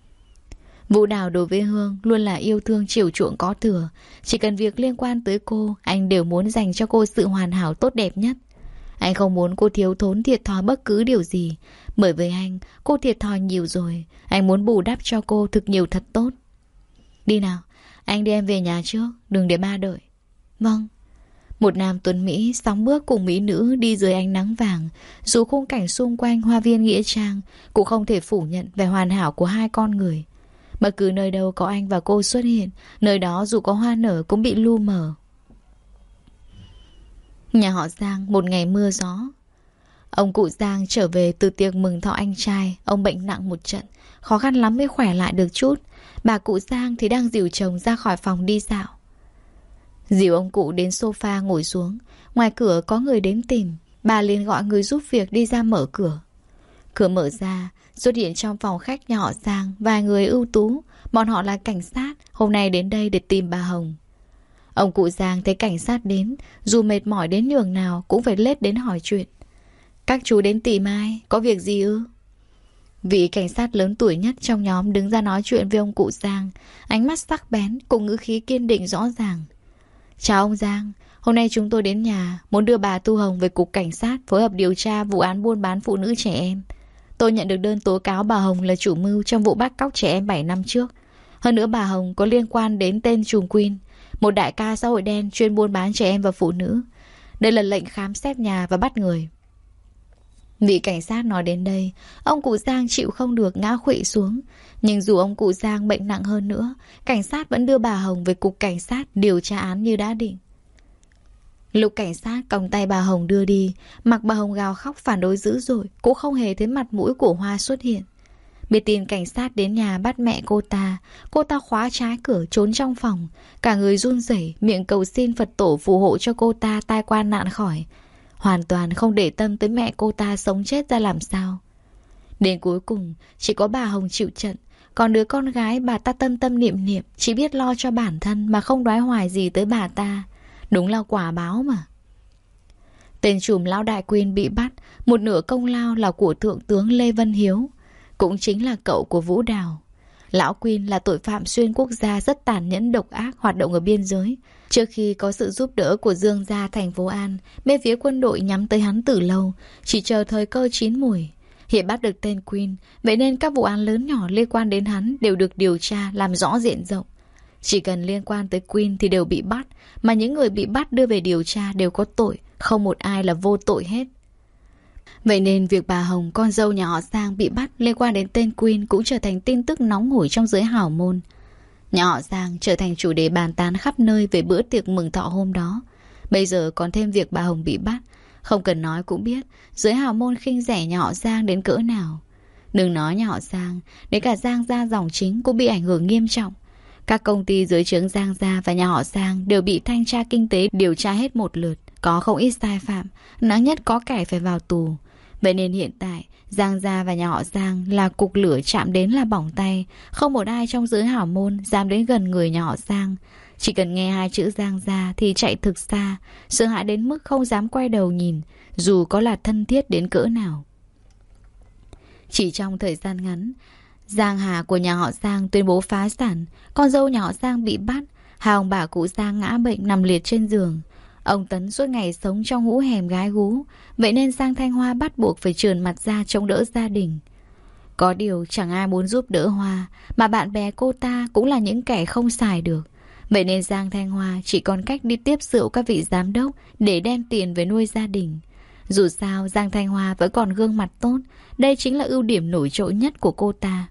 Vũ Đào đối với Hương luôn là yêu thương chiều chuộng có thừa. Chỉ cần việc liên quan tới cô, anh đều muốn dành cho cô sự hoàn hảo tốt đẹp nhất. Anh không muốn cô thiếu thốn thiệt thòi bất cứ điều gì. Bởi với anh, cô thiệt thòi nhiều rồi. Anh muốn bù đắp cho cô thực nhiều thật tốt. Đi nào, anh đưa em về nhà trước, đừng để ba đợi. Vâng. Một nam tuấn Mỹ sóng bước cùng mỹ nữ đi dưới ánh nắng vàng. Dù khung cảnh xung quanh hoa viên nghĩa trang, cũng không thể phủ nhận vẻ hoàn hảo của hai con người. Bất cứ nơi đâu có anh và cô xuất hiện, nơi đó dù có hoa nở cũng bị lu mờ. Nhà họ Giang một ngày mưa gió. Ông cụ Giang trở về từ tiệc mừng thọ anh trai. Ông bệnh nặng một trận, khó khăn lắm mới khỏe lại được chút. Bà cụ Giang thì đang dìu chồng ra khỏi phòng đi dạo. Dìu ông cụ đến sofa ngồi xuống. Ngoài cửa có người đến tìm. Bà liền gọi người giúp việc đi ra mở cửa. Cửa mở ra, xuất hiện trong phòng khách nhà họ Giang vài người ưu tú. Bọn họ là cảnh sát, hôm nay đến đây để tìm bà Hồng. Ông cụ Giang thấy cảnh sát đến, dù mệt mỏi đến nhường nào cũng phải lết đến hỏi chuyện. Các chú đến tìm ai? Có việc gì ư? Vị cảnh sát lớn tuổi nhất trong nhóm đứng ra nói chuyện với ông cụ Giang. Ánh mắt sắc bén cùng ngữ khí kiên định rõ ràng. Chào ông Giang, hôm nay chúng tôi đến nhà muốn đưa bà Tu Hồng về cục cảnh sát phối hợp điều tra vụ án buôn bán phụ nữ trẻ em. Tôi nhận được đơn tố cáo bà Hồng là chủ mưu trong vụ bắt cóc trẻ em bảy năm trước. Hơn nữa bà Hồng có liên quan đến tên Trùm Queen, một đại ca xã hội đen chuyên buôn bán trẻ em và phụ nữ. Đây là lệnh khám xét nhà và bắt người. Vị cảnh sát nói đến đây, ông cụ Giang chịu không được ngã khuỵu xuống. Nhưng dù ông cụ Giang bệnh nặng hơn nữa, cảnh sát vẫn đưa bà Hồng về cục cảnh sát điều tra án như đã định. Lúc cảnh sát còng tay bà Hồng đưa đi, mặc bà Hồng gào khóc phản đối dữ dội, cũng không hề thấy mặt mũi của Hoa xuất hiện. Biết tin cảnh sát đến nhà bắt mẹ cô ta, cô ta khóa trái cửa trốn trong phòng, cả người run rẩy, miệng cầu xin Phật tổ phù hộ cho cô ta tai qua nạn khỏi, hoàn toàn không để tâm tới mẹ cô ta sống chết ra làm sao. Đến cuối cùng, chỉ có bà Hồng chịu trận, còn đứa con gái bà ta tâm tâm niệm niệm, chỉ biết lo cho bản thân mà không đoái hoài gì tới bà ta. Đúng là quả báo mà. Tên trùm lão đại Quyên bị bắt, một nửa công lao là của Thượng tướng Lê Văn Hiếu, cũng chính là cậu của Vũ Đào. Lão Quyên là tội phạm xuyên quốc gia rất tàn nhẫn độc ác, hoạt động ở biên giới. Trước khi có sự giúp đỡ của Dương gia thành phố An, bên phía quân đội nhắm tới hắn từ lâu, chỉ chờ thời cơ chín mùi. Hiện bắt được tên Quyên, vậy nên các vụ án lớn nhỏ liên quan đến hắn đều được điều tra làm rõ diện rộng. Chỉ cần liên quan tới Quyên thì đều bị bắt, mà những người bị bắt đưa về điều tra đều có tội, không một ai là vô tội hết. Vậy nên việc bà Hồng, con dâu nhà họ Giang bị bắt liên quan đến tên Quyên cũng trở thành tin tức nóng hổi trong giới hảo môn. Nhà họ Giang trở thành chủ đề bàn tán khắp nơi về bữa tiệc mừng thọ hôm đó. Bây giờ còn thêm việc bà Hồng bị bắt, không cần nói cũng biết giới hảo môn khinh rẻ nhà họ Giang đến cỡ nào. Đừng nói nhà họ Giang, đến cả Giang gia dòng chính cũng bị ảnh hưởng nghiêm trọng. Các công ty dưới trướng Giang gia và nhà họ Giang đều bị thanh tra kinh tế điều tra hết một lượt, có không ít sai phạm, nặng nhất có kẻ phải vào tù. Vậy nên hiện tại Giang gia và nhà họ Giang là cục lửa chạm đến là bỏng tay, không một ai trong giới hảo môn dám đến gần người nhà họ Giang. Chỉ cần nghe hai chữ Giang gia thì chạy thực xa, sợ hãi đến mức không dám quay đầu nhìn, dù có là thân thiết đến cỡ nào. Chỉ trong thời gian ngắn, Giang Hà của nhà họ Giang tuyên bố phá sản, con dâu nhà họ Giang bị bắt, hai ông bà cụ Giang ngã bệnh nằm liệt trên giường. Ông Tấn suốt ngày sống trong hũ hẻm gái gú, vậy nên Giang Thanh Hoa bắt buộc phải trườn mặt ra chống đỡ gia đình. Có điều chẳng ai muốn giúp đỡ Hoa, mà bạn bè cô ta cũng là những kẻ không xài được. Vậy nên Giang Thanh Hoa chỉ còn cách đi tiếp rượu các vị giám đốc để đem tiền về nuôi gia đình. Dù sao Giang Thanh Hoa vẫn còn gương mặt tốt, đây chính là ưu điểm nổi trội nhất của cô ta.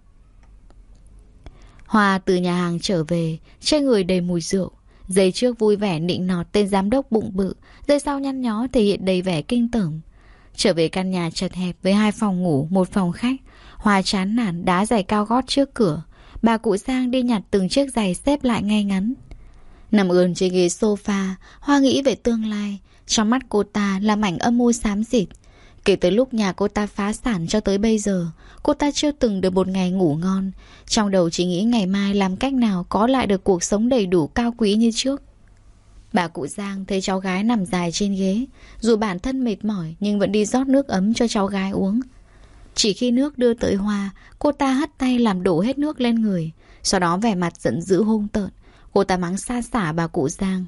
Hoa từ nhà hàng trở về, trên người đầy mùi rượu. Giây trước vui vẻ nịnh nọt tên giám đốc bụng bự, giây sau nhăn nhó thể hiện đầy vẻ kinh tởm. Trở về căn nhà chật hẹp với hai phòng ngủ, một phòng khách, Hoa chán nản đá giày cao gót trước cửa. Bà cụ Giang đi nhặt từng chiếc giày xếp lại ngay ngắn. Nằm ườn trên ghế sofa, Hoa nghĩ về tương lai. Trong mắt cô ta là mảnh âm mưu xám xịt. Kể từ lúc nhà cô ta phá sản cho tới bây giờ, cô ta chưa từng được một ngày ngủ ngon. Trong đầu chỉ nghĩ ngày mai làm cách nào có lại được cuộc sống đầy đủ cao quý như trước. Bà cụ Giang thấy cháu gái nằm dài trên ghế, dù bản thân mệt mỏi nhưng vẫn đi rót nước ấm cho cháu gái uống. Chỉ khi nước đưa tới Hoa, cô ta hất tay làm đổ hết nước lên người. Sau đó vẻ mặt giận dữ hung tợn, cô ta mắng xa xả bà cụ Giang.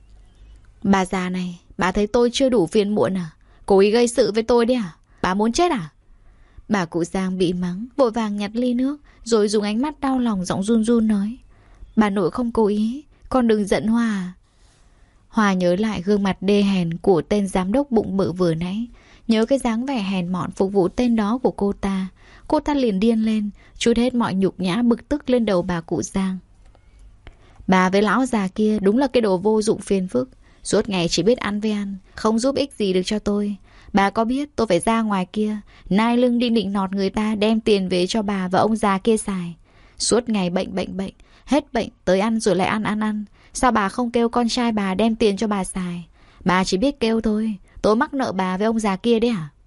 Bà già này, bà thấy tôi chưa đủ phiền muộn à? Cố ý gây sự với tôi đấy à? Bà muốn chết à? Bà cụ Giang bị mắng, vội vàng nhặt ly nước, rồi dùng ánh mắt đau lòng giọng run run nói. Bà nội không cố ý, con đừng giận Hoa à? Hoa nhớ lại gương mặt đê hèn của tên giám đốc bụng bự vừa nãy, nhớ cái dáng vẻ hèn mọn phục vụ tên đó của cô ta. Cô ta liền điên lên, trút hết mọi nhục nhã bực tức lên đầu bà cụ Giang. Bà với lão già kia đúng là cái đồ vô dụng phiền phức, suốt ngày chỉ biết ăn với ăn, không giúp ích gì được cho tôi. Bà có biết tôi phải ra ngoài kia nai lưng đi nịnh nọt người ta đem tiền về cho bà và ông già kia xài. Suốt ngày bệnh bệnh bệnh, hết bệnh tới ăn rồi lại ăn ăn ăn. Sao bà không kêu con trai bà đem tiền cho bà xài? Bà chỉ biết kêu thôi. Tôi mắc nợ bà với ông già kia đấy à?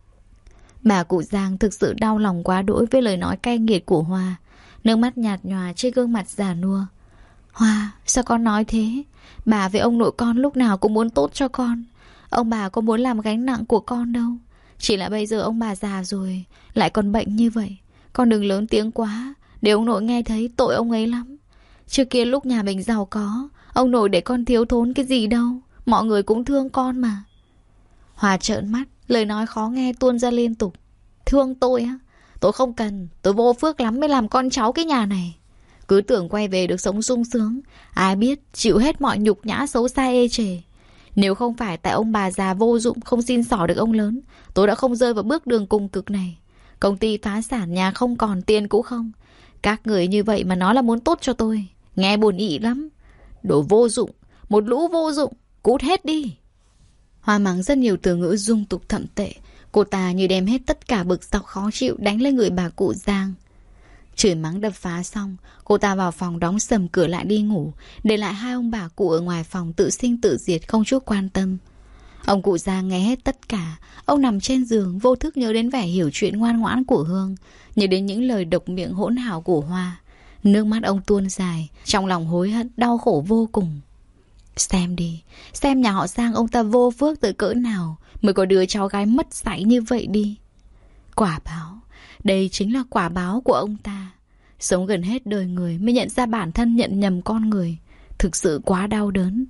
Bà cụ Giang thực sự đau lòng quá đỗi với lời nói cay nghiệt của Hoa. Nước mắt nhạt nhòa trên gương mặt già nua. Hoa, sao con nói thế? Bà với ông nội con lúc nào cũng muốn tốt cho con. Ông bà có muốn làm gánh nặng của con đâu. Chỉ là bây giờ ông bà già rồi, lại còn bệnh như vậy. Con đừng lớn tiếng quá, để ông nội nghe thấy tội ông ấy lắm. Trước kia lúc nhà mình giàu có, ông nội để con thiếu thốn cái gì đâu. Mọi người cũng thương con mà. Hoa trợn mắt, lời nói khó nghe tuôn ra liên tục. Thương tôi á? Tôi không cần, tôi vô phước lắm mới làm con cháu cái nhà này. Cứ tưởng quay về được sống sung sướng, ai biết chịu hết mọi nhục nhã xấu xa ê chề. Nếu không phải tại ông bà già vô dụng không xin xỏ được ông lớn, tôi đã không rơi vào bước đường cùng cực này. Công ty phá sản, nhà không còn, tiền cũng không. Các người như vậy mà nói là muốn tốt cho tôi, nghe buồn ị lắm. Đồ vô dụng, một lũ vô dụng, cút hết đi. Hoa mắng rất nhiều từ ngữ dung tục thậm tệ. Cô ta như đem hết tất cả bực dọc khó chịu đánh lên người bà cụ Giang. Chửi mắng đập phá xong, cô ta vào phòng đóng sầm cửa lại đi ngủ, để lại hai ông bà cụ ở ngoài phòng tự sinh tự diệt không chút quan tâm. Ông cụ Giang nghe hết tất cả. Ông nằm trên giường vô thức nhớ đến vẻ hiểu chuyện ngoan ngoãn của Hương, nhớ đến những lời độc miệng hỗn hào của Hoa. Nước mắt ông tuôn dài, trong lòng hối hận đau khổ vô cùng. Xem đi, xem nhà họ Giang ông ta vô phước tới cỡ nào mới có đứa cháu gái mất dạy như vậy đi. Quả báo, đây chính là quả báo của ông ta. Sống gần hết đời người mới nhận ra bản thân nhận nhầm con người, thực sự quá đau đớn.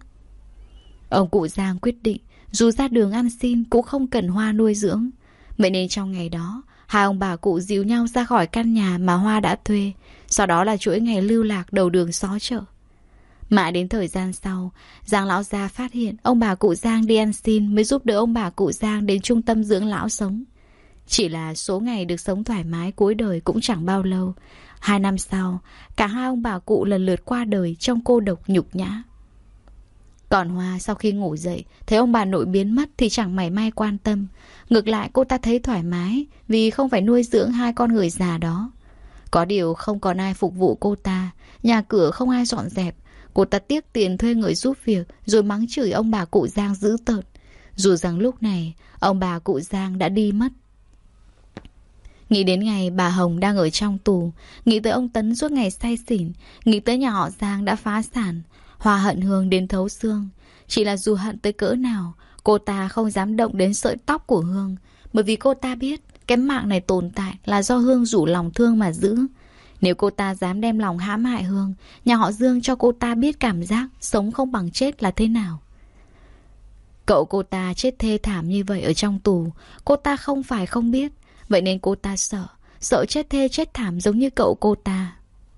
Ông cụ Giang quyết định dù ra đường ăn xin cũng không cần Hoa nuôi dưỡng. Vậy nên trong ngày đó, hai ông bà cụ dìu nhau ra khỏi căn nhà mà Hoa đã thuê. Sau đó là chuỗi ngày lưu lạc đầu đường xó chợ. Mãi đến thời gian sau, Giang lão gia phát hiện ông bà cụ Giang đi ăn xin mới giúp đỡ ông bà cụ Giang đến trung tâm dưỡng lão sống. Chỉ là số ngày được sống thoải mái cuối đời cũng chẳng bao lâu. Hai năm sau, cả hai ông bà cụ lần lượt qua đời trong cô độc nhục nhã. Còn Hoa sau khi ngủ dậy, thấy ông bà nội biến mất thì chẳng mảy may quan tâm. Ngược lại cô ta thấy thoải mái vì không phải nuôi dưỡng hai con người già đó. Có điều không còn ai phục vụ cô ta, nhà cửa không ai dọn dẹp. Cô ta tiếc tiền thuê người giúp việc rồi mắng chửi ông bà cụ Giang dữ tợn. Dù rằng lúc này ông bà cụ Giang đã đi mất. Nghĩ đến ngày bà Hồng đang ở trong tù, nghĩ tới ông Tấn suốt ngày say xỉn, nghĩ tới nhà họ Giang đã phá sản, Hoa hận Hương đến thấu xương. Chỉ là dù hận tới cỡ nào, cô ta không dám động đến sợi tóc của Hương, bởi vì cô ta biết cái mạng này tồn tại là do Hương rủ lòng thương mà giữ. Nếu cô ta dám đem lòng hãm hại Hương, nhà họ Dương cho cô ta biết cảm giác sống không bằng chết là thế nào. Cậu cô ta chết thê thảm như vậy ở trong tù, cô ta không phải không biết. Vậy nên cô ta sợ, sợ chết thê chết thảm giống như cậu cô ta.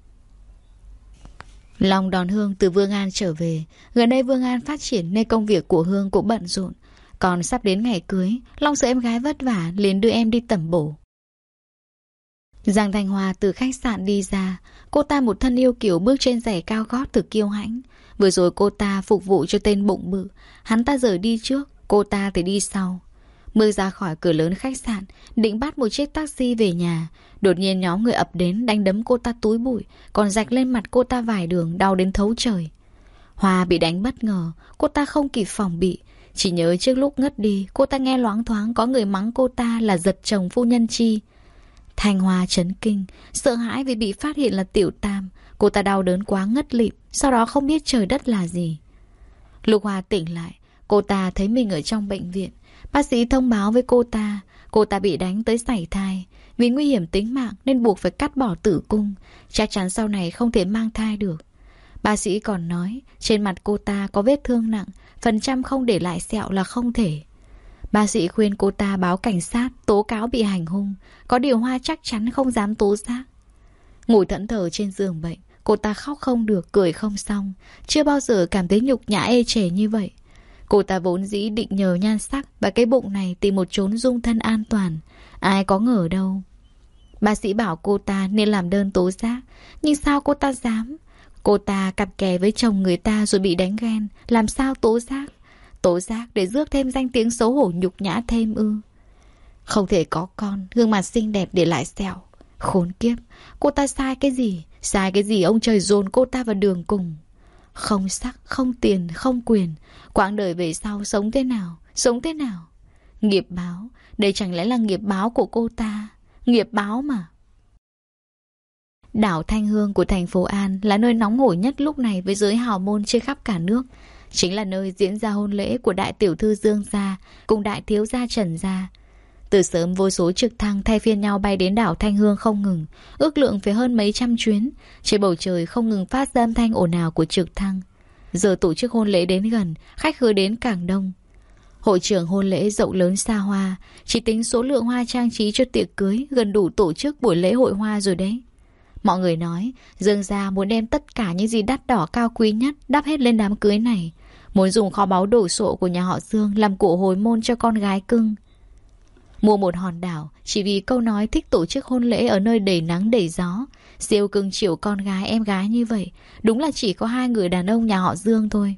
Long đón Hương từ Vương An trở về. Gần đây Vương An phát triển nên công việc của Hương cũng bận rộn. Còn sắp đến ngày cưới, Long sợ em gái vất vả liền đưa em đi tẩm bổ. Giang Thanh Hoa từ khách sạn đi ra. Cô ta một thân yêu kiều bước trên giày cao gót thực kiêu hãnh. Vừa rồi cô ta phục vụ cho tên bụng bự. Hắn ta giờ đi trước, cô ta thì đi sau. Bước ra khỏi cửa lớn khách sạn, định bắt một chiếc taxi về nhà. Đột nhiên nhóm người ập đến đánh đấm cô ta túi bụi, còn rạch lên mặt cô ta vài đường, đau đến thấu trời. Hoa bị đánh bất ngờ, cô ta không kịp phòng bị. Chỉ nhớ trước lúc ngất đi, cô ta nghe loáng thoáng có người mắng cô ta là giật chồng phu nhân Chi. Thanh Hoa chấn kinh, sợ hãi vì bị phát hiện là tiểu tam. Cô ta đau đớn quá ngất lịm, sau đó không biết trời đất là gì. Lúc Hoa tỉnh lại, cô ta thấy mình ở trong bệnh viện. Bác sĩ thông báo với cô ta, cô ta bị đánh tới sảy thai. Vì nguy hiểm tính mạng nên buộc phải cắt bỏ tử cung. Chắc chắn sau này không thể mang thai được. Bác sĩ còn nói, trên mặt cô ta có vết thương nặng, phần trăm không để lại sẹo là không thể. Bác sĩ khuyên cô ta báo cảnh sát, tố cáo bị hành hung. Có điều Hoa chắc chắn không dám tố giác. Ngồi thẫn thờ trên giường bệnh, cô ta khóc không được, cười không xong. Chưa bao giờ cảm thấy nhục nhã ê chề như vậy. Cô ta vốn dĩ định nhờ nhan sắc và cái bụng này tìm một chốn dung thân an toàn. Ai có ngờ đâu. Bác sĩ bảo cô ta nên làm đơn tố giác. Nhưng sao cô ta dám? Cô ta cặp kè với chồng người ta rồi bị đánh ghen. Làm sao tố giác? Tố giác để rước thêm danh tiếng xấu hổ nhục nhã thêm ư? Không thể có con, gương mặt xinh đẹp để lại sẹo. Khốn kiếp, cô ta sai cái gì? Sai cái gì ông trời dồn cô ta vào đường cùng? Không sắc, không tiền, không quyền. Quãng đời về sau sống thế nào? Sống thế nào? Nghiệp báo, đây chẳng lẽ là nghiệp báo của cô ta? Nghiệp báo mà. Đảo Thanh Hương của thành phố An là nơi nóng hổi nhất lúc này với giới hào môn trên khắp cả nước. Chính là nơi diễn ra hôn lễ của đại tiểu thư Dương gia cùng đại thiếu gia Trần gia. Từ sớm vô số trực thăng thay phiên nhau bay đến đảo Thanh Hương không ngừng, ước lượng phải hơn mấy trăm chuyến. Trên bầu trời không ngừng phát ra âm thanh ồn ào của trực thăng. Giờ tổ chức hôn lễ đến gần, khách khứa đến càng đông. Hội trường hôn lễ rộng lớn xa hoa, chỉ tính số lượng hoa trang trí cho tiệc cưới gần đủ tổ chức buổi lễ hội hoa rồi đấy. Mọi người nói Dương gia muốn đem tất cả những gì đắt đỏ cao quý nhất đắp hết lên đám cưới này, muốn dùng kho báu đồ sộ của nhà họ Dương làm của hồi môn cho con gái cưng. Mua một hòn đảo chỉ vì câu nói thích tổ chức hôn lễ ở nơi đầy nắng đầy gió, siêu cưng chiều con gái em gái như vậy, đúng là chỉ có hai người đàn ông nhà họ Dương thôi.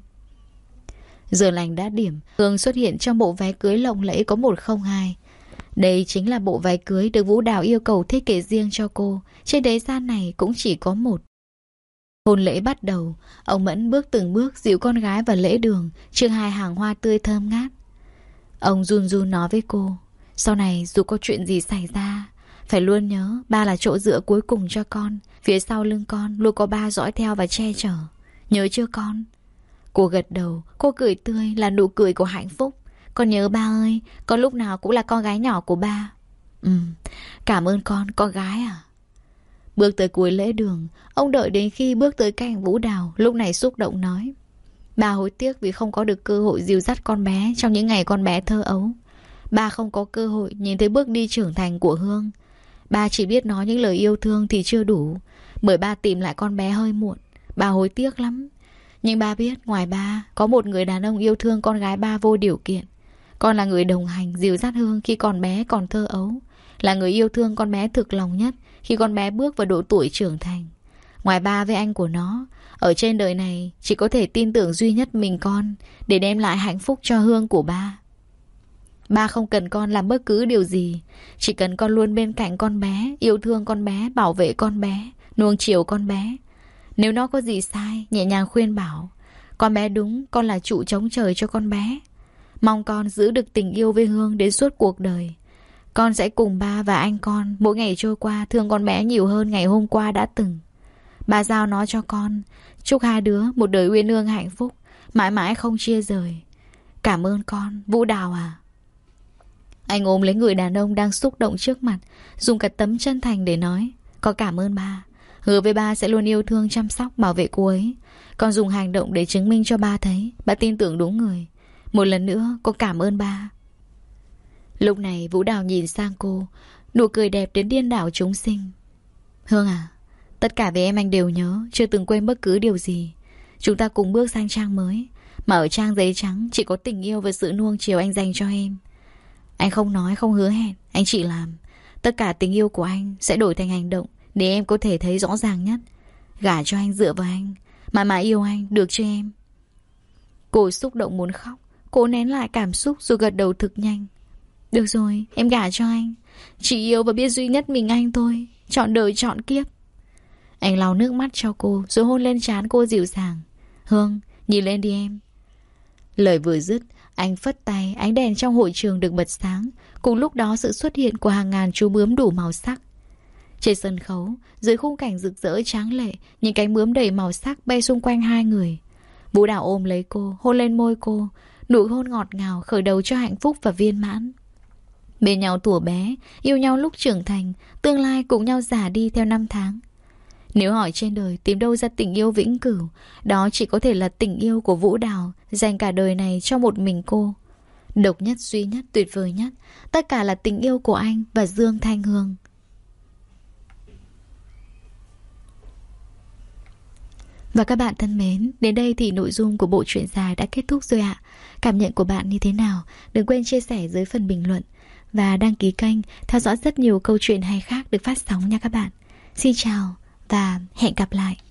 Giờ lành đã điểm, Hương xuất hiện trong bộ váy cưới lộng lẫy có một không hai. Đây chính là bộ váy cưới được Vũ Đào yêu cầu thiết kế riêng cho cô. Trên thế gian này cũng chỉ có một. Hôn lễ bắt đầu, ông Mẫn bước từng bước dìu con gái vào lễ đường, trước hai hàng hoa tươi thơm ngát. Ông run run nói với cô, sau này dù có chuyện gì xảy ra, phải luôn nhớ ba là chỗ dựa cuối cùng cho con. Phía sau lưng con luôn có ba dõi theo và che chở. Nhớ chưa con? Cô gật đầu, cô cười tươi là nụ cười của hạnh phúc. Con nhớ ba ơi, con lúc nào cũng là con gái nhỏ của ba. Ừ, cảm ơn con, con gái à. Bước tới cuối lễ đường, ông đợi đến khi bước tới cạnh Vũ Đào, lúc này xúc động nói. Ba hối tiếc vì không có được cơ hội dìu dắt con bé trong những ngày con bé thơ ấu. Ba không có cơ hội nhìn thấy bước đi trưởng thành của Hương. Ba chỉ biết nói những lời yêu thương thì chưa đủ, bởi ba tìm lại con bé hơi muộn. Ba hối tiếc lắm. Nhưng ba biết ngoài ba có một người đàn ông yêu thương con gái ba vô điều kiện. Con là người đồng hành dìu dắt Hương khi con bé còn thơ ấu, là người yêu thương con bé thực lòng nhất khi con bé bước vào độ tuổi trưởng thành. Ngoài ba với anh của nó, ở trên đời này chỉ có thể tin tưởng duy nhất mình con để đem lại hạnh phúc cho Hương của ba. Ba không cần con làm bất cứ điều gì, chỉ cần con luôn bên cạnh con bé, yêu thương con bé, bảo vệ con bé, nuông chiều con bé. Nếu nó có gì sai, nhẹ nhàng khuyên bảo. Con bé đúng, con là trụ chống trời cho con bé. Mong con giữ được tình yêu với Hương đến suốt cuộc đời. Con sẽ cùng ba và anh con mỗi ngày trôi qua thương con bé nhiều hơn ngày hôm qua đã từng. Ba giao nó cho con. Chúc hai đứa một đời uyên ương hạnh phúc, mãi mãi không chia rời. Cảm ơn con, Vũ Đào à. Anh ôm lấy người đàn ông đang xúc động trước mặt, dùng cả tấm chân thành để nói: con cảm ơn ba. Hứa với ba sẽ luôn yêu thương, chăm sóc, bảo vệ cô ấy. Con dùng hành động để chứng minh cho ba thấy ba tin tưởng đúng người. Một lần nữa con cảm ơn ba. Lúc này Vũ Đào nhìn sang cô, nụ cười đẹp đến điên đảo chúng sinh. Hương à, tất cả về em anh đều nhớ, chưa từng quên bất cứ điều gì. Chúng ta cùng bước sang trang mới, mà ở trang giấy trắng chỉ có tình yêu và sự nuông chiều anh dành cho em. Anh không nói, không hứa hẹn, anh chỉ làm. Tất cả tình yêu của anh sẽ đổi thành hành động để em có thể thấy rõ ràng nhất. Gả cho anh, dựa vào anh, mãi mãi yêu anh, được chứ em? Cô xúc động muốn khóc, cố nén lại cảm xúc rồi gật đầu thực nhanh. Được rồi, em gả cho anh. Chỉ yêu và biết duy nhất mình anh thôi, chọn đời chọn kiếp. Anh lau nước mắt cho cô rồi hôn lên trán cô dịu dàng. Hương, nhìn lên đi em. Lời vừa dứt, anh phất tay, ánh đèn trong hội trường được bật sáng. Cùng lúc đó sự xuất hiện của hàng ngàn chú bướm đủ màu sắc. Trên sân khấu, dưới khung cảnh rực rỡ tráng lệ, những cánh bướm đầy màu sắc bay xung quanh hai người. Vũ Đào ôm lấy cô, hôn lên môi cô. Nụ hôn ngọt ngào khởi đầu cho hạnh phúc và viên mãn. Bên nhau thuở bé, yêu nhau lúc trưởng thành, tương lai cùng nhau già đi theo năm tháng. Nếu hỏi trên đời tìm đâu ra tình yêu vĩnh cửu, đó chỉ có thể là tình yêu của Vũ Đào dành cả đời này cho một mình cô. Độc nhất, duy nhất, tuyệt vời nhất. Tất cả là tình yêu của anh và Dương Thanh Hương. Và các bạn thân mến, đến đây thì nội dung của bộ truyện dài đã kết thúc rồi ạ. Cảm nhận của bạn như thế nào? Đừng quên chia sẻ dưới phần bình luận và đăng ký kênh, theo dõi rất nhiều câu chuyện hay khác được phát sóng nha các bạn. Xin chào và hẹn gặp lại.